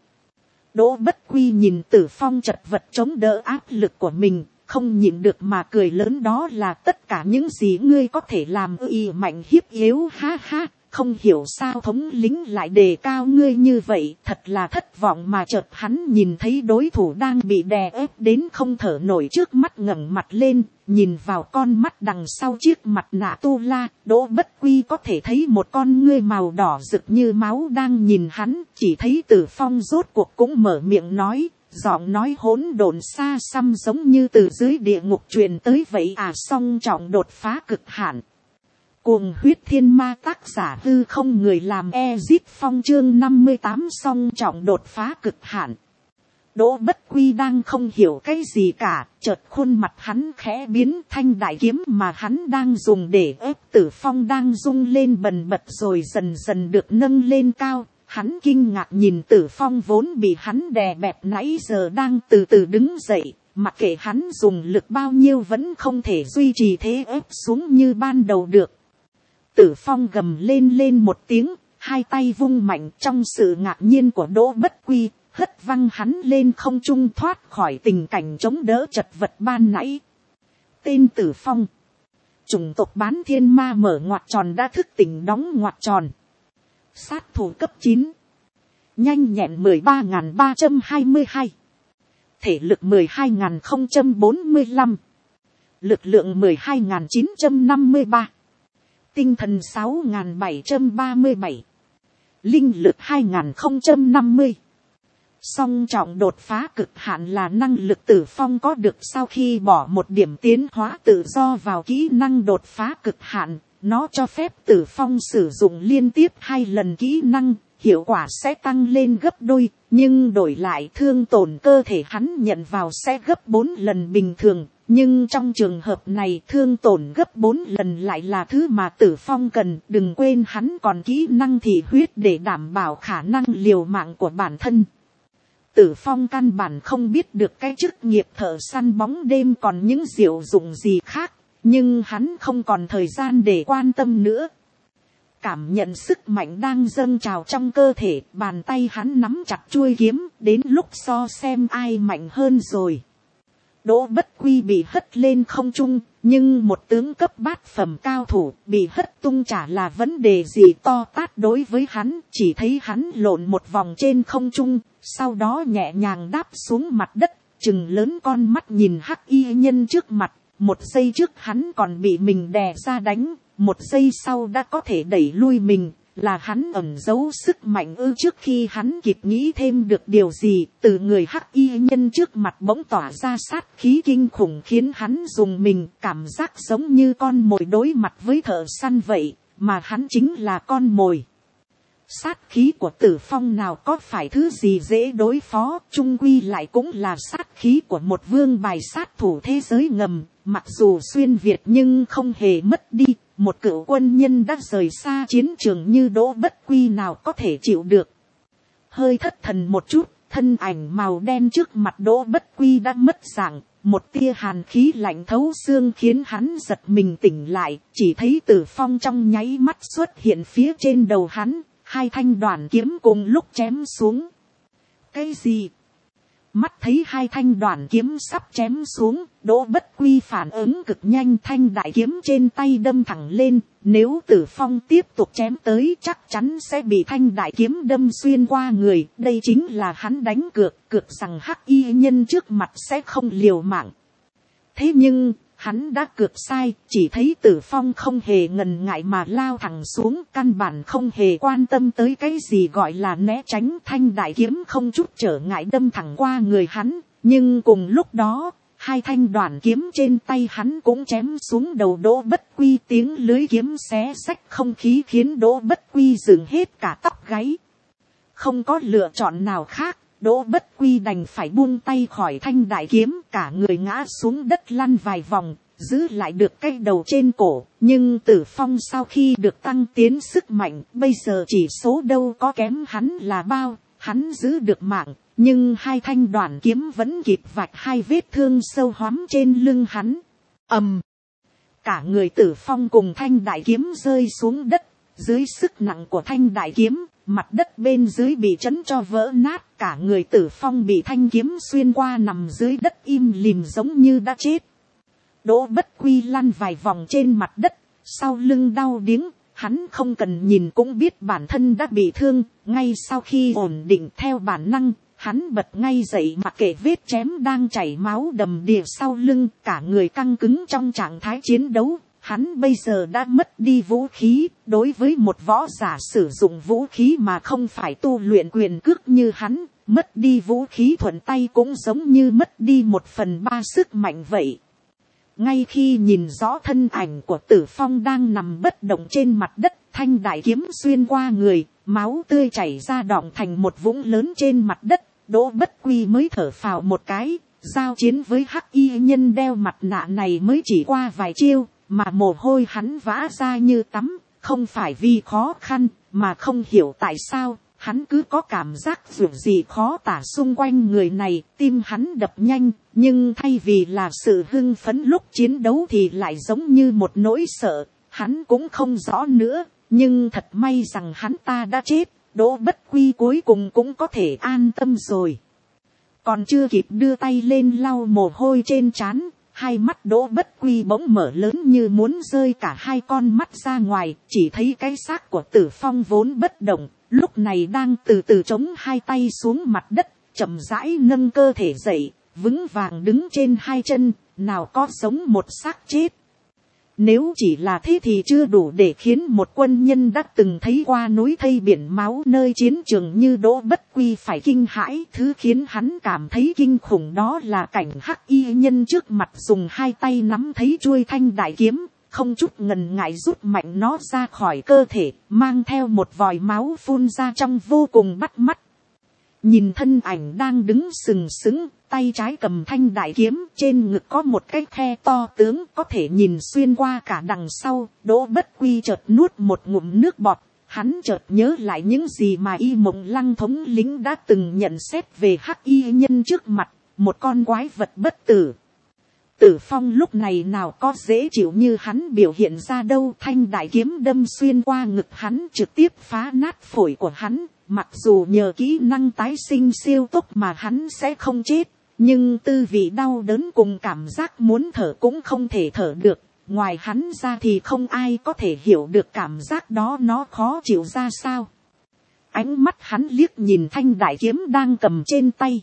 Đỗ Bất Quy nhìn Tử Phong chật vật chống đỡ áp lực của mình, không nhịn được mà cười lớn, đó là tất cả những gì ngươi có thể làm, ư mạnh hiếp yếu, ha ha. Không hiểu sao thống lĩnh lại đề cao ngươi như vậy, thật là thất vọng. Mà chợt hắn nhìn thấy đối thủ đang bị đè ép đến không thở nổi trước mắt, ngẩng mặt lên, nhìn vào con mắt đằng sau chiếc mặt nạ tu la, Đỗ Bất Quy có thể thấy một con ngươi màu đỏ rực như máu đang nhìn hắn. Chỉ thấy Tử Phong rốt cuộc cũng mở miệng nói, giọng nói hỗn độn xa xăm giống như từ dưới địa ngục truyền tới vậy à. Song trọng đột phá cực hạn. Cuồng huyết thiên ma, tác giả hư không người làm, Ezit Phong chương năm mươi tám song trọng đột phá cực hạn. Đỗ Bất Quy đang không hiểu cái gì cả, chợt khuôn mặt hắn khẽ biến, thanh đại kiếm mà hắn đang dùng để ép Tử Phong đang rung lên bần bật rồi dần dần được nâng lên cao. Hắn kinh ngạc nhìn Tử Phong vốn bị hắn đè bẹp nãy giờ đang từ từ đứng dậy, mặc kệ hắn dùng lực bao nhiêu vẫn không thể duy trì thế ép xuống như ban đầu được. Tử Phong gầm lên lên một tiếng, hai tay vung mạnh, trong sự ngạc nhiên của Đỗ Bất Quy, hất văng hắn lên không trung thoát khỏi tình cảnh chống đỡ chật vật ban nãy. Tên Tử Phong, chủng tộc bán thiên ma mở ngoặc tròn đã thức tỉnh đóng ngoặc tròn. Sát thủ cấp chín, nhanh nhẹn mười ba nghìn ba trăm hai mươi hai, thể lực mười hai nghìn không trăm bốn mươi lăm, lực lượng mười hai nghìn chín trăm năm mươi ba, tinh thần sáu nghìn bảy trăm ba mươi bảy, linh lực hai nghìn không trăm năm mươi, Song trọng đột phá cực hạn là năng lực Tử Phong có được sau khi bỏ một điểm tiến hóa tự do vào kỹ năng đột phá cực hạn. Nó cho phép Tử Phong sử dụng liên tiếp hai lần kỹ năng, hiệu quả sẽ tăng lên gấp đôi, nhưng đổi lại thương tổn cơ thể hắn nhận vào sẽ gấp bốn lần bình thường. Nhưng trong trường hợp này thương tổn gấp bốn lần lại là thứ mà Tử Phong cần. Đừng quên hắn còn kỹ năng thị huyết để đảm bảo khả năng liều mạng của bản thân. Tử Phong căn bản không biết được cái chức nghiệp thợ săn bóng đêm còn những diệu dụng gì khác. Nhưng hắn không còn thời gian để quan tâm nữa. Cảm nhận sức mạnh đang dâng trào trong cơ thể, bàn tay hắn nắm chặt chuôi kiếm, đến lúc so xem ai mạnh hơn rồi. Đỗ Bất Quy bị hất lên không trung, nhưng một tướng cấp bát phẩm cao thủ bị hất tung chả là vấn đề gì to tát đối với hắn. Chỉ thấy hắn lộn một vòng trên không trung, sau đó nhẹ nhàng đáp xuống mặt đất, chừng lớn con mắt nhìn Hắc Y nhân trước mặt. Một giây trước hắn còn bị mình đè ra đánh, một giây sau đã có thể đẩy lui mình. Là hắn ẩn giấu sức mạnh ư? Trước khi hắn kịp nghĩ thêm được điều gì, từ người Hắc Y nhân trước mặt bỗng tỏa ra sát khí kinh khủng khiến hắn dùng mình, cảm giác giống như con mồi đối mặt với thợ săn vậy, mà hắn chính là con mồi. Sát khí của Tử Phong nào có phải thứ gì dễ đối phó, chung quy lại cũng là sát khí của một vương bài sát thủ thế giới ngầm, mặc dù xuyên Việt nhưng không hề mất đi. Một cựu quân nhân đã rời xa chiến trường như Đỗ Bất Quy nào có thể chịu được. Hơi thất thần một chút, thân ảnh màu đen trước mặt Đỗ Bất Quy đã mất dạng. Một tia hàn khí lạnh thấu xương khiến hắn giật mình tỉnh lại. Chỉ thấy Tử Phong trong nháy mắt xuất hiện phía trên đầu hắn. Hai thanh đoàn kiếm cùng lúc chém xuống. Cái gì? Mắt thấy hai thanh đoàn kiếm sắp chém xuống, Đỗ Bất Quy phản ứng cực nhanh, thanh đại kiếm trên tay đâm thẳng lên. Nếu Tử Phong tiếp tục chém tới chắc chắn sẽ bị thanh đại kiếm đâm xuyên qua người. Đây chính là hắn đánh cược, cược rằng Hắc Y nhân trước mặt sẽ không liều mạng. Thế nhưng hắn đã cược sai, chỉ thấy Tử Phong không hề ngần ngại mà lao thẳng xuống, căn bản không hề quan tâm tới cái gì gọi là né tránh. Thanh đại kiếm không chút trở ngại đâm thẳng qua người hắn, nhưng cùng lúc đó, hai thanh đoàn kiếm trên tay hắn cũng chém xuống đầu Đỗ Bất Quy, tiếng lưới kiếm xé xách không khí khiến Đỗ Bất Quy dựng hết cả tóc gáy. Không có lựa chọn nào khác, Đỗ Bất Quy đành phải buông tay khỏi thanh đại kiếm, cả người ngã xuống đất lăn vài vòng, giữ lại được cái đầu trên cổ. Nhưng Tử Phong sau khi được tăng tiến sức mạnh, bây giờ chỉ số đâu có kém hắn là bao, hắn giữ được mạng, nhưng hai thanh đoàn kiếm vẫn kịp vạch hai vết thương sâu hoắm trên lưng hắn. Ầm! Cả người Tử Phong cùng thanh đại kiếm rơi xuống đất, dưới sức nặng của thanh đại kiếm, mặt đất bên dưới bị chấn cho vỡ nát, cả người Tử Phong bị thanh kiếm xuyên qua nằm dưới đất im lìm giống như đã chết. Đỗ Bất Quy lăn vài vòng trên mặt đất, sau lưng đau điếng, hắn không cần nhìn cũng biết bản thân đã bị thương. Ngay sau khi ổn định theo bản năng, hắn bật ngay dậy mặc kệ vết chém đang chảy máu đầm đìa sau lưng, cả người căng cứng trong trạng thái chiến đấu. Hắn bây giờ đã mất đi vũ khí, đối với một võ giả sử dụng vũ khí mà không phải tu luyện quyền cước như hắn, mất đi vũ khí thuận tay cũng giống như mất đi một phần ba sức mạnh vậy. Ngay khi nhìn rõ thân ảnh của Tử Phong đang nằm bất động trên mặt đất, thanh đại kiếm xuyên qua người, máu tươi chảy ra đọng thành một vũng lớn trên mặt đất, Đỗ Bất Quy mới thở phào một cái. Giao chiến với Hắc Y nhân đeo mặt nạ này mới chỉ qua vài chiêu, mà mồ hôi hắn vã ra như tắm, không phải vì khó khăn, mà không hiểu tại sao, hắn cứ có cảm giác dù gì khó tả xung quanh người này, tim hắn đập nhanh, nhưng thay vì là sự hưng phấn lúc chiến đấu thì lại giống như một nỗi sợ, hắn cũng không rõ nữa, nhưng thật may rằng hắn ta đã chết, Đỗ Bất Quy cuối cùng cũng có thể an tâm rồi. Còn chưa kịp đưa tay lên lau mồ hôi trên trán, hai mắt Đỗ Bất Quy bỗng mở lớn như muốn rơi cả hai con mắt ra ngoài, chỉ thấy cái xác của Tử Phong vốn bất động, lúc này đang từ từ chống hai tay xuống mặt đất, chậm rãi nâng cơ thể dậy, vững vàng đứng trên hai chân, nào có giống một xác chết. Nếu chỉ là thế thì chưa đủ để khiến một quân nhân đã từng thấy qua núi thây biển máu nơi chiến trường như Đỗ Bất Quy phải kinh hãi. Thứ khiến hắn cảm thấy kinh khủng đó là cảnh hắc y nhân trước mặt dùng hai tay nắm thấy chuôi thanh đại kiếm, không chút ngần ngại rút mạnh nó ra khỏi cơ thể, mang theo một vòi máu phun ra trong vô cùng bắt mắt. Nhìn thân ảnh đang đứng sừng sững, tay trái cầm thanh đại kiếm, trên ngực có một cái khe to tướng có thể nhìn xuyên qua cả đằng sau. Đỗ Bất Quy chợt nuốt một ngụm nước bọt, hắn chợt nhớ lại những gì mà Y Mộng Lăng thống lĩnh đã từng nhận xét về hắc y nhân trước mặt, một con quái vật bất tử. Tử Phong lúc này nào có dễ chịu như hắn biểu hiện ra đâu. Thanh đại kiếm đâm xuyên qua ngực hắn, trực tiếp phá nát phổi của hắn. Mặc dù nhờ kỹ năng tái sinh siêu tốc mà hắn sẽ không chết, nhưng tư vị đau đớn cùng cảm giác muốn thở cũng không thể thở được. Ngoài hắn ra thì không ai có thể hiểu được cảm giác đó nó khó chịu ra sao. Ánh mắt hắn liếc nhìn thanh đại kiếm đang cầm trên tay.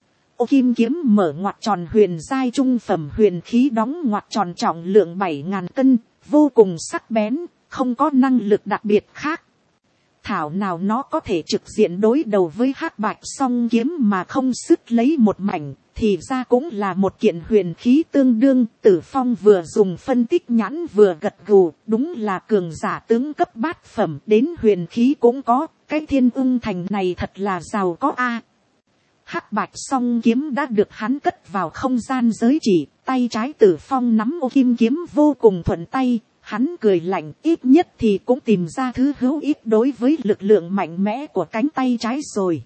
Ô kim kiếm mở ngoặc tròn huyền giai trung phẩm huyền khí, đóng ngoặc tròn trọng lượng bảy ngàn cân, vô cùng sắc bén, không có năng lực đặc biệt khác. Thảo nào nó có thể trực diện đối đầu với hắc bạch song kiếm mà không sức lấy một mảnh, thì ra cũng là một kiện huyền khí tương đương. Tử Phong vừa dùng phân tích nhãn vừa gật gù, đúng là cường giả tướng cấp bát phẩm, đến huyền khí cũng có, cái Thiên Ung Thành này thật là giàu có a. Hắc bạch song kiếm đã được hắn cất vào không gian giới chỉ, tay trái Tử Phong nắm ô kim kiếm vô cùng thuận tay. Hắn cười lạnh, ít nhất thì cũng tìm ra thứ hữu ích đối với lực lượng mạnh mẽ của cánh tay trái rồi.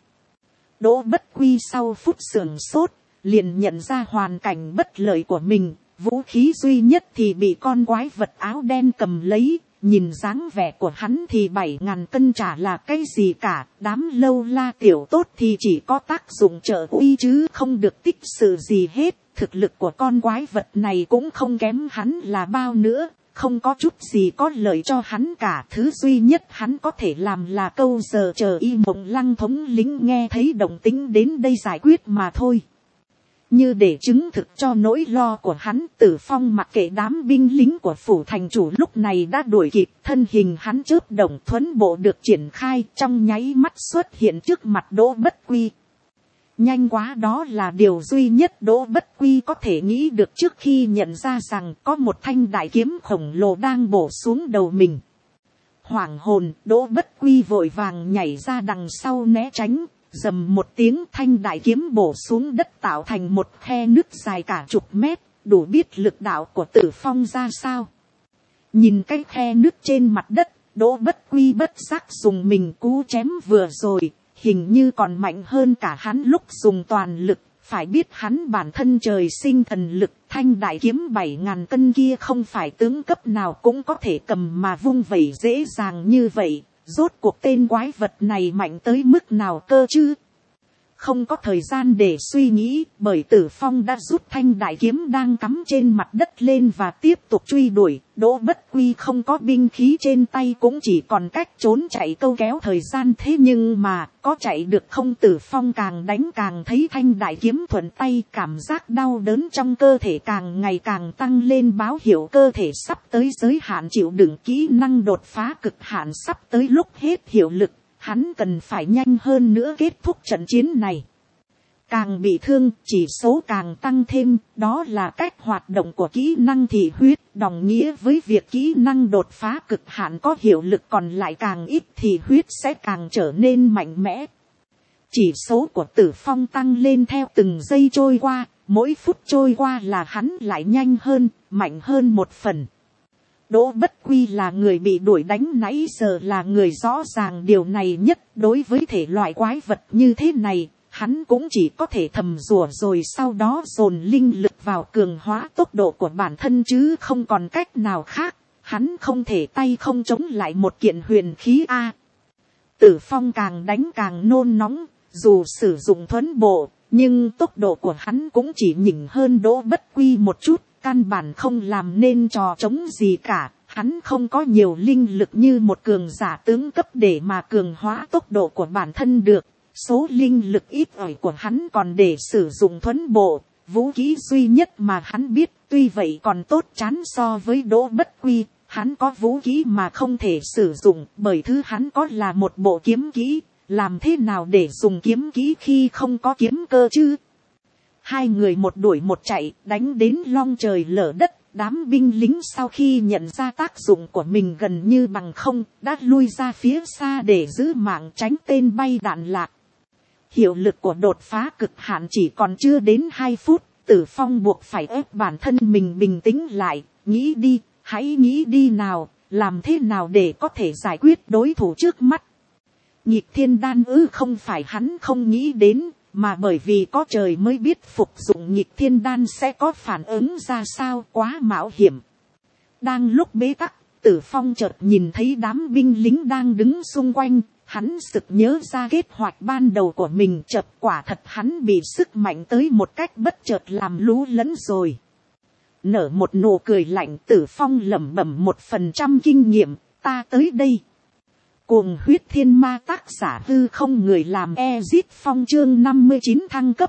Đỗ Bất Quy sau phút sườn sốt, liền nhận ra hoàn cảnh bất lợi của mình. Vũ khí duy nhất thì bị con quái vật áo đen cầm lấy. Nhìn dáng vẻ của hắn thì bảy ngàn cân chả là cái gì cả. Đám lâu la tiểu tốt thì chỉ có tác dụng trợ uy chứ không được tích sự gì hết. Thực lực của con quái vật này cũng không kém hắn là bao nữa. Không có chút gì có lợi cho hắn cả. Thứ duy nhất hắn có thể làm là câu giờ chờ Y Mộng Lăng thống lĩnh nghe thấy động tĩnh đến đây giải quyết mà thôi. Như để chứng thực cho nỗi lo của hắn, Tử Phong mặc kệ đám binh lính của phủ thành chủ lúc này đã đuổi kịp. Thân hình hắn chớp động thuấn bộ được triển khai, trong nháy mắt xuất hiện trước mặt Đỗ Bất Quy. Nhanh quá, đó là điều duy nhất Đỗ Bất Quy có thể nghĩ được trước khi nhận ra rằng có một thanh đại kiếm khổng lồ đang bổ xuống đầu mình. Hoảng hồn, Đỗ Bất Quy vội vàng nhảy ra đằng sau né tránh, rầm một tiếng thanh đại kiếm bổ xuống đất tạo thành một khe nước dài cả chục mét, đủ biết lực đạo của Tử Phong ra sao. Nhìn cái khe nước trên mặt đất, Đỗ Bất Quy bất giác dùng mình cú chém vừa rồi. Hình như còn mạnh hơn cả hắn lúc dùng toàn lực, phải biết hắn bản thân trời sinh thần lực, thanh đại kiếm bảy ngàn cân kia không phải tướng cấp nào cũng có thể cầm mà vung vẩy dễ dàng như vậy. Rốt cuộc tên quái vật này mạnh tới mức nào cơ chứ? Không có thời gian để suy nghĩ, bởi Tử Phong đã rút thanh đại kiếm đang cắm trên mặt đất lên và tiếp tục truy đuổi. Đỗ Bất Quy không có binh khí trên tay cũng chỉ còn cách trốn chạy câu kéo thời gian. Thế nhưng mà có chạy được không? Tử Phong càng đánh càng thấy thanh đại kiếm thuận tay, cảm giác đau đớn trong cơ thể càng ngày càng tăng lên, báo hiệu cơ thể sắp tới giới hạn chịu đựng, kỹ năng đột phá cực hạn sắp tới lúc hết hiệu lực. Hắn cần phải nhanh hơn nữa kết thúc trận chiến này. Càng bị thương, chỉ số càng tăng thêm, đó là cách hoạt động của kỹ năng thị huyết, đồng nghĩa với việc kỹ năng đột phá cực hạn có hiệu lực, còn lại càng ít thì huyết sẽ càng trở nên mạnh mẽ. Chỉ số của Tử Phong tăng lên theo từng giây trôi qua, mỗi phút trôi qua là hắn lại nhanh hơn, mạnh hơn một phần. Đỗ Bất Quy là người bị đuổi đánh nãy giờ là người rõ ràng điều này nhất. Đối với thể loại quái vật như thế này, hắn cũng chỉ có thể thầm rủa rồi sau đó dồn linh lực vào cường hóa tốc độ của bản thân chứ không còn cách nào khác. Hắn không thể tay không chống lại một kiện huyền khí a. Tử Phong càng đánh càng nôn nóng, dù sử dụng thuấn bộ, nhưng tốc độ của hắn cũng chỉ nhỉnh hơn Đỗ Bất Quy một chút. Căn bản không làm nên trò trống gì cả, hắn không có nhiều linh lực như một cường giả tướng cấp để mà cường hóa tốc độ của bản thân được. Số linh lực ít ỏi của hắn còn để sử dụng thuấn bộ, vũ khí duy nhất mà hắn biết Tuy vậy còn tốt chán so với Đỗ Bất Quy, hắn có vũ khí mà không thể sử dụng, bởi thứ hắn có là một bộ kiếm kỹ, làm thế nào để dùng kiếm kỹ khi không có kiếm cơ chứ. Hai người một đuổi một chạy, đánh đến long trời lở đất. Đám binh lính sau khi nhận ra tác dụng của mình gần như bằng không, đã lui ra phía xa để giữ mạng tránh tên bay đạn lạc. Hiệu lực của đột phá cực hạn chỉ còn chưa đến hai phút, Tử Phong buộc phải ép bản thân mình bình tĩnh lại, nghĩ đi, hãy nghĩ đi nào, làm thế nào để có thể giải quyết đối thủ trước mắt. Nhịp thiên đan ư không phải hắn không nghĩ đến, mà bởi vì có trời mới biết phục dụng nhịp thiên đan sẽ có phản ứng ra sao, quá mạo hiểm. Đang lúc bế tắc, Tử Phong chợt nhìn thấy đám binh lính đang đứng xung quanh, hắn sực nhớ ra kế hoạch ban đầu của mình, chợt quả thật hắn bị sức mạnh tới một cách bất chợt làm lú lẫn rồi. Nở một nụ cười lạnh, Tử Phong lẩm bẩm một phần trăm kinh nghiệm, ta tới đây. Cuồng huyết thiên ma, tác giả Hư Không, người làm Ezit Phong, chương năm mươi chín thăng cấp.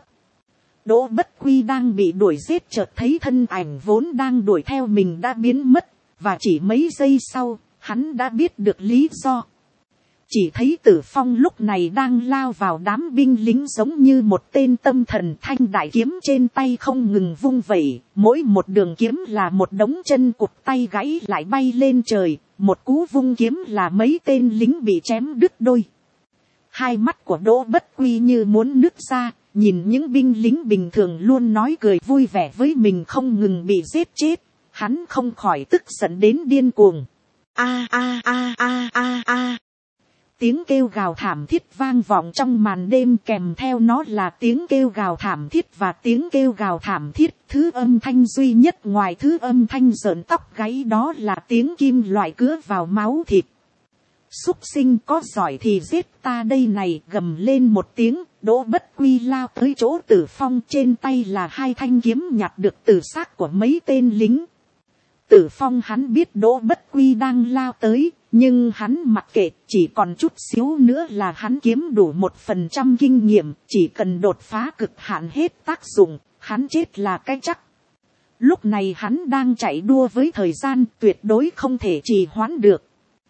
Đỗ Bất Quy đang bị đuổi giết, chợt thấy thân ảnh vốn đang đuổi theo mình đã biến mất, và chỉ mấy giây sau, hắn đã biết được lý do. Chỉ thấy Tử Phong lúc này đang lao vào đám binh lính giống như một tên tâm thần, thanh đại kiếm trên tay không ngừng vung vẩy, mỗi một đường kiếm là một đống chân cụt tay gãy lại bay lên trời, một cú vung kiếm là mấy tên lính bị chém đứt đôi. Hai mắt của Đỗ Bất Quy như muốn nứt ra, nhìn những binh lính bình thường luôn nói cười vui vẻ với mình không ngừng bị giết chết, hắn không khỏi tức giận đến điên cuồng. A a a a a a. Tiếng kêu gào thảm thiết vang vọng trong màn đêm, kèm theo nó là tiếng kêu gào thảm thiết và tiếng kêu gào thảm thiết. Thứ âm thanh duy nhất ngoài thứ âm thanh rợn tóc gáy đó là tiếng kim loại cứa vào máu thịt. Súc sinh, có giỏi thì giết ta đây này, gầm lên một tiếng, Đỗ Bất Quy lao tới chỗ Tử Phong, trên tay là hai thanh kiếm nhặt được từ xác của mấy tên lính. Tử Phong hắn biết Đỗ Bất Quy đang lao tới, nhưng hắn mặc kệ, chỉ còn chút xíu nữa là hắn kiếm đủ một phần trăm kinh nghiệm, chỉ cần đột phá cực hạn hết tác dụng, hắn chết là cái chắc. Lúc này hắn đang chạy đua với thời gian, tuyệt đối không thể trì hoãn được.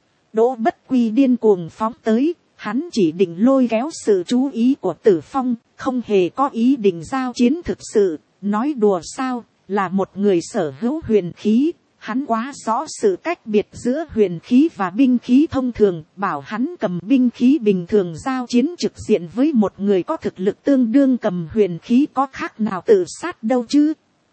Đỗ Bất Quy điên cuồng phóng tới, hắn chỉ định lôi kéo sự chú ý của Tử Phong, không hề có ý định giao chiến thực sự, nói đùa sao, là một người sở hữu huyền khí. Hắn quá rõ sự cách biệt giữa huyền khí và binh khí thông thường, bảo hắn cầm binh khí bình thường giao chiến trực diện với một người có thực lực tương đương cầm huyền khí có khác nào tự sát đâu chứ.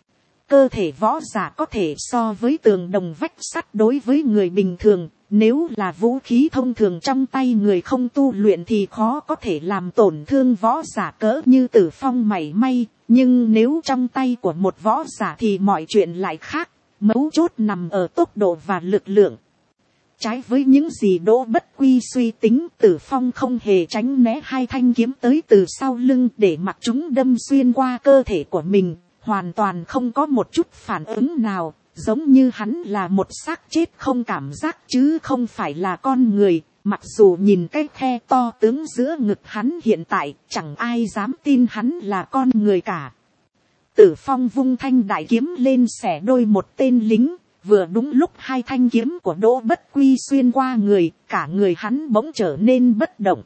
Cơ thể võ giả có thể so với tường đồng vách sắt đối với người bình thường, nếu là vũ khí thông thường trong tay người không tu luyện thì khó có thể làm tổn thương võ giả cỡ như Tử Phong mảy may, nhưng nếu trong tay của một võ giả thì mọi chuyện lại khác. Mấu chốt nằm ở tốc độ và lực lượng. Trái với những gì Đỗ Bất Quy suy tính, Tử Phong không hề tránh né hai thanh kiếm tới từ sau lưng để mặc chúng đâm xuyên qua cơ thể của mình, hoàn toàn không có một chút phản ứng nào, giống như hắn là một xác chết không cảm giác chứ không phải là con người. Mặc dù nhìn cái khe to tướng giữa ngực hắn hiện tại, chẳng ai dám tin hắn là con người cả. Tử Phong vung thanh đại kiếm lên xẻ đôi một tên lính, vừa đúng lúc hai thanh kiếm của Đỗ Bất Quy xuyên qua người, cả người hắn bỗng trở nên bất động.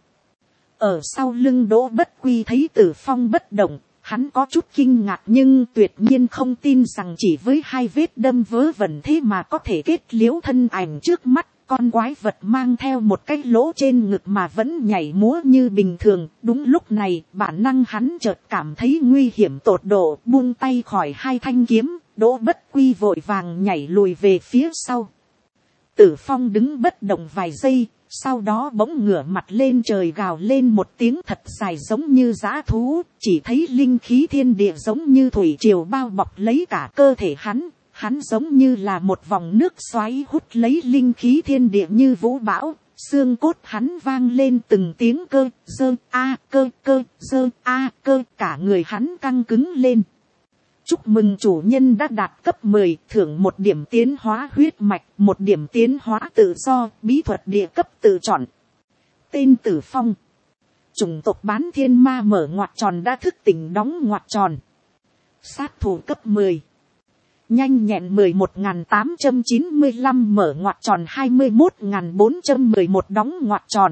Ở sau lưng Đỗ Bất Quy thấy Tử Phong bất động, hắn có chút kinh ngạc nhưng tuyệt nhiên không tin rằng chỉ với hai vết đâm vớ vẩn thế mà có thể kết liễu thân ảnh trước mắt. Con quái vật mang theo một cái lỗ trên ngực mà vẫn nhảy múa như bình thường. Đúng lúc này, bản năng hắn chợt cảm thấy nguy hiểm tột độ, buông tay khỏi hai thanh kiếm, Đỗ Bất Quy vội vàng nhảy lùi về phía sau. Tử Phong đứng bất động vài giây, sau đó bỗng ngửa mặt lên trời gào lên một tiếng thật dài giống như dã thú, chỉ thấy linh khí thiên địa giống như thủy triều bao bọc lấy cả cơ thể hắn. Hắn giống như là một vòng nước xoáy hút lấy linh khí thiên địa như vũ bão, xương cốt hắn vang lên từng tiếng cơ, dơ, a, cơ, cơ, dơ, a, cơ, cả người hắn căng cứng lên. Chúc mừng chủ nhân đã đạt cấp mười, thưởng một điểm tiến hóa huyết mạch, một điểm tiến hóa tự do, bí thuật địa cấp tự chọn. Tên Tử Phong. Chủng tộc bán thiên ma mở ngoặc tròn đã thức tỉnh đóng ngoặc tròn. Sát thủ cấp mười. nhanh nhẹn mười một nghìn tám trăm chín mươi lăm mở ngoặc tròn hai mươi một nghìn bốn trăm mười một đóng ngoặc tròn.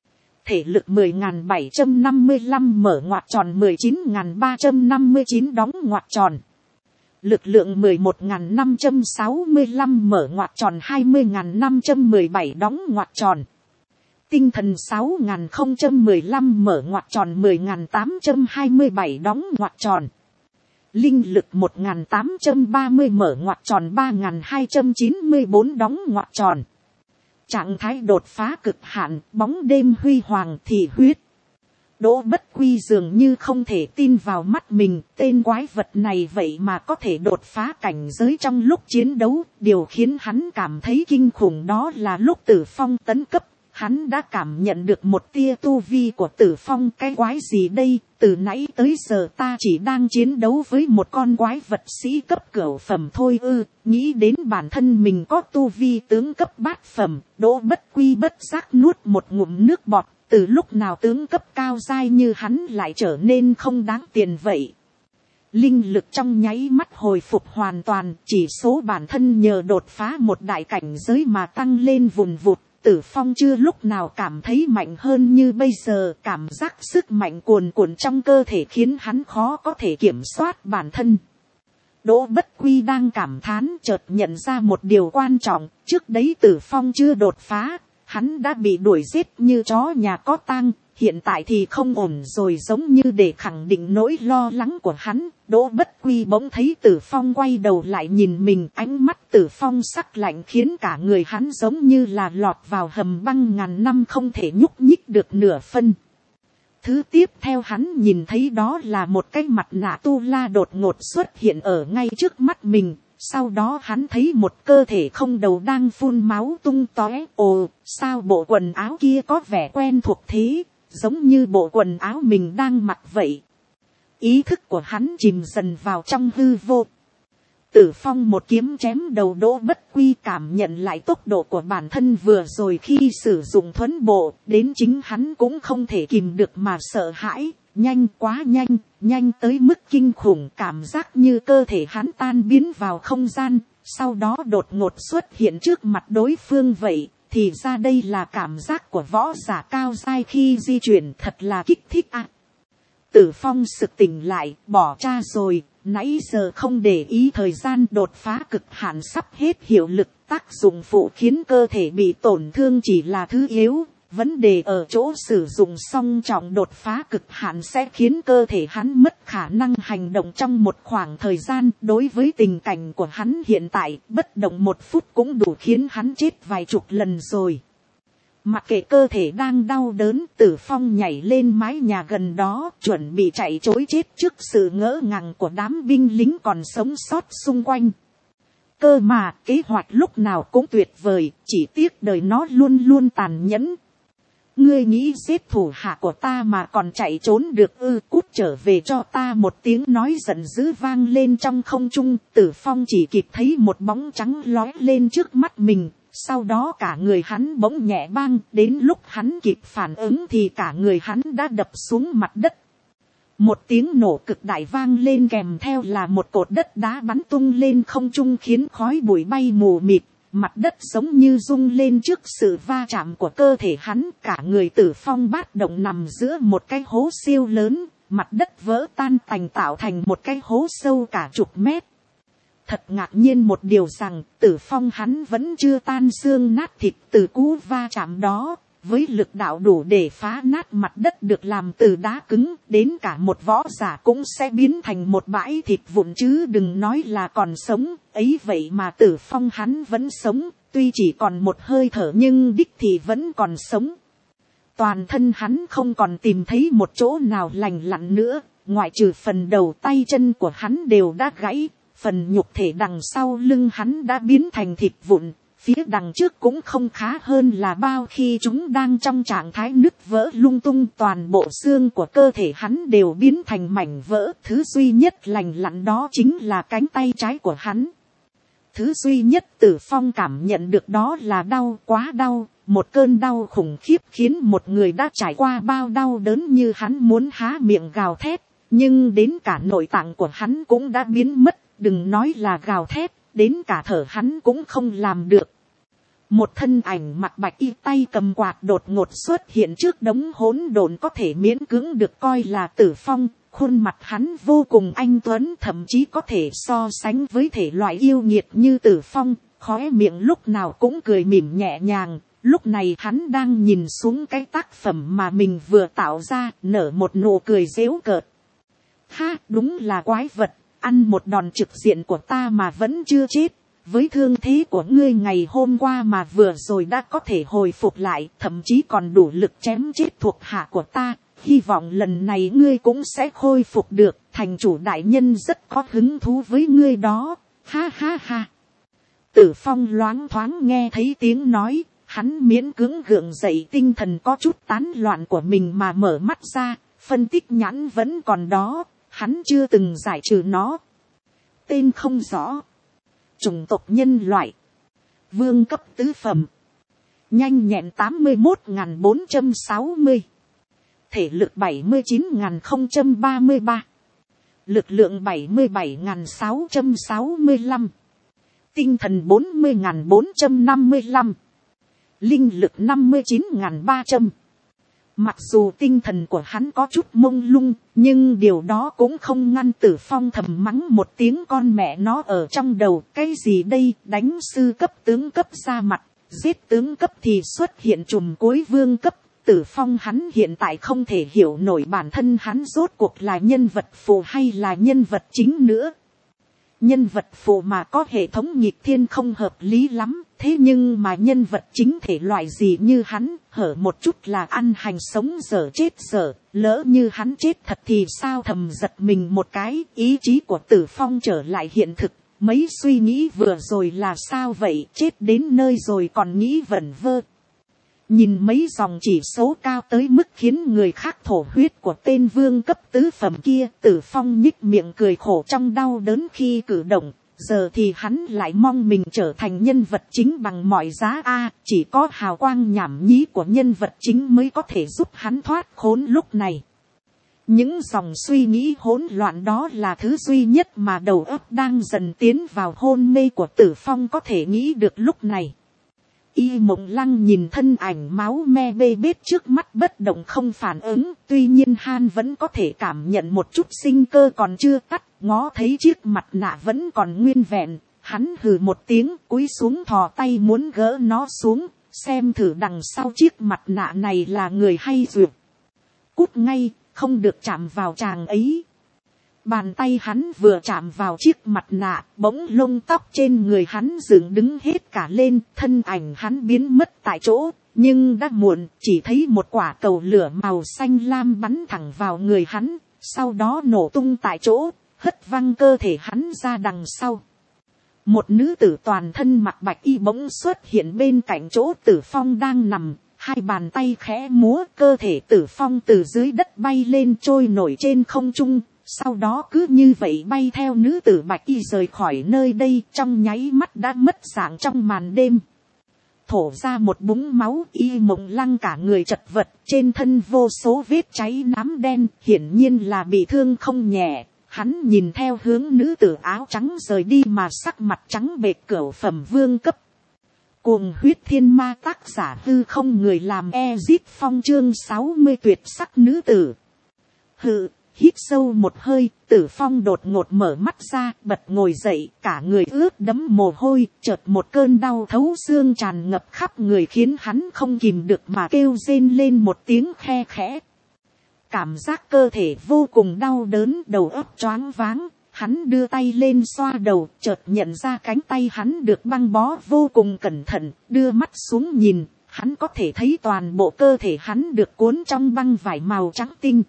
Thể lực mười nghìn bảy trăm năm mươi lăm mở ngoặc tròn mười chín nghìn ba trăm năm mươi chín đóng ngoặc tròn. Lực lượng mười một nghìn năm trăm sáu mươi lăm mở ngoặc tròn hai mươi nghìn năm trăm mười bảy đóng ngoặc tròn. Tinh thần sáu nghìn không trăm mười lăm mở ngoặc tròn mười nghìn tám trăm hai mươi bảy đóng ngoặc tròn. Linh lực một nghìn tám trăm ba mươi mở ngoặc tròn ba nghìn hai trăm chín mươi bốn đóng ngoặc tròn. Trạng thái đột phá cực hạn, bóng đêm huy hoàng thị huyết. Đỗ Bất Quy dường như không thể tin vào mắt mình, tên quái vật này vậy mà có thể đột phá cảnh giới trong lúc chiến đấu. Điều khiến hắn cảm thấy kinh khủng đó là lúc Tử Phong tấn cấp, hắn đã cảm nhận được một tia tu vi của Tử Phong. Cái quái gì đây, từ nãy tới giờ ta chỉ đang chiến đấu với một con quái vật sĩ cấp cửu phẩm thôi ư. Nghĩ đến bản thân mình có tu vi tướng cấp bát phẩm, Đỗ Bất Quy bất giác nuốt một ngụm nước bọt. Từ lúc nào tướng cấp cao dai như hắn lại trở nên không đáng tiền vậy. Linh lực trong nháy mắt hồi phục hoàn toàn, chỉ số bản thân nhờ đột phá một đại cảnh giới mà tăng lên vùn vụt. Tử Phong chưa lúc nào cảm thấy mạnh hơn như bây giờ, cảm giác sức mạnh cuồn cuộn trong cơ thể khiến hắn khó có thể kiểm soát bản thân. Đỗ Bất Quy đang cảm thán chợt nhận ra một điều quan trọng, trước đấy Tử Phong chưa đột phá, hắn đã bị đuổi giết như chó nhà có tang, hiện tại thì không ổn rồi. Giống như để khẳng định nỗi lo lắng của hắn, Đỗ Bất Quy bỗng thấy Tử Phong quay đầu lại nhìn mình, ánh mắt Tử Phong sắc lạnh khiến cả người hắn giống như là lọt vào hầm băng ngàn năm không thể nhúc nhích được nửa phân. Thứ tiếp theo hắn nhìn thấy đó là một cái mặt nạ tu la đột ngột xuất hiện ở ngay trước mắt mình. Sau đó hắn thấy một cơ thể không đầu đang phun máu tung tóe. Ồ, sao bộ quần áo kia có vẻ quen thuộc thế, giống như bộ quần áo mình đang mặc vậy. Ý thức của hắn chìm dần vào trong hư vô. Tử Phong một kiếm chém đầu Đỗ Bất Quy, cảm nhận lại tốc độ của bản thân vừa rồi khi sử dụng thuẫn bộ, đến chính hắn cũng không thể kìm được mà sợ hãi. Nhanh quá nhanh, nhanh tới mức kinh khủng, cảm giác như cơ thể hắn tan biến vào không gian, sau đó đột ngột xuất hiện trước mặt đối phương vậy. Thì ra đây là cảm giác của võ giả cao giai khi di chuyển, thật là kích thích ạ. À. Tử Phong sực tỉnh lại, bỏ cha rồi, nãy giờ không để ý thời gian, đột phá cực hạn sắp hết hiệu lực, tác dụng phụ khiến cơ thể bị tổn thương chỉ là thứ yếu. Vấn đề ở chỗ sử dụng song trọng đột phá cực hạn sẽ khiến cơ thể hắn mất khả năng hành động trong một khoảng thời gian. Đối với tình cảnh của hắn hiện tại, bất động một phút cũng đủ khiến hắn chết vài chục lần rồi. Mặc kệ cơ thể đang đau đớn, Tử Phong nhảy lên mái nhà gần đó, chuẩn bị chạy trối chết trước sự ngỡ ngàng của đám binh lính còn sống sót xung quanh. Cơ mà, kế hoạch lúc nào cũng tuyệt vời, chỉ tiếc đời nó luôn luôn tàn nhẫn. Ngươi nghĩ giết thủ hạ của ta mà còn chạy trốn được ư? Cút trở về cho ta. Một tiếng nói giận dữ vang lên trong không trung. Tử Phong chỉ kịp thấy một bóng trắng lóe lên trước mắt mình, sau đó cả người hắn bỗng nhẹ bang. Đến lúc hắn kịp phản ứng thì cả người hắn đã đập xuống mặt đất. Một tiếng nổ cực đại vang lên, kèm theo là một cột đất đá bắn tung lên không trung khiến khói bụi bay mù mịt. Mặt đất giống như rung lên trước sự va chạm của cơ thể hắn. Cả người Tử Phong bát động nằm giữa một cái hố siêu lớn, mặt đất vỡ tan tành tạo thành một cái hố sâu cả chục mét. Thật ngạc nhiên một điều rằng, Tử Phong hắn vẫn chưa tan xương nát thịt từ cú va chạm đó. Với lực đạo đủ để phá nát mặt đất được làm từ đá cứng, đến cả một võ giả cũng sẽ biến thành một bãi thịt vụn chứ đừng nói là còn sống. Ấy vậy mà Tử Phong hắn vẫn sống, tuy chỉ còn một hơi thở nhưng đích thì vẫn còn sống. Toàn thân hắn không còn tìm thấy một chỗ nào lành lặn nữa, ngoại trừ phần đầu tay chân của hắn đều đã gãy, phần nhục thể đằng sau lưng hắn đã biến thành thịt vụn. Phía đằng trước cũng không khá hơn là bao khi chúng đang trong trạng thái nứt vỡ lung tung, toàn bộ xương của cơ thể hắn đều biến thành mảnh vỡ. Thứ duy nhất lành lặn đó chính là cánh tay trái của hắn. Thứ duy nhất Tử Phong cảm nhận được đó là đau, quá đau, một cơn đau khủng khiếp khiến một người đã trải qua bao đau đớn như hắn muốn há miệng gào thét, nhưng đến cả nội tạng của hắn cũng đã biến mất. đừng nói là gào thét, đến cả thở hắn cũng không làm được. Một thân ảnh mặc bạch y tay cầm quạt đột ngột xuất hiện trước đống hỗn độn, có thể miễn cưỡng được coi là Tử Phong. Khuôn mặt hắn vô cùng anh tuấn, thậm chí có thể so sánh với thể loại yêu nghiệt như Tử Phong, khóe miệng lúc nào cũng cười mỉm nhẹ nhàng. Lúc này hắn đang nhìn xuống cái tác phẩm mà mình vừa tạo ra, nở một nụ cười giễu cợt. Ha, đúng là quái vật, ăn một đòn trực diện của ta mà vẫn chưa chết. Với thương thế của ngươi ngày hôm qua mà vừa rồi đã có thể hồi phục lại, thậm chí còn đủ lực chém chết thuộc hạ của ta. Hy vọng lần này ngươi cũng sẽ khôi phục được, thành chủ đại nhân rất có hứng thú với ngươi đó. Ha ha ha. Tử Phong loáng thoáng nghe thấy tiếng nói, hắn miễn cưỡng gượng dậy tinh thần có chút tán loạn của mình mà mở mắt ra, phân tích nhãn vẫn còn đó, hắn chưa từng giải trừ nó. Tên không rõ. Chủng tộc nhân loại. Vương cấp tứ phẩm. Nhanh nhẹn tám mươi một nghìn bốn trăm sáu mươi. Thể lực bảy mươi chín nghìn không trăm ba mươi ba. Lực lượng bảy mươi bảy nghìn sáu trăm sáu mươi lăm. Tinh thần bốn mươi nghìn bốn trăm năm mươi lăm. Linh lực năm mươi chín nghìn ba trăm. Mặc dù tinh thần của hắn có chút mông lung, nhưng điều đó cũng không ngăn Tử Phong thầm mắng một tiếng con mẹ nó ở trong đầu. Cái gì đây, đánh sư cấp tướng cấp ra mặt, giết tướng cấp thì xuất hiện trùm cuối vương cấp. Tử Phong hắn hiện tại không thể hiểu nổi bản thân hắn rốt cuộc là nhân vật phụ hay là nhân vật chính nữa. Nhân vật phụ mà có hệ thống nhịp thiên không hợp lý lắm, thế nhưng mà nhân vật chính thể loại gì như hắn, hở một chút là ăn hành sống dở chết dở, lỡ như hắn chết thật thì sao. Thầm giật mình một cái, ý chí của Tử Phong trở lại hiện thực, mấy suy nghĩ vừa rồi là sao vậy, chết đến nơi rồi còn nghĩ vẩn vơ. Nhìn mấy dòng chỉ số cao tới mức khiến người khác thổ huyết của tên vương cấp tứ phẩm kia, Tử Phong nhích miệng cười khổ trong đau đớn khi cử động. Giờ thì hắn lại mong mình trở thành nhân vật chính bằng mọi giá a, chỉ có hào quang nhảm nhí của nhân vật chính mới có thể giúp hắn thoát khốn lúc này. Những dòng suy nghĩ hỗn loạn đó là thứ duy nhất mà đầu óc đang dần tiến vào hôn mê của Tử Phong có thể nghĩ được lúc này. Y Mộng Lăng nhìn thân ảnh máu me bê bết trước mắt bất động không phản ứng, tuy nhiên Han vẫn có thể cảm nhận một chút sinh cơ còn chưa tắt, ngó thấy chiếc mặt nạ vẫn còn nguyên vẹn, hắn hừ một tiếng cúi xuống thò tay muốn gỡ nó xuống, xem thử đằng sau chiếc mặt nạ này là người hay duyệt. Cút ngay, không được chạm vào chàng ấy. Bàn tay hắn vừa chạm vào chiếc mặt nạ, bỗng lông tóc trên người hắn dựng đứng hết cả lên, thân ảnh hắn biến mất tại chỗ, nhưng đã muộn, chỉ thấy một quả cầu lửa màu xanh lam bắn thẳng vào người hắn, sau đó nổ tung tại chỗ, hất văng cơ thể hắn ra đằng sau. Một nữ tử toàn thân mặc bạch y bỗng xuất hiện bên cạnh chỗ Tử Phong đang nằm, hai bàn tay khẽ múa, cơ thể Tử Phong từ dưới đất bay lên trôi nổi trên không trung. Sau đó cứ như vậy bay theo nữ tử bạch y rời khỏi nơi đây, trong nháy mắt đã mất dạng trong màn đêm. Thổ ra một búng máu, Y Mộng Lăng cả người chật vật, trên thân vô số vết cháy nám đen, hiển nhiên là bị thương không nhẹ. Hắn nhìn theo hướng nữ tử áo trắng rời đi mà sắc mặt trắng bệch, cửu phẩm vương cấp. Cuồng huyết thiên ma, tác giả hư không, người làm Ezit Phong, chương sáu mươi tuyệt sắc nữ tử. Hự. Hít sâu một hơi, Tử Phong đột ngột mở mắt ra, bật ngồi dậy, cả người ướt đẫm mồ hôi, chợt một cơn đau thấu xương tràn ngập khắp người khiến hắn không kìm được mà kêu rên lên một tiếng khe khẽ. Cảm giác cơ thể vô cùng đau đớn, đầu óc choáng váng, hắn đưa tay lên xoa đầu, chợt nhận ra cánh tay hắn được băng bó vô cùng cẩn thận, đưa mắt xuống nhìn, hắn có thể thấy toàn bộ cơ thể hắn được cuốn trong băng vải màu trắng tinh.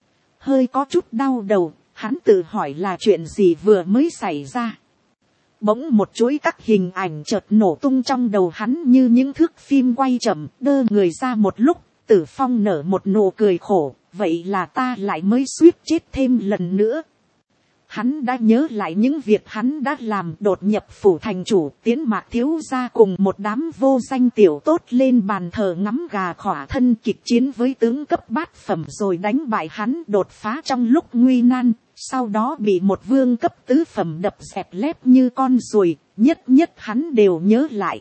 Hơi có chút đau đầu, hắn tự hỏi là chuyện gì vừa mới xảy ra. Bỗng một chuỗi các hình ảnh chợt nổ tung trong đầu hắn như những thước phim quay chậm, đơ người ra một lúc, Tử Phong nở một nụ cười khổ, vậy là ta lại mới suýt chết thêm lần nữa. Hắn đã nhớ lại những việc hắn đã làm, đột nhập phủ thành chủ, tiến Mạc thiếu gia cùng một đám vô danh tiểu tốt lên bàn thờ ngắm gà khỏa thân, kịch chiến với tướng cấp bát phẩm rồi đánh bại hắn, đột phá trong lúc nguy nan, sau đó bị một vương cấp tứ phẩm đập dẹp lép như con ruồi, nhất nhất hắn đều nhớ lại.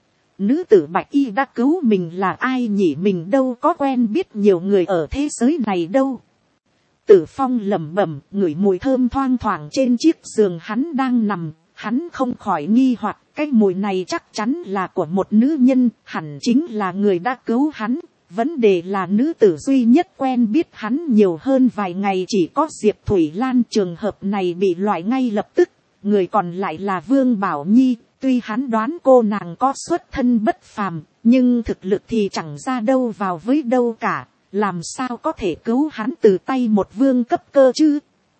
Nữ tử bạch y đã cứu mình là ai nhỉ, mình đâu có quen biết nhiều người ở thế giới này đâu. Tử Phong lẩm bẩm, ngửi mùi thơm thoang thoảng trên chiếc giường hắn đang nằm, hắn không khỏi nghi hoặc cái mùi này chắc chắn là của một nữ nhân, hẳn chính là người đã cứu hắn. Vấn đề là nữ tử duy nhất quen biết hắn nhiều hơn vài ngày chỉ có Diệp Thủy Lan, trường hợp này bị loại ngay lập tức. Người còn lại là Vương Bảo Nhi, tuy hắn đoán cô nàng có xuất thân bất phàm, nhưng thực lực thì chẳng ra đâu vào với đâu cả, làm sao có thể cứu hắn từ tay một vương cấp cơ chứ.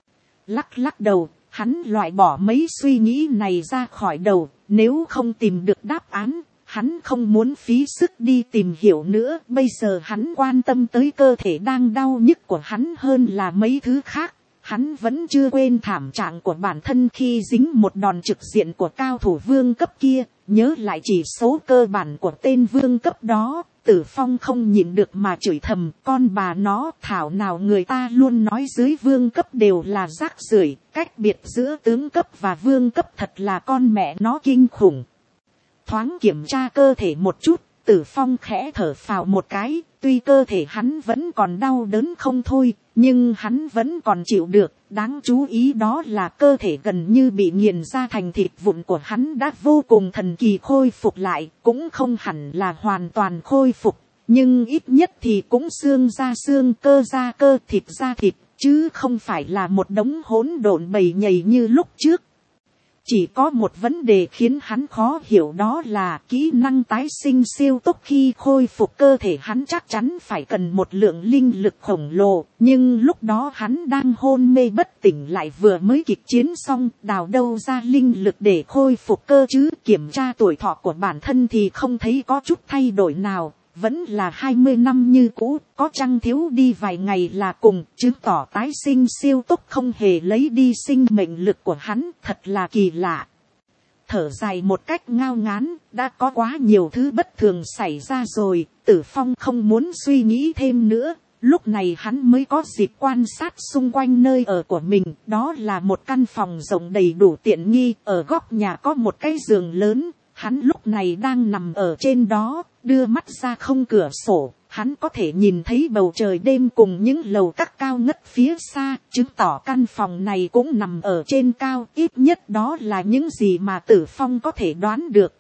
Lắc lắc đầu, hắn loại bỏ mấy suy nghĩ này ra khỏi đầu, nếu không tìm được đáp án, hắn không muốn phí sức đi tìm hiểu nữa. Bây giờ hắn quan tâm tới cơ thể đang đau nhức của hắn hơn là mấy thứ khác. Hắn vẫn chưa quên thảm trạng của bản thân khi dính một đòn trực diện của cao thủ vương cấp kia. Nhớ lại chỉ số cơ bản của tên vương cấp đó, Tử Phong không nhịn được mà chửi thầm, con bà nó, thảo nào người ta luôn nói dưới vương cấp đều là rác rưởi, cách biệt giữa tướng cấp và vương cấp thật là con mẹ nó kinh khủng. Thoáng kiểm tra cơ thể một chút, Tử Phong khẽ thở phào một cái, tuy cơ thể hắn vẫn còn đau đớn không thôi, nhưng hắn vẫn còn chịu được. Đáng chú ý đó là cơ thể gần như bị nghiền ra thành thịt vụn của hắn đã vô cùng thần kỳ khôi phục lại, cũng không hẳn là hoàn toàn khôi phục, nhưng ít nhất thì cũng xương ra xương, cơ ra cơ, thịt ra thịt, chứ không phải là một đống hỗn độn bầy nhầy như lúc trước. Chỉ có một vấn đề khiến hắn khó hiểu, đó là kỹ năng tái sinh siêu tốc khi khôi phục cơ thể hắn chắc chắn phải cần một lượng linh lực khổng lồ. Nhưng lúc đó hắn đang hôn mê bất tỉnh lại vừa mới kịch chiến xong, đào đâu ra linh lực để khôi phục cơ chứ. Kiểm tra tuổi thọ của bản thân thì không thấy có chút thay đổi nào, vẫn là hai mươi năm như cũ, có chăng thiếu đi vài ngày là cùng, chứng tỏ tái sinh siêu tốc không hề lấy đi sinh mệnh lực của hắn, thật là kỳ lạ. Thở dài một cách ngao ngán, đã có quá nhiều thứ bất thường xảy ra rồi, Tử Phong không muốn suy nghĩ thêm nữa. Lúc này hắn mới có dịp quan sát xung quanh nơi ở của mình, đó là một căn phòng rộng đầy đủ tiện nghi, ở góc nhà có một cái giường lớn, hắn lúc này đang nằm ở trên đó. Đưa mắt ra không cửa sổ, hắn có thể nhìn thấy bầu trời đêm cùng những lầu các cao ngất phía xa, chứng tỏ căn phòng này cũng nằm ở trên cao, ít nhất đó là những gì mà Tử Phong có thể đoán được.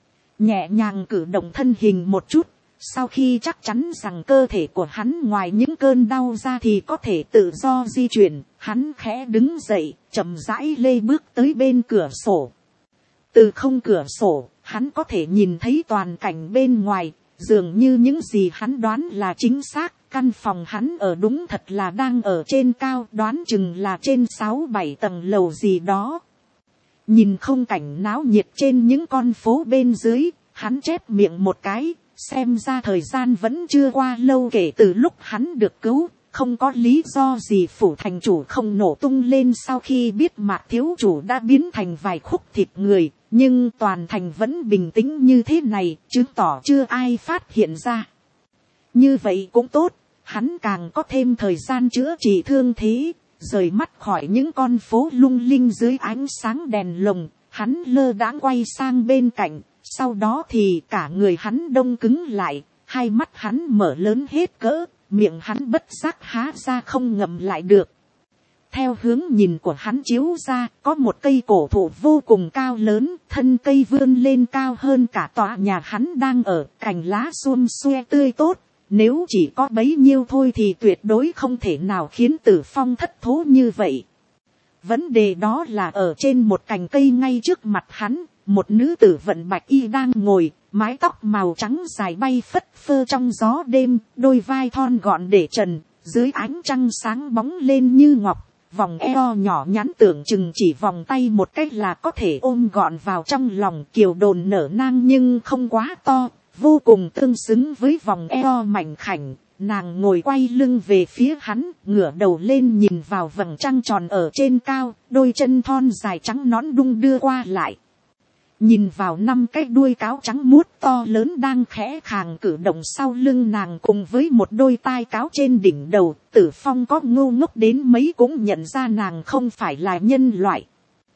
Nhẹ nhàng cử động thân hình một chút, sau khi chắc chắn rằng cơ thể của hắn ngoài những cơn đau ra thì có thể tự do di chuyển, hắn khẽ đứng dậy, chậm rãi lê bước tới bên cửa sổ. Từ không cửa sổ, hắn có thể nhìn thấy toàn cảnh bên ngoài, dường như những gì hắn đoán là chính xác. Căn phòng hắn ở đúng thật là đang ở trên cao, đoán chừng là trên sáu bảy tầng lầu gì đó. Nhìn không cảnh náo nhiệt trên những con phố bên dưới, hắn chép miệng một cái, xem ra thời gian vẫn chưa qua lâu kể từ lúc hắn được cứu. Không có lý do gì phủ thành chủ không nổ tung lên sau khi biết Mạc thiếu chủ đã biến thành vài khúc thịt người. Nhưng toàn thành vẫn bình tĩnh như thế này, chứng tỏ chưa ai phát hiện ra. Như vậy cũng tốt, hắn càng có thêm thời gian chữa trị thương thế, rời mắt khỏi những con phố lung linh dưới ánh sáng đèn lồng, hắn lơ đãng quay sang bên cạnh, sau đó thì cả người hắn đông cứng lại, hai mắt hắn mở lớn hết cỡ, miệng hắn bất giác há ra không ngậm lại được. Theo hướng nhìn của hắn chiếu ra, có một cây cổ thụ vô cùng cao lớn, thân cây vươn lên cao hơn cả tòa nhà hắn đang ở, cành lá xum xuê tươi tốt. Nếu chỉ có bấy nhiêu thôi thì tuyệt đối không thể nào khiến Tử Phong thất thố như vậy. Vấn đề đó là ở trên một cành cây ngay trước mặt hắn, một nữ tử vận bạch y đang ngồi, mái tóc màu trắng dài bay phất phơ trong gió đêm, đôi vai thon gọn để trần, dưới ánh trăng sáng bóng lên như ngọc. Vòng eo nhỏ nhắn tưởng chừng chỉ vòng tay một cách là có thể ôm gọn vào trong lòng, kiều đồn nở nang nhưng không quá to, vô cùng tương xứng với vòng eo mảnh khảnh. Nàng ngồi quay lưng về phía hắn, ngửa đầu lên nhìn vào vầng trăng tròn ở trên cao, đôi chân thon dài trắng nõn đung đưa qua lại. nhìn vào năm cái đuôi cáo trắng muốt to lớn đang khẽ khàng cử động sau lưng nàng cùng với một đôi tai cáo trên đỉnh đầu, Tử Phong có ngu ngốc đến mấy cũng nhận ra nàng không phải là nhân loại.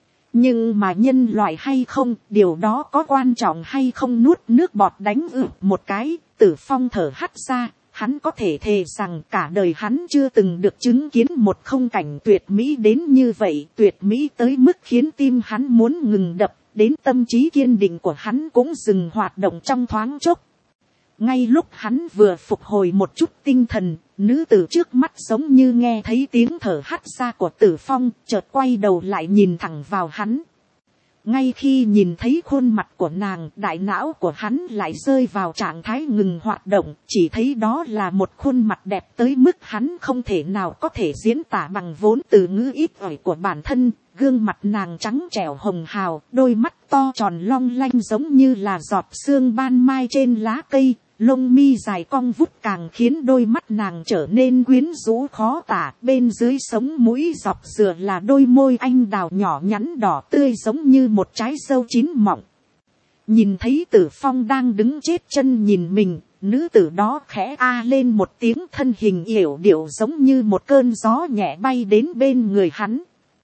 Nhưng mà nhân loại hay không, điều đó có quan trọng hay không? Nuốt nước bọt đánh ự một cái, Tử Phong thở hắt ra, hắn có thể thề rằng cả đời hắn chưa từng được chứng kiến một không cảnh tuyệt mỹ đến như vậy, tuyệt mỹ tới mức khiến tim hắn muốn ngừng đập, đến tâm trí kiên định của hắn cũng dừng hoạt động trong thoáng chốc. Ngay lúc hắn vừa phục hồi một chút tinh thần, nữ tử trước mắt giống như nghe thấy tiếng thở hắt ra của Tử Phong, chợt quay đầu lại nhìn thẳng vào hắn. Ngay khi nhìn thấy khuôn mặt của nàng, đại não của hắn lại rơi vào trạng thái ngừng hoạt động, chỉ thấy đó là một khuôn mặt đẹp tới mức hắn không thể nào có thể diễn tả bằng vốn từ ngữ ít ỏi của bản thân. Gương mặt nàng trắng trẻo hồng hào, đôi mắt to tròn long lanh giống như là giọt sương ban mai trên lá cây, lông mi dài cong vút càng khiến đôi mắt nàng trở nên quyến rũ khó tả. Bên dưới sống mũi dọc dừa là đôi môi anh đào nhỏ nhắn đỏ tươi giống như một trái dâu chín mọng. Nhìn thấy Tử Phong đang đứng chết chân nhìn mình, nữ tử đó khẽ a lên một tiếng, thân hình yểu điệu giống như một cơn gió nhẹ bay đến bên người hắn.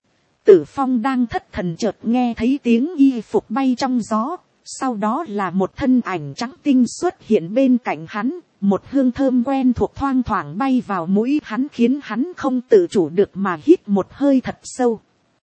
Tử Phong đang thất thần chợt nghe thấy tiếng y phục bay trong gió, sau đó là một thân ảnh trắng tinh xuất hiện bên cạnh hắn, một hương thơm quen thuộc thoang thoảng bay vào mũi hắn khiến hắn không tự chủ được mà hít một hơi thật sâu.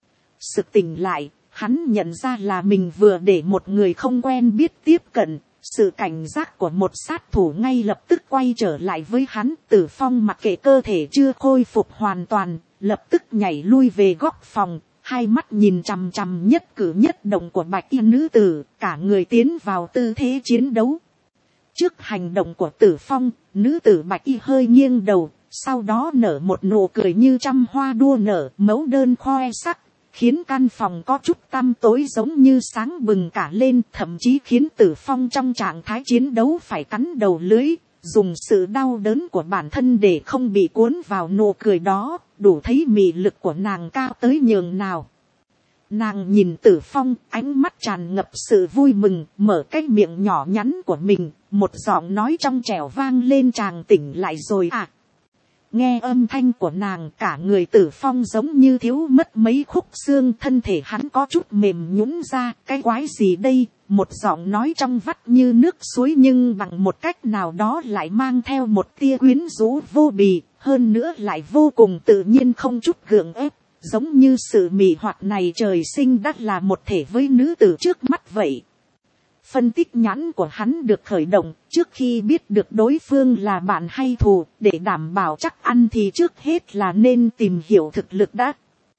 Sực tỉnh lại, hắn nhận ra là mình vừa để một người không quen biết tiếp cận, sự cảnh giác của một sát thủ ngay lập tức quay trở lại với hắn. Tử Phong mặc kệ cơ thể chưa khôi phục hoàn toàn, lập tức nhảy lui về góc phòng. Hai mắt nhìn chằm chằm nhất cử nhất động của bạch y nữ tử, cả người tiến vào tư thế chiến đấu. Trước hành động của Tử Phong, nữ tử bạch y hơi nghiêng đầu, sau đó nở một nụ cười như trăm hoa đua nở, mẫu đơn khoe sắc, khiến căn phòng có chút tăm tối giống như sáng bừng cả lên, thậm chí khiến Tử Phong trong trạng thái chiến đấu phải cắn đầu lưỡi, dùng sự đau đớn của bản thân để không bị cuốn vào nụ cười đó, đủ thấy mị lực của nàng cao tới nhường nào. Nàng nhìn Tử Phong, ánh mắt tràn ngập sự vui mừng, mở cái miệng nhỏ nhắn của mình, một giọng nói trong trẻo vang lên, chàng tỉnh lại rồi à. Nghe âm thanh của nàng, cả người Tử Phong giống như thiếu mất mấy khúc xương, thân thể hắn có chút mềm nhũn ra, cái quái gì đây, một giọng nói trong vắt như nước suối nhưng bằng một cách nào đó lại mang theo một tia quyến rũ vô bì, hơn nữa lại vô cùng tự nhiên không chút gượng ép, giống như sự mị hoặc này trời sinh đã là một thể với nữ tử trước mắt vậy. Phân tích nhãn của hắn được khởi động, trước khi biết được đối phương là bạn hay thù, để đảm bảo chắc ăn thì trước hết là nên tìm hiểu thực lực đã.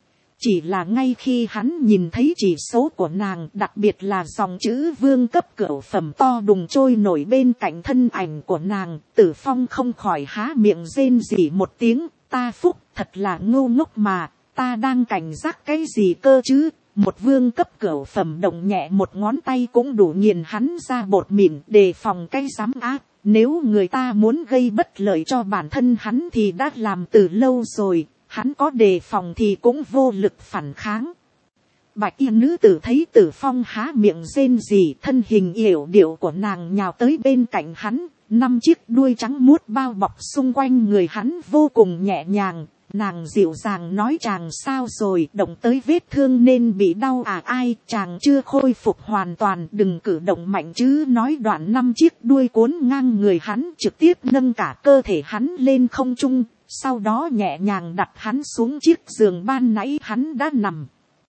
Chỉ là ngay khi hắn nhìn thấy chỉ số của nàng, đặc biệt là dòng chữ vương cấp cửu phẩm to đùng trôi nổi bên cạnh thân ảnh của nàng, Tử Phong không khỏi há miệng rên rỉ một tiếng, ta phúc, thật là ngu ngốc mà, ta đang cảnh giác cái gì cơ chứ. Một vương cấp cửu phẩm động nhẹ một ngón tay cũng đủ nghiền hắn ra bột mịn, đề phòng cái giám ác. Nếu người ta muốn gây bất lợi cho bản thân hắn thì đã làm từ lâu rồi, hắn có đề phòng thì cũng vô lực phản kháng. Bạch y nữ tử thấy Tử Phong há miệng rên rỉ, thân hình yểu điệu của nàng nhào tới bên cạnh hắn, năm chiếc đuôi trắng muốt bao bọc xung quanh người hắn vô cùng nhẹ nhàng. Nàng dịu dàng nói, chàng sao rồi, động tới vết thương nên bị đau à? Ai, chàng chưa khôi phục hoàn toàn, đừng cử động mạnh chứ. Nói đoạn năm chiếc đuôi cuốn ngang người hắn, trực tiếp nâng cả cơ thể hắn lên không trung, sau đó nhẹ nhàng đặt hắn xuống chiếc giường ban nãy hắn đã nằm.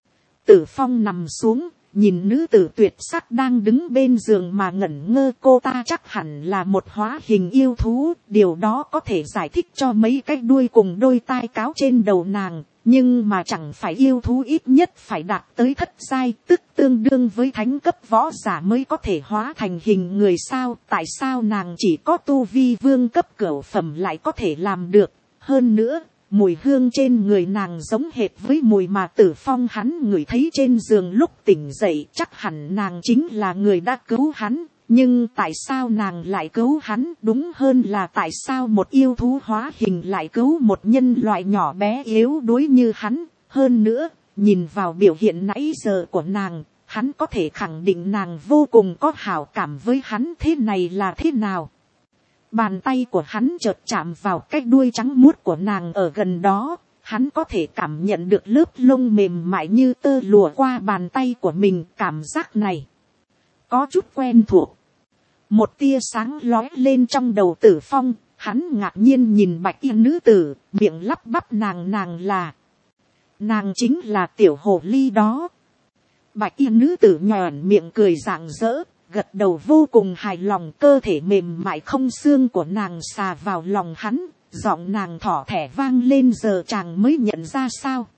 Tử Phong nằm xuống, nhìn nữ tử tuyệt sắc đang đứng bên giường mà ngẩn ngơ, cô ta chắc hẳn là một hóa hình yêu thú, điều đó có thể giải thích cho mấy cái đuôi cùng đôi tai cáo trên đầu nàng, nhưng mà chẳng phải yêu thú ít nhất phải đạt tới thất giai, tức tương đương với thánh cấp võ giả mới có thể hóa thành hình người sao, tại sao nàng chỉ có tu vi vương cấp cửu phẩm lại có thể làm được, hơn nữa. Mùi hương trên người nàng giống hệt với mùi mà Tử Phong hắn ngửi thấy trên giường lúc tỉnh dậy, chắc hẳn nàng chính là người đã cứu hắn, nhưng tại sao nàng lại cứu hắn, đúng hơn là tại sao một yêu thú hóa hình lại cứu một nhân loại nhỏ bé yếu đuối như hắn, hơn nữa, nhìn vào biểu hiện nãy giờ của nàng, hắn có thể khẳng định nàng vô cùng có hảo cảm với hắn. Thế này là thế nào? Bàn tay của hắn chợt chạm vào cái đuôi trắng muốt của nàng ở gần đó. Hắn có thể cảm nhận được lớp lông mềm mại như tơ lụa qua bàn tay của mình. Cảm giác này có chút quen thuộc. Một tia sáng lóe lên trong đầu Tử Phong. Hắn ngạc nhiên nhìn bạch y nữ tử, miệng lắp bắp nàng nàng là. Nàng chính là tiểu hồ ly đó. Bạch y nữ tử nhòn miệng cười rạng rỡ, gật đầu vô cùng hài lòng. Cơ thể mềm mại không xương của nàng xà vào lòng hắn, giọng nàng thỏ thẻ vang lên. Giờ chàng mới nhận ra sao?